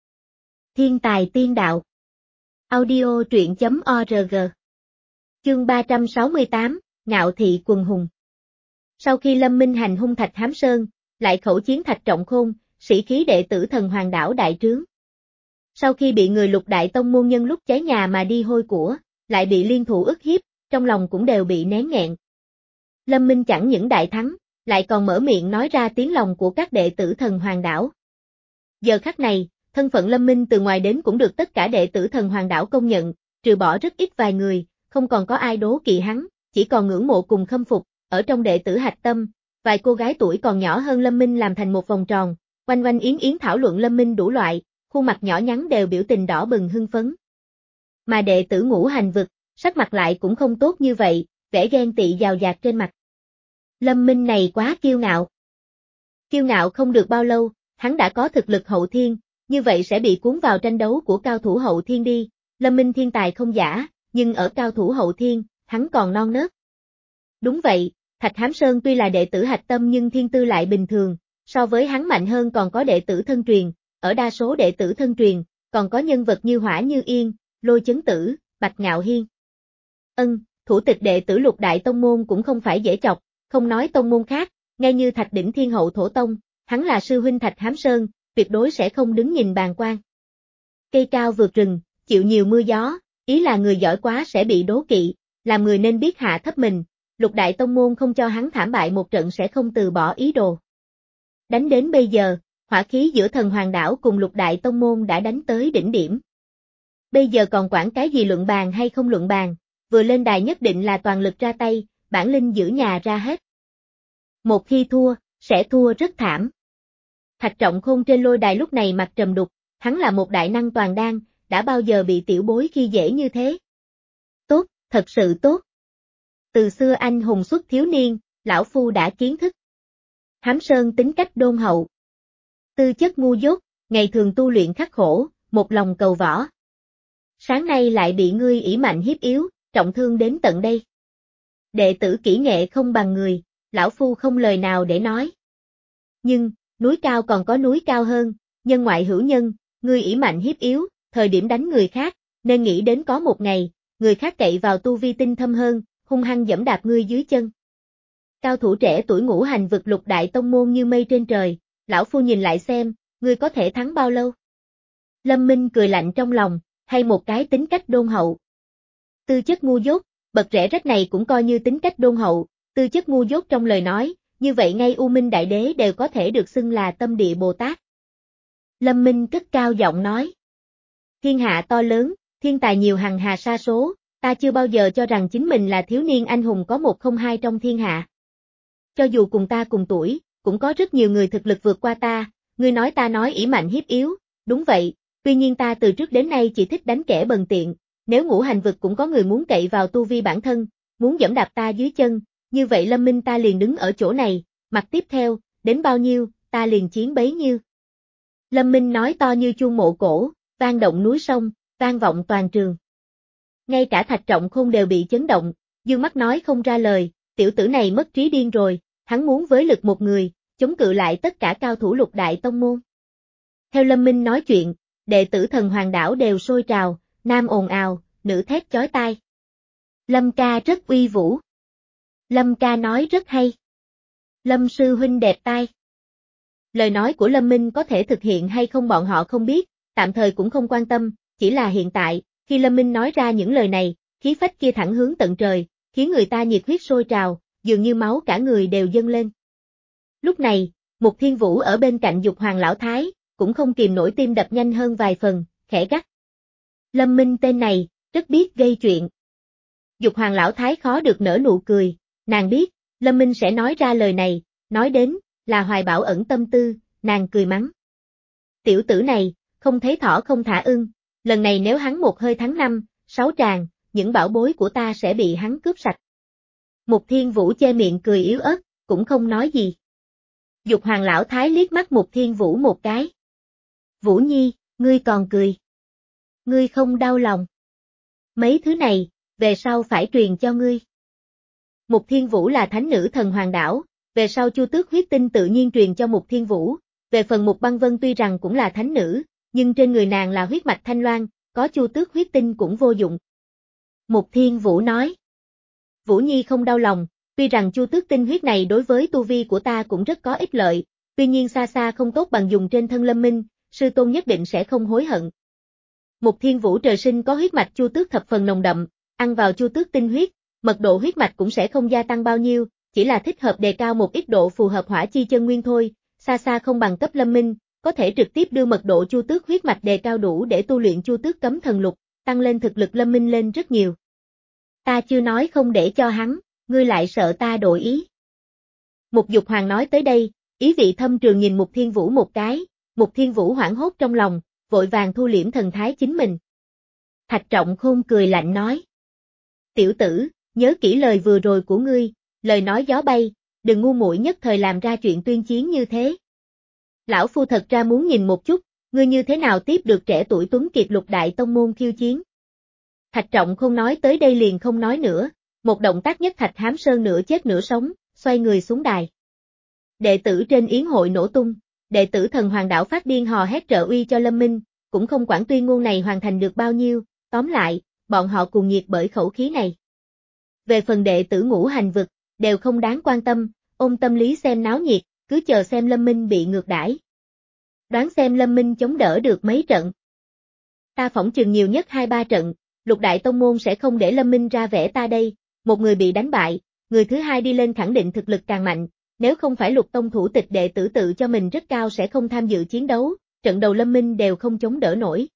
Thiên tài tiên đạo. Audio truyện chấm org. Chương ba trăm sáu mươi tám, Ngạo thị quần hùng. Sau khi Lâm Minh hành hung Thạch Hám Sơn, lại khẩu chiến Thạch Trọng Khôn, sĩ khí đệ tử Thần Hoàng đảo đại trướng. Sau khi bị người Lục đại tông môn nhân lúc cháy nhà mà đi hôi của, lại bị liên thủ ức hiếp, trong lòng cũng đều bị nén nghẹn. Lâm Minh chẳng những đại thắng, lại còn mở miệng nói ra tiếng lòng của các đệ tử Thần Hoàng đảo. Giờ khắc này, thân phận Lâm Minh từ ngoài đến cũng được tất cả đệ tử Thần Hoàng đảo công nhận, trừ bỏ rất ít vài người, không còn có ai đố kỵ hắn, chỉ còn ngưỡng mộ cùng khâm phục, ở trong đệ tử hạch tâm, vài cô gái tuổi còn nhỏ hơn Lâm Minh làm thành một vòng tròn, quanh quanh yến yến thảo luận Lâm Minh đủ loại, khuôn mặt nhỏ nhắn đều biểu tình đỏ bừng hưng phấn. Mà đệ tử ngũ hành vực, sắc mặt lại cũng không tốt như vậy, vẻ ghen tị dào dạt trên mặt. Lâm Minh này quá kiêu ngạo. Kiêu ngạo không được bao lâu, hắn đã có thực lực hậu thiên, như vậy sẽ bị cuốn vào tranh đấu của cao thủ hậu thiên đi. Lâm Minh thiên tài không giả, nhưng ở cao thủ hậu thiên, hắn còn non nớt. Đúng vậy, Thạch Hám Sơn tuy là đệ tử hạch tâm nhưng thiên tư lại bình thường, so với hắn mạnh hơn còn có đệ tử thân truyền, ở đa số đệ tử thân truyền, còn có nhân vật như Hỏa Như Yên, Lôi Chấn Tử, Bạch Ngạo Hiên. Ân, thủ tịch đệ tử Lục Đại Tông Môn cũng không phải dễ chọc, không nói tông môn khác, ngay như Thạch Đỉnh Thiên Hậu Thổ Tông, hắn là sư huynh Thạch Hám Sơn, tuyệt đối sẽ không đứng nhìn bàn quan. Cây cao vượt rừng, chịu nhiều mưa gió, ý là người giỏi quá sẽ bị đố kỵ, làm người nên biết hạ thấp mình, Lục Đại Tông Môn không cho hắn thảm bại một trận sẽ không từ bỏ ý đồ. Đánh đến bây giờ, hỏa khí giữa Thần Hoàng Đảo cùng Lục Đại Tông Môn đã đánh tới đỉnh điểm. Bây giờ còn quản cái gì luận bàn hay không luận bàn, vừa lên đài nhất định là toàn lực ra tay, bản linh giữ nhà ra hết. Một khi thua, sẽ thua rất thảm. Thạch Trọng Khôn trên lôi đài lúc này mặt trầm đục, hắn là một đại năng toàn đan, đã bao giờ bị tiểu bối khi dễ như thế. Tốt, thật sự tốt. Từ xưa anh hùng xuất thiếu niên, lão phu đã kiến thức. Hám Sơn tính cách đôn hậu. Tư chất ngu dốt, ngày thường tu luyện khắc khổ, một lòng cầu võ. Sáng nay lại bị ngươi ỷ mạnh hiếp yếu, trọng thương đến tận đây. Đệ tử kỹ nghệ không bằng người, lão phu không lời nào để nói. Nhưng, núi cao còn có núi cao hơn, nhân ngoại hữu nhân, ngươi ỷ mạnh hiếp yếu, thời điểm đánh người khác, nên nghĩ đến có một ngày, người khác cậy vào tu vi tinh thâm hơn, hung hăng giẫm đạp ngươi dưới chân. Cao thủ trẻ tuổi ngũ hành vực Lục Đại Tông Môn như mây trên trời, lão phu nhìn lại xem, ngươi có thể thắng bao lâu? Lâm Minh cười lạnh trong lòng, hay một cái tính cách đôn hậu. Tư chất ngu dốt, bậc rẽ rách này cũng coi như tính cách đôn hậu, tư chất ngu dốt trong lời nói, như vậy ngay U Minh Đại Đế đều có thể được xưng là tâm địa Bồ Tát. Lâm Minh cất cao giọng nói. Thiên hạ to lớn, thiên tài nhiều hằng hà sa số, ta chưa bao giờ cho rằng chính mình là thiếu niên anh hùng có một không hai trong thiên hạ. Cho dù cùng ta cùng tuổi, cũng có rất nhiều người thực lực vượt qua ta, ngươi nói ta nói ỷ mạnh hiếp yếu, đúng vậy, tuy nhiên ta từ trước đến nay chỉ thích đánh kẻ bần tiện, nếu ngũ hành vực cũng có người muốn cậy vào tu vi bản thân, muốn giẫm đạp ta dưới chân, như vậy Lâm Minh ta liền đứng ở chỗ này, mặt tiếp theo, đến bao nhiêu, ta liền chiến bấy nhiêu. Lâm Minh nói to như chuông mộ cổ, vang động núi sông, vang vọng toàn trường. Ngay cả Thạch Trọng Khôn đều bị chấn động, dương mắt nói không ra lời, tiểu tử này mất trí điên rồi, hắn muốn với lực một người, chống cự lại tất cả cao thủ Lục Đại Tông Môn. Theo Lâm Minh nói chuyện, đệ tử Thần Hoàng Đảo đều sôi trào, nam ồn ào, nữ thét chói tai. Lâm ca rất uy vũ. Lâm ca nói rất hay. Lâm sư huynh đẹp tai. Lời nói của Lâm Minh có thể thực hiện hay không bọn họ không biết, tạm thời cũng không quan tâm, chỉ là hiện tại, khi Lâm Minh nói ra những lời này, khí phách kia thẳng hướng tận trời, khiến người ta nhiệt huyết sôi trào, dường như máu cả người đều dâng lên. Lúc này, Mục Thiên Vũ ở bên cạnh Dục Hoàng Lão Thái, cũng không kìm nổi tim đập nhanh hơn vài phần, khẽ gắt. Lâm Minh tên này, rất biết gây chuyện. Dục Hoàng Lão Thái khó được nở nụ cười, nàng biết, Lâm Minh sẽ nói ra lời này, nói đến, là Hoài Bảo ẩn tâm tư, nàng cười mắng. Tiểu tử này, không thấy thỏ không thả ưng, lần này nếu hắn một hơi thắng năm, sáu tràng, những bảo bối của ta sẽ bị hắn cướp sạch. Mục Thiên Vũ che miệng cười yếu ớt, cũng không nói gì. Dục Hoàng Lão Thái liếc mắt Mục Thiên Vũ một cái. Vũ Nhi, ngươi còn cười. Ngươi không đau lòng. Mấy thứ này, về sau phải truyền cho ngươi. Mục Thiên Vũ là thánh nữ Thần Hoàng Đảo, về sau Chu Tước huyết tinh tự nhiên truyền cho Mục Thiên Vũ. Về phần Mục Băng Vân tuy rằng cũng là thánh nữ, nhưng trên người nàng là huyết mạch thanh loan, có Chu Tước huyết tinh cũng vô dụng. Mục Thiên Vũ nói. Vũ Nhi không đau lòng, tuy rằng Chu Tước tinh huyết này đối với tu vi của ta cũng rất có ích lợi, tuy nhiên xa xa không tốt bằng dùng trên thân Lâm Minh, sư tôn nhất định sẽ không hối hận. Mục Thiên Vũ trời sinh có huyết mạch Chu Tước thập phần nồng đậm, ăn vào Chu Tước tinh huyết, mật độ huyết mạch cũng sẽ không gia tăng bao nhiêu, chỉ là thích hợp đề cao một ít độ phù hợp hỏa chi chân nguyên thôi, xa xa không bằng cấp Lâm Minh, có thể trực tiếp đưa mật độ Chu Tước huyết mạch đề cao đủ để tu luyện Chu Tước cấm thần lục, tăng lên thực lực Lâm Minh lên rất nhiều. Ta chưa nói không để cho hắn, ngươi lại sợ ta đổi ý. Mục Dục Hoàng nói tới đây, ý vị thâm trường nhìn Mục Thiên Vũ một cái, Mục Thiên Vũ hoảng hốt trong lòng, vội vàng thu liễm thần thái chính mình. Thạch Trọng Khôn cười lạnh nói. Tiểu tử, nhớ kỹ lời vừa rồi của ngươi, lời nói gió bay, đừng ngu muội nhất thời làm ra chuyện tuyên chiến như thế. Lão phu thật ra muốn nhìn một chút, ngươi như thế nào tiếp được trẻ tuổi tuấn kiệt lục đại tông môn khiêu chiến. Thạch Trọng không nói tới đây liền không nói nữa, một động tác nhất Thạch Hám Sơn nửa chết nửa sống, xoay người xuống đài. Đệ tử trên yến hội nổ tung, đệ tử Thần Hoàng Đảo phát điên hò hét trợ uy cho Lâm Minh, cũng không quản tuyên ngôn này hoàn thành được bao nhiêu, tóm lại, bọn họ cuồng nhiệt bởi khẩu khí này. Về phần đệ tử Ngũ Hành Vực, đều không đáng quan tâm, ôm tâm lý xem náo nhiệt, cứ chờ xem Lâm Minh bị ngược đãi. Đoán xem Lâm Minh chống đỡ được mấy trận. Ta phỏng chừng nhiều nhất hai ba trận, lục đại tông môn sẽ không để Lâm Minh ra vẻ ta đây, một người bị đánh bại, người thứ hai đi lên khẳng định thực lực càng mạnh, nếu không phải lục tông thủ tịch đệ tử tự cho mình rất cao sẽ không tham dự chiến đấu, trận đầu Lâm Minh đều không chống đỡ nổi.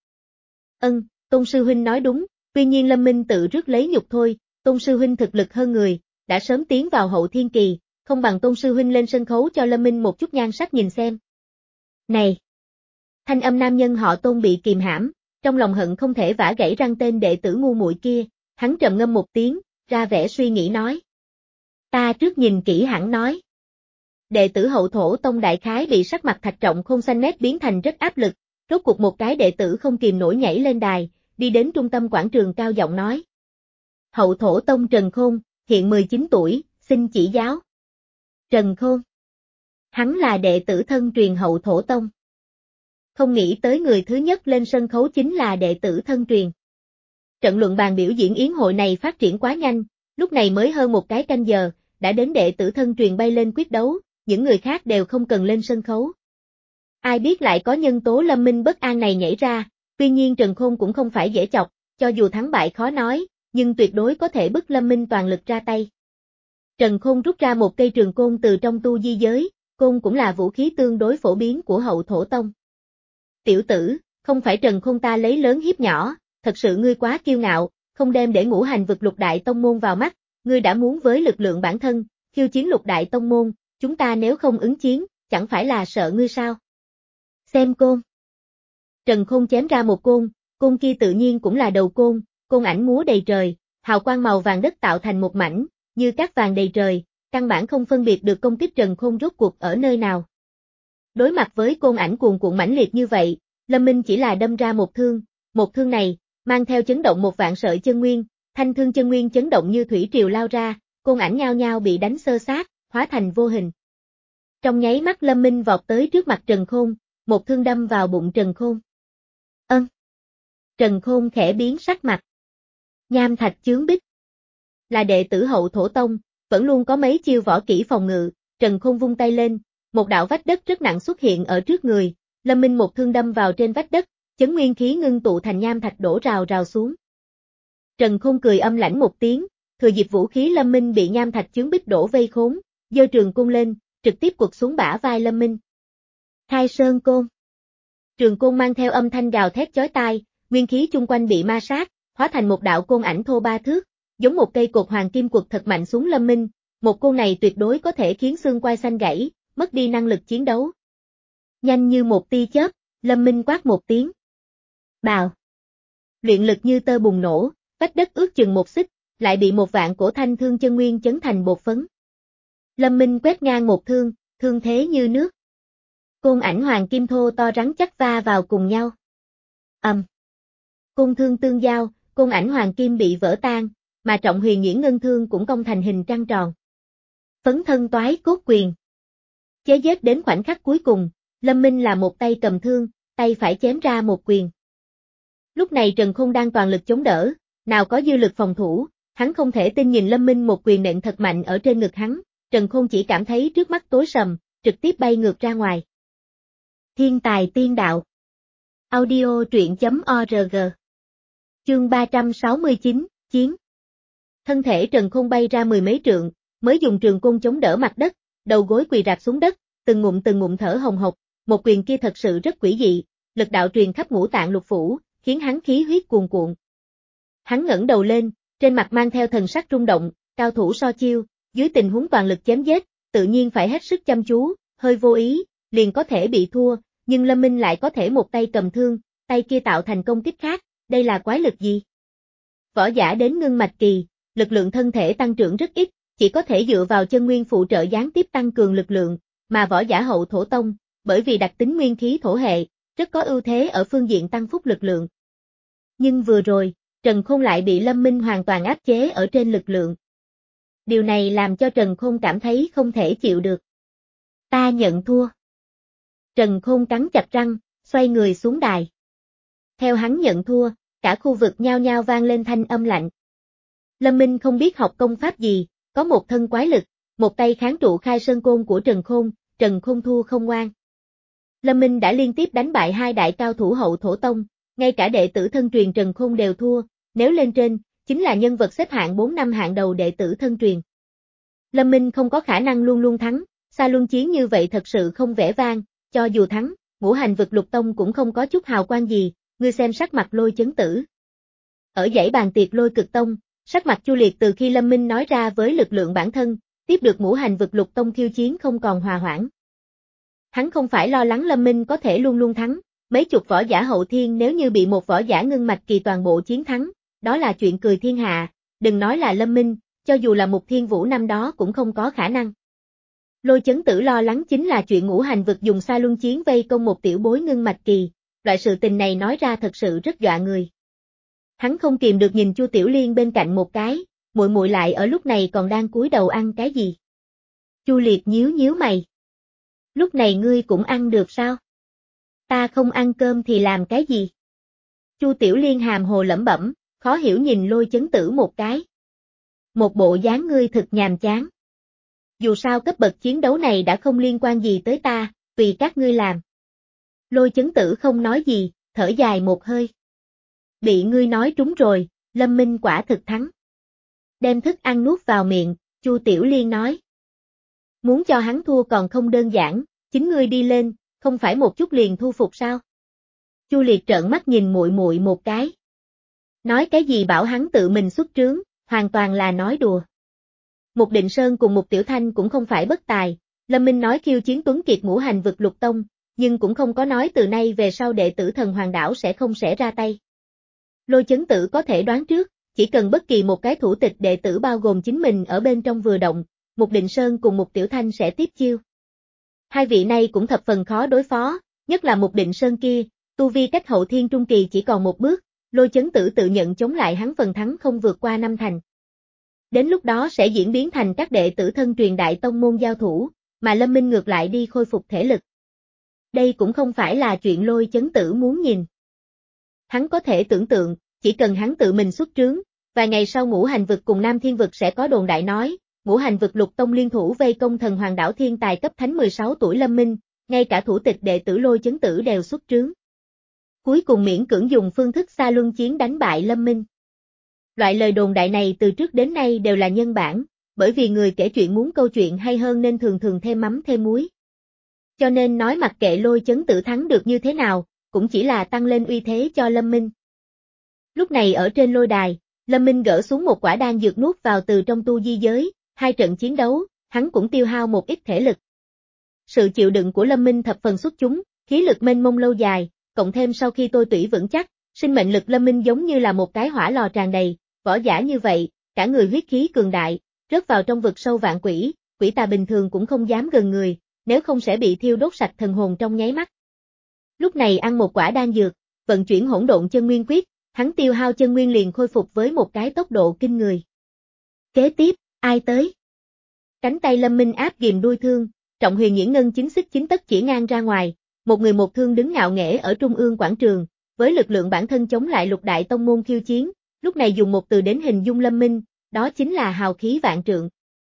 Ân, Tôn Sư Huynh nói đúng, tuy nhiên Lâm Minh tự rước lấy nhục thôi, Tôn Sư Huynh thực lực hơn người, đã sớm tiến vào hậu thiên kỳ, không bằng Tôn Sư Huynh lên sân khấu cho Lâm Minh một chút nhan sắc nhìn xem. Này! Thanh âm nam nhân họ Tôn bị kìm hãm, trong lòng hận không thể vả gãy răng tên đệ tử ngu muội kia, hắn trầm ngâm một tiếng, ra vẻ suy nghĩ nói. Ta trước nhìn kỹ hẳn nói. Đệ tử Hậu Thổ Tông đại khái bị sắc mặt Thạch Trọng không xanh mét biến thành rất áp lực, rốt cuộc một cái đệ tử không kìm nổi nhảy lên đài, đi đến trung tâm quảng trường cao giọng nói. Hậu Thổ Tông Trần Khôn, hiện mười chín tuổi, xin chỉ giáo. Trần Khôn. Hắn là đệ tử thân truyền Hậu Thổ Tông. Không nghĩ tới người thứ nhất lên sân khấu chính là đệ tử thân truyền. Trận luận bàn biểu diễn yến hội này phát triển quá nhanh, lúc này mới hơn một cái canh giờ, đã đến đệ tử thân truyền bay lên quyết đấu, những người khác đều không cần lên sân khấu. Ai biết lại có nhân tố Lâm Minh bất an này nhảy ra, tuy nhiên Trần Khôn cũng không phải dễ chọc, cho dù thắng bại khó nói, nhưng tuyệt đối có thể bức Lâm Minh toàn lực ra tay. Trần Khôn rút ra một cây trường côn từ trong tu di giới, côn cũng là vũ khí tương đối phổ biến của Hậu Thổ Tông. Tiểu tử, không phải Trần Khôn ta lấy lớn hiếp nhỏ, thật sự ngươi quá kiêu ngạo, không đem để Ngũ Hành Vực lục đại tông môn vào mắt, ngươi đã muốn với lực lượng bản thân, khiêu chiến lục đại tông môn, chúng ta nếu không ứng chiến, chẳng phải là sợ ngươi sao? Xem côn. Trần Khôn chém ra một côn, côn kia tự nhiên cũng là đầu côn, côn ảnh múa đầy trời, hào quang màu vàng đất tạo thành một mảnh, như cát vàng đầy trời, căn bản không phân biệt được công kích Trần Khôn rốt cuộc ở nơi nào. Đối mặt với côn ảnh cuồn cuộn mãnh liệt như vậy, Lâm Minh chỉ là đâm ra một thương, một thương này, mang theo chấn động một vạn sợi chân nguyên, thanh thương chân nguyên chấn động như thủy triều lao ra, côn ảnh nhao nhao bị đánh xơ xác, hóa thành vô hình. Trong nháy mắt Lâm Minh vọt tới trước mặt Trần Khôn, một thương đâm vào bụng Trần Khôn. Ân. Trần Khôn khẽ biến sắc mặt. Nham thạch chướng bích. Là đệ tử Hậu Thổ Tông, vẫn luôn có mấy chiêu võ kỹ phòng ngự, Trần Khôn vung tay lên, một đạo vách đất rất nặng xuất hiện ở trước người, Lâm Minh một thương đâm vào trên vách đất, chấn nguyên khí ngưng tụ thành nham thạch đổ rào rào xuống. Trần Khôn cười âm lãnh một tiếng, thừa dịp vũ khí Lâm Minh bị nham thạch chướng bích đổ vây khốn, giơ trường côn lên, trực tiếp quật xuống bả vai Lâm Minh. Khai Sơn Côn. Trường côn mang theo âm thanh gào thét chói tai, nguyên khí chung quanh bị ma sát, hóa thành một đạo côn ảnh thô ba thước, giống một cây cột hoàng kim quật thật mạnh xuống Lâm Minh, một côn này tuyệt đối có thể khiến xương quai xanh gãy, mất đi năng lực chiến đấu. Nhanh như một tia chớp, Lâm Minh quát một tiếng. Bào. Luyện lực như tơ bùng nổ, vách đất ước chừng một xích, lại bị một vạn cổ thanh thương chân nguyên chấn thành bột phấn. Lâm Minh quét ngang một thương, thương thế như nước. Côn ảnh hoàng kim thô to rắn chắc va vào cùng nhau. Ầm. Um. Côn thương tương giao, côn ảnh hoàng kim bị vỡ tan, mà trọng huyền nhuyễn ngân thương cũng cong thành hình trăng tròn. Phấn thân toái cốt quyền. Chế giết đến khoảnh khắc cuối cùng, Lâm Minh là một tay cầm thương, tay phải chém ra một quyền. Lúc này Trần Khôn đang toàn lực chống đỡ, nào có dư lực phòng thủ, hắn không thể tin nhìn Lâm Minh một quyền nện thật mạnh ở trên ngực hắn, Trần Khôn chỉ cảm thấy trước mắt tối sầm, trực tiếp bay ngược ra ngoài. Thiên tài tiên đạo. Audio truyện chấm org. Chương ba trăm sáu mươi chín, Chiến. Thân thể Trần Khôn bay ra mười mấy trượng, mới dùng trường côn chống đỡ mặt đất, đầu gối quỳ rạp xuống đất, từng ngụm từng ngụm thở hồng hộc, một quyền kia thật sự rất quỷ dị, lực đạo truyền khắp ngũ tạng lục phủ, khiến hắn khí huyết cuồn cuộn. Hắn ngẩng đầu lên, trên mặt mang theo thần sắc rung động, cao thủ so chiêu, dưới tình huống toàn lực chém giết, tự nhiên phải hết sức chăm chú, hơi vô ý, liền có thể bị thua, nhưng Lâm Minh lại có thể một tay cầm thương, tay kia tạo thành công kích khác, đây là quái lực gì? Võ giả đến ngưng mạch kỳ, lực lượng thân thể tăng trưởng rất ít, chỉ có thể dựa vào chân nguyên phụ trợ gián tiếp tăng cường lực lượng, mà võ giả Hậu Thổ Tông, bởi vì đặc tính nguyên khí thổ hệ, rất có ưu thế ở phương diện tăng phúc lực lượng. Nhưng vừa rồi, Trần Khôn lại bị Lâm Minh hoàn toàn áp chế ở trên lực lượng. Điều này làm cho Trần Khôn cảm thấy không thể chịu được. Ta nhận thua. Trần Khôn cắn chặt răng, xoay người xuống đài. Theo hắn nhận thua, cả khu vực nhao nhao vang lên thanh âm lạnh. Lâm Minh không biết học công pháp gì, có một thân quái lực, một tay kháng trụ khai sơn côn của Trần Khôn, Trần Khôn thua không ngoan. Lâm Minh đã liên tiếp đánh bại hai đại cao thủ hậu thổ tông, ngay cả đệ tử thân truyền Trần Khôn đều thua, nếu lên trên, chính là nhân vật xếp hạng bốn năm hạng đầu đệ tử thân truyền. Lâm Minh không có khả năng luôn luôn thắng, xa luân chiến như vậy thật sự không vẻ vang, cho dù thắng, ngũ hành vực lục tông cũng không có chút hào quang gì, ngươi xem sắc mặt Lôi Chấn Tử. Ở dãy bàn tiệc Lôi Cực Tông, sắc mặt Chu Liệt từ khi Lâm Minh nói ra với lực lượng bản thân, tiếp được ngũ hành vực lục tông khiêu chiến không còn hòa hoãn. Hắn không phải lo lắng Lâm Minh có thể luôn luôn thắng, mấy chục võ giả hậu thiên nếu như bị một võ giả ngưng mạch kỳ toàn bộ chiến thắng, đó là chuyện cười thiên hạ, đừng nói là Lâm Minh, cho dù là Mục Thiên Vũ năm đó cũng không có khả năng. Lôi Chấn Tử lo lắng chính là chuyện ngũ hành vực dùng xa luân chiến vây công một tiểu bối ngưng mạch kỳ, loại sự tình này nói ra thật sự rất dọa người. Hắn không kìm được nhìn Chu Tiểu Liên bên cạnh một cái, muội muội lại ở lúc này còn đang cúi đầu ăn cái gì? Chu Liệt nhíu nhíu mày. Lúc này ngươi cũng ăn được sao? Ta không ăn cơm thì làm cái gì? Chu Tiểu Liên hàm hồ lẩm bẩm, khó hiểu nhìn Lôi Chấn Tử một cái. Một bộ dáng ngươi thực nhàm chán. Dù sao cấp bậc chiến đấu này đã không liên quan gì tới ta, tùy các ngươi làm. Lôi Chấn Tử không nói gì, thở dài một hơi. Bị ngươi nói trúng rồi, Lâm Minh quả thực thắng. Đem thức ăn nuốt vào miệng, Chu Tiểu Liên nói. Muốn cho hắn thua còn không đơn giản, chính ngươi đi lên, không phải một chút liền thu phục sao? Chu Liệt trợn mắt nhìn muội muội một cái. Nói cái gì bảo hắn tự mình xuất trướng, hoàn toàn là nói đùa. Mục Định Sơn cùng Mục Tiểu Thanh cũng không phải bất tài, Lâm Minh nói khiêu chiến Tuấn Kiệt ngũ hành vực lục tông, nhưng cũng không có nói từ nay về sau đệ tử Thần Hoàng Đảo sẽ không sẽ ra tay. Lôi Chấn Tử có thể đoán trước, chỉ cần bất kỳ một cái thủ tịch đệ tử bao gồm chính mình ở bên trong vừa động, Mục Định Sơn cùng Mục Tiểu Thanh sẽ tiếp chiêu. Hai vị này cũng thập phần khó đối phó, nhất là Mục Định Sơn kia, tu vi cách hậu thiên trung kỳ chỉ còn một bước, Lôi Chấn Tử tự nhận chống lại hắn phần thắng không vượt qua năm thành. Đến lúc đó sẽ diễn biến thành các đệ tử thân truyền đại tông môn giao thủ, mà Lâm Minh ngược lại đi khôi phục thể lực. Đây cũng không phải là chuyện Lôi Chấn Tử muốn nhìn. Hắn có thể tưởng tượng, chỉ cần hắn tự mình xuất trướng, vài ngày sau ngũ hành vực cùng Nam Thiên vực sẽ có đồn đại nói, ngũ hành vực lục tông liên thủ vây công Thần Hoàng Đảo thiên tài cấp thánh mười sáu tuổi Lâm Minh, ngay cả thủ tịch đệ tử Lôi Chấn Tử đều xuất trướng. Cuối cùng miễn cưỡng dùng phương thức xa luân chiến đánh bại Lâm Minh. Loại lời đồn đại này từ trước đến nay đều là nhân bản, bởi vì người kể chuyện muốn câu chuyện hay hơn nên thường thường thêm mắm thêm muối. Cho nên nói mặc kệ Lôi Chấn Tử thắng được như thế nào, cũng chỉ là tăng lên uy thế cho Lâm Minh. Lúc này ở trên lôi đài, Lâm Minh gỡ xuống một quả đan dược nuốt vào từ trong tu di giới, hai trận chiến đấu, hắn cũng tiêu hao một ít thể lực. Sự chịu đựng của Lâm Minh thập phần xuất chúng, khí lực mênh mông lâu dài, cộng thêm sau khi tôi tủy vững chắc, sinh mệnh lực Lâm Minh giống như là một cái hỏa lò tràn đầy, võ giả như vậy, cả người huyết khí cường đại, rớt vào trong vực sâu vạn quỷ, quỷ tà bình thường cũng không dám gần người, nếu không sẽ bị thiêu đốt sạch thần hồn trong nháy mắt. Lúc này ăn một quả đan dược, vận chuyển hỗn độn chân nguyên quyết, hắn tiêu hao chân nguyên liền khôi phục với một cái tốc độ kinh người. Kế tiếp, ai tới? Cánh tay Lâm Minh áp ghìm đuôi thương, trọng huyền nhuyễn ngân chính xích chính tất chỉ ngang ra ngoài, một người một thương đứng ngạo nghễ ở trung ương quảng trường, với lực lượng bản thân chống lại lục đại tông môn khiêu chiến, lúc này dùng một từ đến hình dung Lâm Minh, đó chính là hào khí vạn trượng.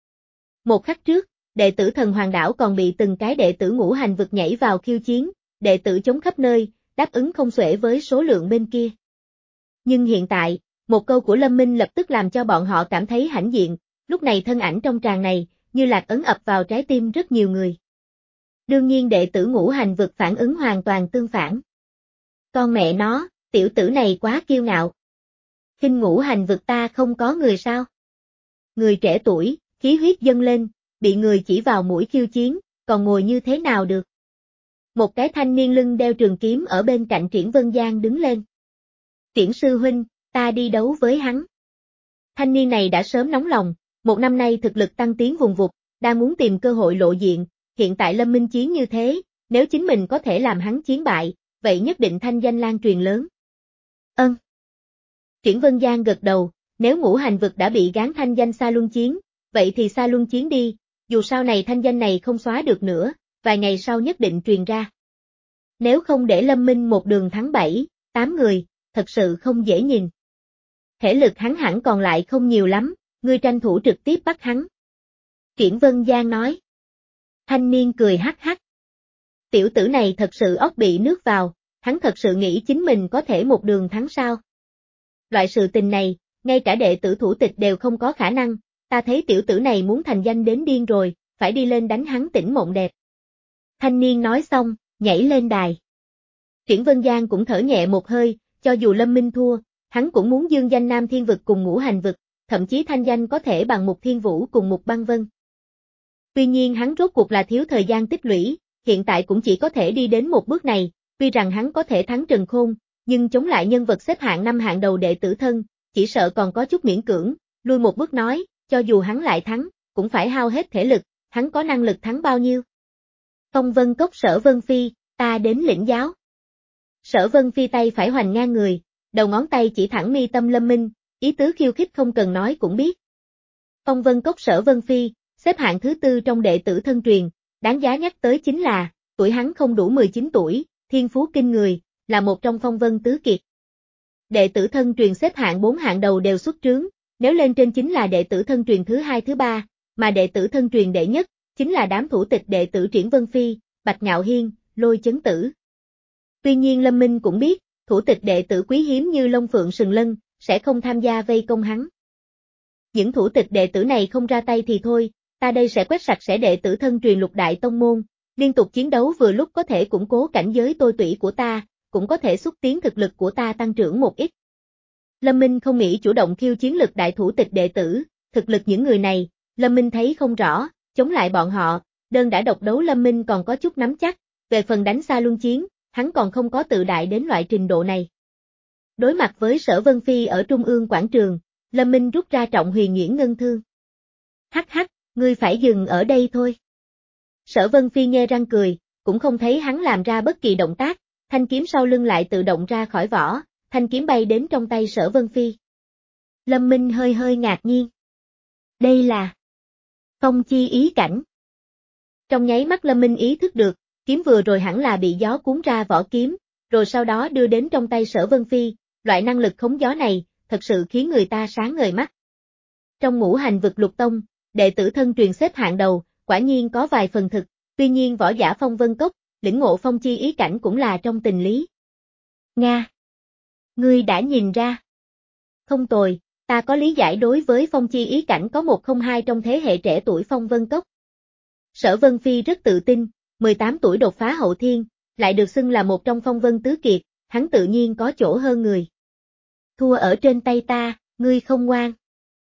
Một khắc trước, đệ tử Thần Hoàng Đảo còn bị từng cái đệ tử ngũ hành vực nhảy vào khiêu chiến, đệ tử chống khắp nơi, đáp ứng không xuể với số lượng bên kia. Nhưng hiện tại, một câu của Lâm Minh lập tức làm cho bọn họ cảm thấy hãnh diện, lúc này thân ảnh trong tràng này, như lạc ấn ập vào trái tim rất nhiều người. Đương nhiên đệ tử ngũ hành vực phản ứng hoàn toàn tương phản. Con mẹ nó, tiểu tử này quá kiêu ngạo. Khinh ngũ hành vực ta không có người sao? Người trẻ tuổi, khí huyết dâng lên, bị người chỉ vào mũi khiêu chiến, còn ngồi như thế nào được? Một cái thanh niên lưng đeo trường kiếm ở bên cạnh Triển Vân Giang đứng lên. Triển sư huynh, ta đi đấu với hắn. Thanh niên này đã sớm nóng lòng, một năm nay thực lực tăng tiến vùng vụt, đang muốn tìm cơ hội lộ diện, hiện tại Lâm Minh chiến như thế, nếu chính mình có thể làm hắn chiến bại, vậy nhất định thanh danh lan truyền lớn. Ân. Triển Vân Giang gật đầu, nếu ngũ hành vực đã bị gán thanh danh Sa Luân Chiến, vậy thì Sa Luân Chiến đi, dù sau này thanh danh này không xóa được nữa, vài ngày sau nhất định truyền ra. Nếu không để Lâm Minh một đường thắng bảy, tám người, thật sự không dễ nhìn. Thể lực hắn hẳn còn lại không nhiều lắm, ngươi tranh thủ trực tiếp bắt hắn. Triển Vân Giang nói. Thanh niên cười hắc hắc. Tiểu tử này thật sự óc bị nước vào, hắn thật sự nghĩ chính mình có thể một đường thắng sao. Loại sự tình này, ngay cả đệ tử thủ tịch đều không có khả năng, ta thấy tiểu tử này muốn thành danh đến điên rồi, phải đi lên đánh hắn tỉnh mộng đẹp. Thanh niên nói xong, nhảy lên đài. Triển Vân Giang cũng thở nhẹ một hơi, cho dù Lâm Minh thua, hắn cũng muốn dương danh Nam Thiên Vực cùng Ngũ Hành Vực, thậm chí thanh danh có thể bằng Mục Thiên Vũ cùng Mục Băng Vân. Tuy nhiên hắn rốt cuộc là thiếu thời gian tích lũy, hiện tại cũng chỉ có thể đi đến một bước này, tuy rằng hắn có thể thắng Trần Khôn, nhưng chống lại nhân vật xếp hạng năm hạng đầu đệ tử thân, chỉ sợ còn có chút miễn cưỡng, lui một bước nói, cho dù hắn lại thắng, cũng phải hao hết thể lực, hắn có năng lực thắng bao nhiêu. Phong Vân Cốc Sở Vân Phi, ta đến lĩnh giáo. Sở Vân Phi tay phải hoành ngang người, đầu ngón tay chỉ thẳng mi tâm Lâm Minh, ý tứ khiêu khích không cần nói cũng biết. Phong Vân Cốc Sở Vân Phi, xếp hạng thứ tư trong đệ tử thân truyền, đáng giá nhắc tới chính là, tuổi hắn không đủ mười chín tuổi, thiên phú kinh người, là một trong phong vân tứ kiệt. Đệ tử thân truyền xếp hạng bốn hạng đầu đều xuất trướng, nếu lên trên chính là đệ tử thân truyền thứ hai thứ ba, mà đệ tử thân truyền đệ nhất, chính là đám thủ tịch đệ tử Triển Vân Phi, Bạch Ngạo Hiên, Lôi Chấn Tử. Tuy nhiên Lâm Minh cũng biết, thủ tịch đệ tử quý hiếm như Long Phượng Sừng Lân, sẽ không tham gia vây công hắn. Những thủ tịch đệ tử này không ra tay thì thôi, ta đây sẽ quét sạch sẽ đệ tử thân truyền lục đại tông môn, liên tục chiến đấu vừa lúc có thể củng cố cảnh giới tôi tủy của ta, cũng có thể xúc tiến thực lực của ta tăng trưởng một ít. Lâm Minh không nghĩ chủ động khiêu chiến lực đại thủ tịch đệ tử, thực lực những người này, Lâm Minh thấy không rõ, chống lại bọn họ, đơn đã độc đấu Lâm Minh còn có chút nắm chắc, về phần đánh Sa Luân Chiến, hắn còn không có tự đại đến loại trình độ này. Đối mặt với Sở Vân Phi ở Trung ương quảng trường, Lâm Minh rút ra Trọng Huyền Nhuyễn Ngân Thương. Hắc hắc, ngươi phải dừng ở đây thôi. Sở Vân Phi nhe răng cười, cũng không thấy hắn làm ra bất kỳ động tác, thanh kiếm sau lưng lại tự động ra khỏi vỏ, thanh kiếm bay đến trong tay Sở Vân Phi. Lâm Minh hơi hơi ngạc nhiên. Đây là phong chi ý cảnh. Trong nháy mắt Lâm Minh ý thức được, kiếm vừa rồi hẳn là bị gió cuốn ra vỏ kiếm, rồi sau đó đưa đến trong tay Sở Vân Phi, loại năng lực khống gió này, thật sự khiến người ta sáng ngời mắt. Trong ngũ hành vực lục tông, đệ tử thân truyền xếp hạng đầu, quả nhiên có vài phần thực, tuy nhiên võ giả Phong Vân Cốc, lĩnh ngộ phong chi ý cảnh cũng là trong tình lý. Nga! Ngươi đã nhìn ra. Không tồi, ta có lý giải đối với phong chi ý cảnh có một không hai trong thế hệ trẻ tuổi Phong Vân Cốc. Sở Vân Phi rất tự tin, mười tám tuổi đột phá hậu thiên, lại được xưng là một trong phong vân tứ kiệt, hắn tự nhiên có chỗ hơn người. Thua ở trên tay ta, ngươi không ngoan.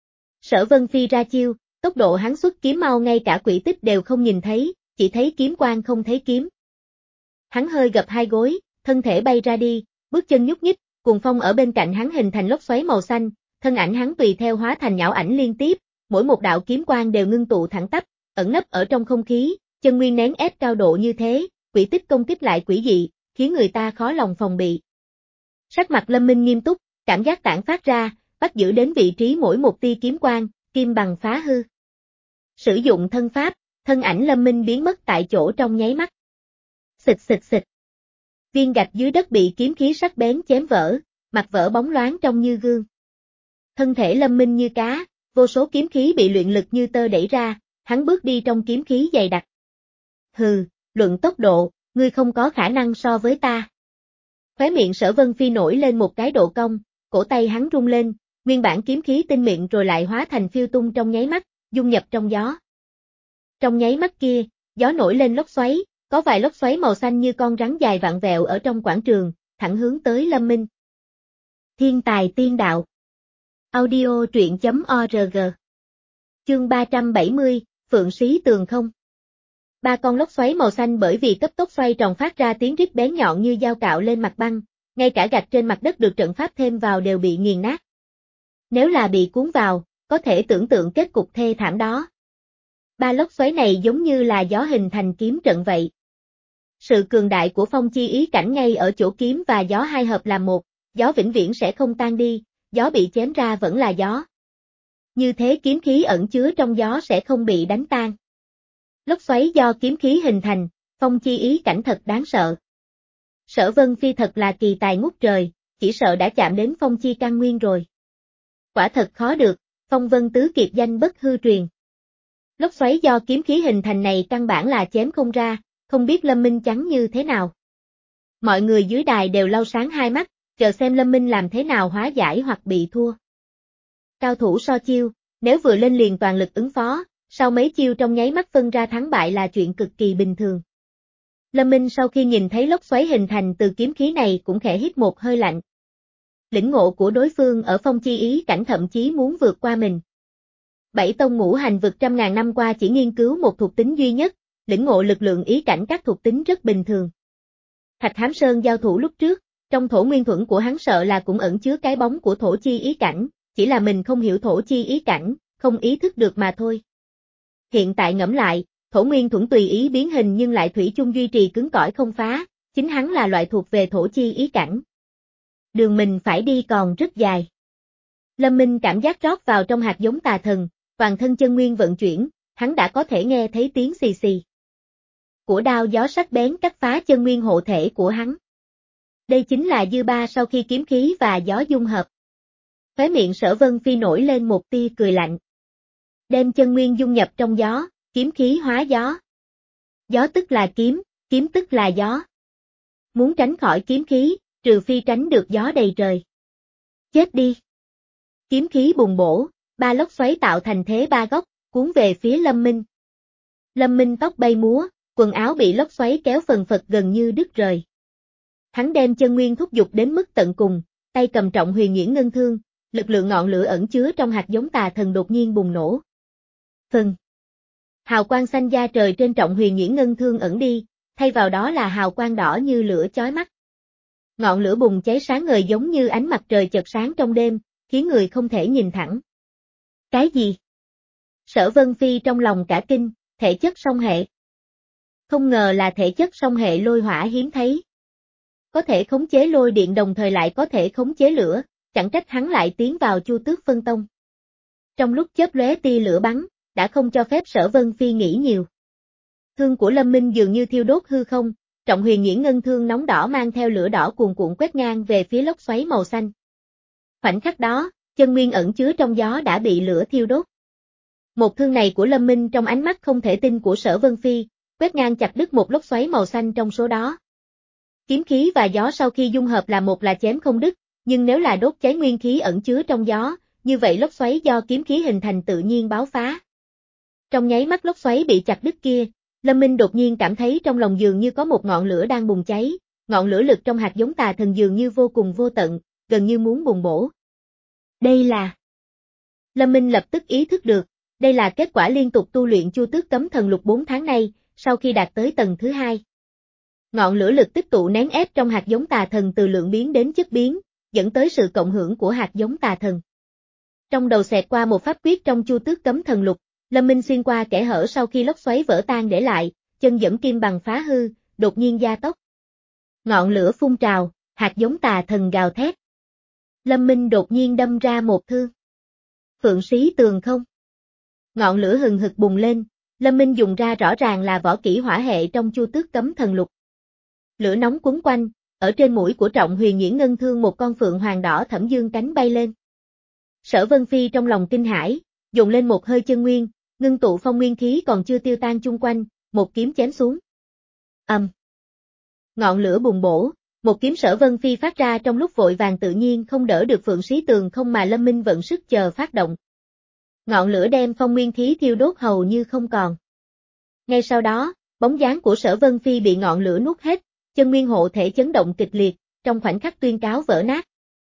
Sở Vân Phi ra chiêu, tốc độ hắn xuất kiếm mau ngay cả quỷ tích đều không nhìn thấy, chỉ thấy kiếm quang không thấy kiếm. Hắn hơi gập hai gối, thân thể bay ra đi, bước chân nhúc nhích, cuồng phong ở bên cạnh hắn hình thành lốc xoáy màu xanh, thân ảnh hắn tùy theo hóa thành nhão ảnh liên tiếp, mỗi một đạo kiếm quang đều ngưng tụ thẳng tắp, ẩn nấp ở trong không khí, chân nguyên nén ép cao độ như thế, quỷ tích công kích lại quỷ dị, khiến người ta khó lòng phòng bị. Sắc mặt Lâm Minh nghiêm túc, cảm giác tản phát ra, bắt giữ đến vị trí mỗi một tia kiếm quang, kim bằng phá hư. Sử dụng thân pháp, thân ảnh Lâm Minh biến mất tại chỗ trong nháy mắt. Xịt xịt xịt. Viên gạch dưới đất bị kiếm khí sắc bén chém vỡ, mặt vỡ bóng loáng trông như gương. Thân thể Lâm Minh như cá, vô số kiếm khí bị luyện lực như tơ đẩy ra, hắn bước đi trong kiếm khí dày đặc. Hừ, luận tốc độ, ngươi không có khả năng so với ta. Khóe miệng Sở Vân Phi nổi lên một cái độ cong, cổ tay hắn rung lên, nguyên bản kiếm khí tinh miệng rồi lại hóa thành phiêu tung trong nháy mắt, dung nhập trong gió. Trong nháy mắt kia, gió nổi lên lốc xoáy, có vài lốc xoáy màu xanh như con rắn dài vặn vẹo ở trong quảng trường, thẳng hướng tới Lâm Minh. Thiên tài tiên đạo. Audio truyện chấm org. Chương ba trăm bảy mươi, Phượng Sĩ Tường Không. Ba con lốc xoáy màu xanh bởi vì cấp tốc xoay tròn phát ra tiếng rít bén nhọn như dao cạo lên mặt băng, ngay cả gạch trên mặt đất được trận pháp thêm vào đều bị nghiền nát. Nếu là bị cuốn vào, có thể tưởng tượng kết cục thê thảm đó. Ba lốc xoáy này giống như là gió hình thành kiếm trận vậy. Sự cường đại của phong chi ý cảnh ngay ở chỗ kiếm và gió hai hợp làm một, gió vĩnh viễn sẽ không tan đi, gió bị chém ra vẫn là gió. Như thế kiếm khí ẩn chứa trong gió sẽ không bị đánh tan. Lốc xoáy do kiếm khí hình thành, phong chi ý cảnh thật đáng sợ. Sở Vân Phi thật là kỳ tài ngút trời, chỉ sợ đã chạm đến phong chi căn nguyên rồi. Quả thật khó được, phong vân tứ kiệt danh bất hư truyền. Lốc xoáy do kiếm khí hình thành này căn bản là chém không ra, không biết Lâm Minh chắn như thế nào. Mọi người dưới đài đều lau sáng hai mắt, chờ xem Lâm Minh làm thế nào hóa giải hoặc bị thua. Cao thủ so chiêu, nếu vừa lên liền toàn lực ứng phó, sau mấy chiêu trong nháy mắt phân ra thắng bại là chuyện cực kỳ bình thường. Lâm Minh sau khi nhìn thấy lốc xoáy hình thành từ kiếm khí này cũng khẽ hít một hơi lạnh. Lĩnh ngộ của đối phương ở phong chi ý cảnh thậm chí muốn vượt qua mình. Bảy tông ngũ hành vực trăm ngàn năm qua chỉ nghiên cứu một thuộc tính duy nhất, lĩnh ngộ lực lượng ý cảnh các thuộc tính rất bình thường. Thạch Hám Sơn giao thủ lúc trước, trong thổ nguyên thuẫn của hắn sợ là cũng ẩn chứa cái bóng của thổ chi ý cảnh, chỉ là mình không hiểu thổ chi ý cảnh, không ý thức được mà thôi. Hiện tại ngẫm lại, thổ nguyên thuẫn tùy ý biến hình nhưng lại thủy chung duy trì cứng cỏi không phá, chính hắn là loại thuộc về thổ chi ý cảnh. Đường mình phải đi còn rất dài. Lâm Minh cảm giác rót vào trong hạt giống tà thần, toàn thân chân nguyên vận chuyển, hắn đã có thể nghe thấy tiếng xì xì của đao gió sắc bén cắt phá chân nguyên hộ thể của hắn. Đây chính là dư ba sau khi kiếm khí và gió dung hợp. Khóe miệng Sở Vân Phi nổi lên một tia cười lạnh. Đem chân nguyên dung nhập trong gió, kiếm khí hóa gió. Gió tức là kiếm, kiếm tức là gió. Muốn tránh khỏi kiếm khí, trừ phi tránh được gió đầy trời. Chết đi. Kiếm khí bùng bổ, ba lốc xoáy tạo thành thế ba góc, cuốn về phía Lâm Minh. Lâm Minh tóc bay múa, quần áo bị lốc xoáy kéo phần phật gần như đứt rời. Hắn đem chân nguyên thúc giục đến mức tận cùng, tay cầm trọng huyền nhuyễn ngân thương, lực lượng ngọn lửa ẩn chứa trong hạt giống tà thần đột nhiên bùng nổ. Phần. Hào quang xanh da trời trên trọng huyền nhuyễn ngân thương ẩn đi, thay vào đó là hào quang đỏ như lửa chói mắt. Ngọn lửa bùng cháy sáng ngời giống như ánh mặt trời chợt sáng trong đêm, khiến người không thể nhìn thẳng. Cái gì? Sở Vân Phi trong lòng cả kinh, thể chất song hệ. Không ngờ là thể chất song hệ lôi hỏa hiếm thấy. Có thể khống chế lôi điện đồng thời lại có thể khống chế lửa, chẳng trách hắn lại tiến vào Chu Tước Phân Tông. Trong lúc chớp lóe tia lửa bắn, đã không cho phép Sở Vân Phi nghĩ nhiều. Thương của Lâm Minh dường như thiêu đốt hư không, trọng huyền nhuyễn ngân thương nóng đỏ mang theo lửa đỏ cuồn cuộn quét ngang về phía lốc xoáy màu xanh. Khoảnh khắc đó, chân nguyên ẩn chứa trong gió đã bị lửa thiêu đốt. Một thương này của Lâm Minh trong ánh mắt không thể tin của Sở Vân Phi, quét ngang chặt đứt một lốc xoáy màu xanh trong số đó. Kiếm khí và gió sau khi dung hợp là một là chém không đứt, nhưng nếu là đốt cháy nguyên khí ẩn chứa trong gió, như vậy lốc xoáy do kiếm khí hình thành tự nhiên báo phá. Trong nháy mắt lốc xoáy bị chặt đứt kia, Lâm Minh đột nhiên cảm thấy trong lòng dường như có một ngọn lửa đang bùng cháy, ngọn lửa lực trong hạt giống tà thần dường như vô cùng vô tận, gần như muốn bùng bổ. Đây là... Lâm Minh lập tức ý thức được, đây là kết quả liên tục tu luyện Chu Tước Cấm Thần Lục bốn tháng nay, sau khi đạt tới tầng thứ hai. Ngọn lửa lực tích tụ nén ép trong hạt giống tà thần từ lượng biến đến chất biến, dẫn tới sự cộng hưởng của hạt giống tà thần. Trong đầu xẹt qua một pháp quyết trong Chu Tước Cấm Thần Lục, Lâm Minh xuyên qua kẽ hở sau khi lốc xoáy vỡ tan để lại, chân dẫm kim bằng phá hư, đột nhiên gia tốc. Ngọn lửa phun trào, hạt giống tà thần gào thét. Lâm Minh đột nhiên đâm ra một thương. Phượng Sĩ Tường Không. Ngọn lửa hừng hực bùng lên, Lâm Minh dùng ra rõ ràng là võ kỹ hỏa hệ trong Chu Tước Cấm Thần Lục. Lửa nóng quấn quanh, ở trên mũi của trọng huyền nhuyễn ngân thương một con phượng hoàng đỏ thẫm dương cánh bay lên. Sở Vân Phi trong lòng kinh hãi, dùng lên một hơi chân nguyên, ngưng tụ phong nguyên khí còn chưa tiêu tan chung quanh, một kiếm chém xuống. Ầm. Um. Ngọn lửa bùng bổ, một kiếm Sở Vân Phi phát ra trong lúc vội vàng tự nhiên không đỡ được Phượng Sĩ Tường Không mà Lâm Minh vận sức chờ phát động. Ngọn lửa đem phong nguyên khí thiêu đốt hầu như không còn. Ngay sau đó, bóng dáng của Sở Vân Phi bị ngọn lửa nuốt hết, chân nguyên hộ thể chấn động kịch liệt, trong khoảnh khắc tuyên cáo vỡ nát.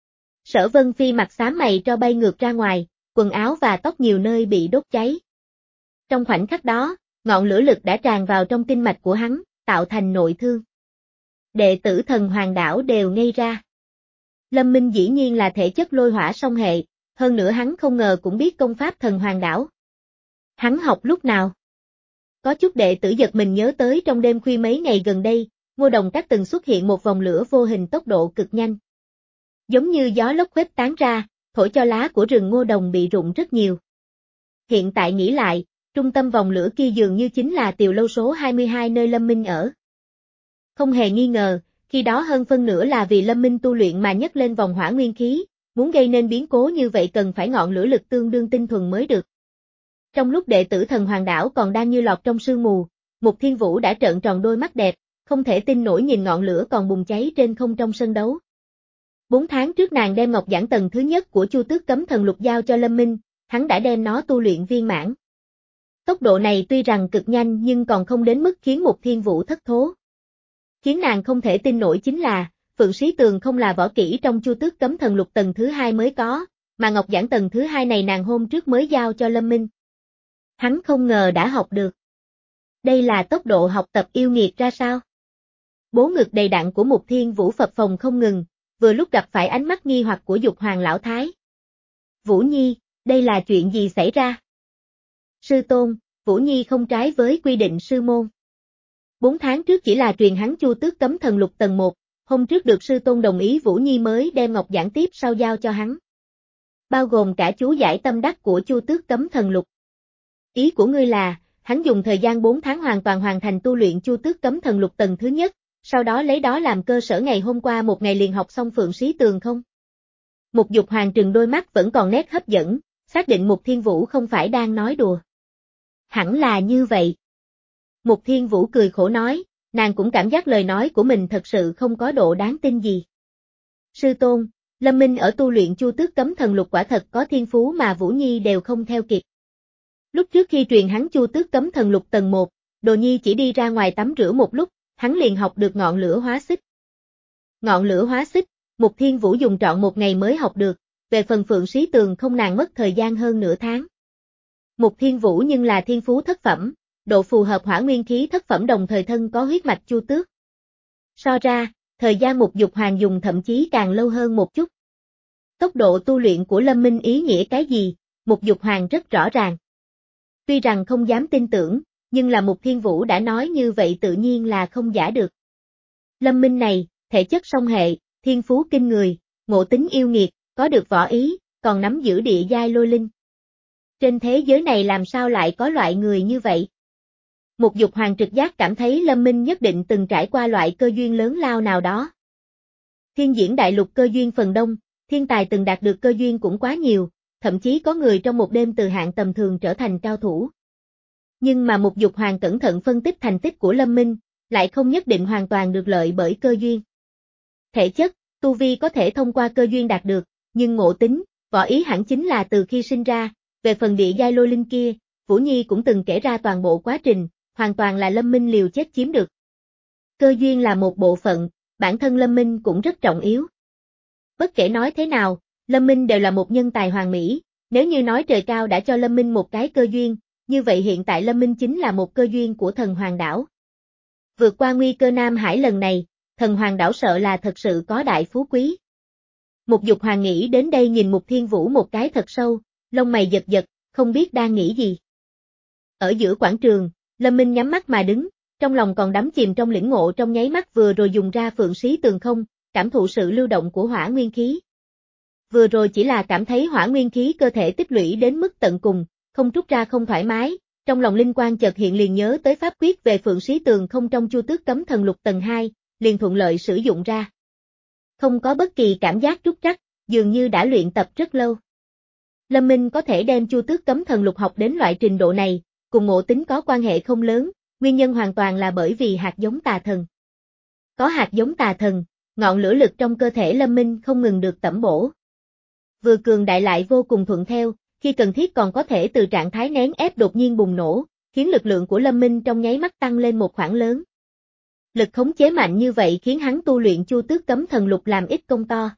Sở Vân Phi mặt xám mày tro bay ngược ra ngoài, quần áo và tóc nhiều nơi bị đốt cháy. Trong khoảnh khắc đó, ngọn lửa lực đã tràn vào trong tinh mạch của hắn, tạo thành nội thương. Đệ tử Thần Hoàng Đảo đều ngây ra. Lâm Minh dĩ nhiên là thể chất lôi hỏa song hệ, hơn nữa hắn không ngờ cũng biết công pháp Thần Hoàng Đảo. Hắn học lúc nào? Có chút đệ tử giật mình nhớ tới trong đêm khuya mấy ngày gần đây, Ngô Đồng Các từng xuất hiện một vòng lửa vô hình tốc độ cực nhanh. Giống như gió lốc khuếch tán ra, thổi cho lá của rừng Ngô Đồng bị rụng rất nhiều. Hiện tại nghĩ lại, trung tâm vòng lửa kia dường như chính là tiều lâu số hai mươi hai nơi Lâm Minh ở. Không hề nghi ngờ, khi đó hơn phân nửa là vì Lâm Minh tu luyện mà nhấc lên vòng hỏa nguyên khí, muốn gây nên biến cố như vậy cần phải ngọn lửa lực tương đương tinh thuần mới được. Trong lúc đệ tử Thần Hoàng Đảo còn đang như lọt trong sương mù, Mục Thiên Vũ đã trợn tròn đôi mắt đẹp, không thể tin nổi nhìn ngọn lửa còn bùng cháy trên không trong sân đấu. Bốn tháng trước nàng đem ngọc giản tầng thứ nhất của Chu Tước Cấm Thần Lục giao cho Lâm Minh, hắn đã đem nó tu luyện viên mãn. Tốc độ này tuy rằng cực nhanh nhưng còn không đến mức khiến Mục Thiên Vũ thất thố. Khiến nàng không thể tin nổi chính là, Phượng Sĩ Tường không là võ kỹ trong Chu Tước Cấm Thần Lục tầng thứ hai mới có, mà ngọc giản tầng thứ hai này nàng hôm trước mới giao cho Lâm Minh. Hắn không ngờ đã học được. Đây là tốc độ học tập yêu nghiệt ra sao? Bố ngực đầy đặn của Mục Thiên Vũ phập phồng không ngừng, vừa lúc gặp phải ánh mắt nghi hoặc của Dục Hoàng lão thái. Vũ Nhi, đây là chuyện gì xảy ra? Sư tôn, Vũ Nhi không trái với quy định sư môn. Bốn tháng trước chỉ là truyền hắn Chu Tước Cấm Thần Lục tầng một, hôm trước được sư tôn đồng ý Vũ Nhi mới đem ngọc giản tiếp sau giao cho hắn. Bao gồm cả chú giải tâm đắc của Chu Tước Cấm Thần Lục. Ý của ngươi là, hắn dùng thời gian bốn tháng hoàn toàn hoàn thành tu luyện Chu Tước Cấm Thần Lục tầng thứ nhất, sau đó lấy đó làm cơ sở ngày hôm qua một ngày liền học xong Phượng Sĩ Tường không? Mục Dục Hoàng trừng đôi mắt vẫn còn nét hấp dẫn, xác định Mục Thiên Vũ không phải đang nói đùa. Hẳn là như vậy. Mục Thiên Vũ cười khổ nói, nàng cũng cảm giác lời nói của mình thật sự không có độ đáng tin gì. Sư tôn, Lâm Minh ở tu luyện Chu Tước Cấm Thần Lục quả thật có thiên phú mà Vũ Nhi đều không theo kịp. Lúc trước khi truyền hắn Chu Tước Cấm Thần Lục tầng một, Đồ Nhi chỉ đi ra ngoài tắm rửa một lúc, hắn liền học được ngọn lửa hóa xích. Ngọn lửa hóa xích, Mục Thiên Vũ dùng trọn một ngày mới học được, về phần Phượng Sĩ Tường không nàng mất thời gian hơn nửa tháng. Mục Thiên Vũ nhưng là thiên phú thất phẩm, độ phù hợp hỏa nguyên khí thất phẩm đồng thời thân có huyết mạch Chu Tước. So ra, thời gian Mục Dục Hoàng dùng thậm chí càng lâu hơn một chút. Tốc độ tu luyện của Lâm Minh ý nghĩa cái gì, Mục Dục Hoàng rất rõ ràng. Tuy rằng không dám tin tưởng, nhưng là Mục Thiên Vũ đã nói như vậy tự nhiên là không giả được. Lâm Minh này, thể chất song hệ, thiên phú kinh người, ngộ tính yêu nghiệt, có được võ ý, còn nắm giữ địa giai lôi linh. Trên thế giới này làm sao lại có loại người như vậy? Mục Dục Hoàng trực giác cảm thấy Lâm Minh nhất định từng trải qua loại cơ duyên lớn lao nào đó. Thiên diễn đại lục cơ duyên phần đông, thiên tài từng đạt được cơ duyên cũng quá nhiều, thậm chí có người trong một đêm từ hạng tầm thường trở thành cao thủ. Nhưng mà Mục Dục Hoàng cẩn thận phân tích thành tích của Lâm Minh, lại không nhất định hoàn toàn được lợi bởi cơ duyên. Thể chất, tu vi có thể thông qua cơ duyên đạt được, nhưng ngộ tính, võ ý hẳn chính là từ khi sinh ra, về phần địa giai lôi linh kia, Vũ Nhi cũng từng kể ra toàn bộ quá trình, hoàn toàn là Lâm Minh liều chết chiếm được. Cơ duyên là một bộ phận, bản thân Lâm Minh cũng rất trọng yếu. Bất kể nói thế nào, Lâm Minh đều là một nhân tài hoàn mỹ, nếu như nói trời cao đã cho Lâm Minh một cái cơ duyên, như vậy hiện tại Lâm Minh chính là một cơ duyên của Thần Hoàng Đảo. Vượt qua nguy cơ Nam Hải lần này, Thần Hoàng Đảo sợ là thật sự có đại phú quý. Mục Dục Hoàng nghĩ đến đây nhìn Mục Thiên Vũ một cái thật sâu, lông mày giật giật, không biết đang nghĩ gì. Ở giữa quảng trường, Lâm Minh nhắm mắt mà đứng, trong lòng còn đắm chìm trong lĩnh ngộ trong nháy mắt vừa rồi dùng ra Phượng Sĩ Tường không, cảm thụ sự lưu động của hỏa nguyên khí. Vừa rồi chỉ là cảm thấy hỏa nguyên khí cơ thể tích lũy đến mức tận cùng, không trút ra không thoải mái, trong lòng linh quang chợt hiện liền nhớ tới pháp quyết về Phượng Sĩ Tường không trong Chu Tước Cấm Thần Lục tầng hai, liền thuận lợi sử dụng ra. Không có bất kỳ cảm giác trúc trắc, dường như đã luyện tập rất lâu. Lâm Minh có thể đem Chu Tước Cấm Thần Lục học đến loại trình độ này, cùng ngộ tính có quan hệ không lớn, nguyên nhân hoàn toàn là bởi vì hạt giống tà thần. Có hạt giống tà thần, ngọn lửa lực trong cơ thể Lâm Minh không ngừng được tẩm bổ. Vừa cường đại lại vô cùng thuận theo, khi cần thiết còn có thể từ trạng thái nén ép đột nhiên bùng nổ, khiến lực lượng của Lâm Minh trong nháy mắt tăng lên một khoảng lớn. Lực khống chế mạnh như vậy khiến hắn tu luyện Chu Tước Cấm Thần Lục làm ít công to.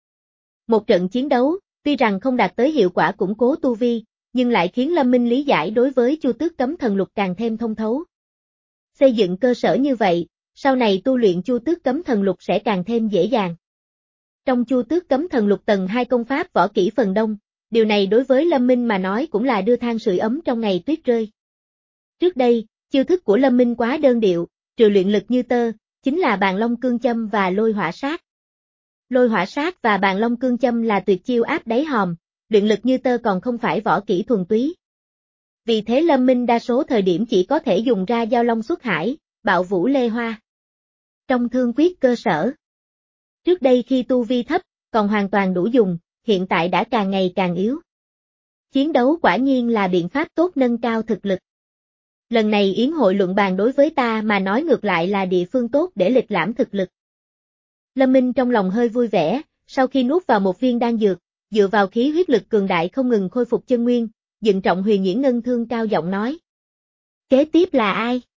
Một trận chiến đấu, tuy rằng không đạt tới hiệu quả củng cố tu vi, nhưng lại khiến Lâm Minh lý giải đối với Chu Tước Cấm Thần Lục càng thêm thông thấu. Xây dựng cơ sở như vậy, sau này tu luyện Chu Tước Cấm Thần Lục sẽ càng thêm dễ dàng. Trong Chu Tước Cấm Thần Lục tầng hai công pháp võ kỹ phần đông, điều này đối với Lâm Minh mà nói cũng là đưa than sưởi ấm trong ngày tuyết rơi. Trước đây, chiêu thức của Lâm Minh quá đơn điệu, trừ luyện lực như tơ, chính là Bàn Long Cương Châm và Lôi Hỏa Sát. Lôi Hỏa Sát và Bàn Long Cương Châm là tuyệt chiêu áp đáy hòm, luyện lực như tơ còn không phải võ kỹ thuần túy. Vì thế Lâm Minh đa số thời điểm chỉ có thể dùng ra Giao Long Xuất Hải, Bạo Vũ Lê Hoa. Trong thương quyết cơ sở. Trước đây khi tu vi thấp, còn hoàn toàn đủ dùng, hiện tại đã càng ngày càng yếu. Chiến đấu quả nhiên là biện pháp tốt nâng cao thực lực. Lần này yến hội luận bàn đối với ta mà nói ngược lại là địa phương tốt để lịch lãm thực lực. Lâm Minh trong lòng hơi vui vẻ, sau khi nuốt vào một viên đan dược, dựa vào khí huyết lực cường đại không ngừng khôi phục chân nguyên, dựng trọng huyền nhuyễn ngân thương cao giọng nói. Kế tiếp là ai?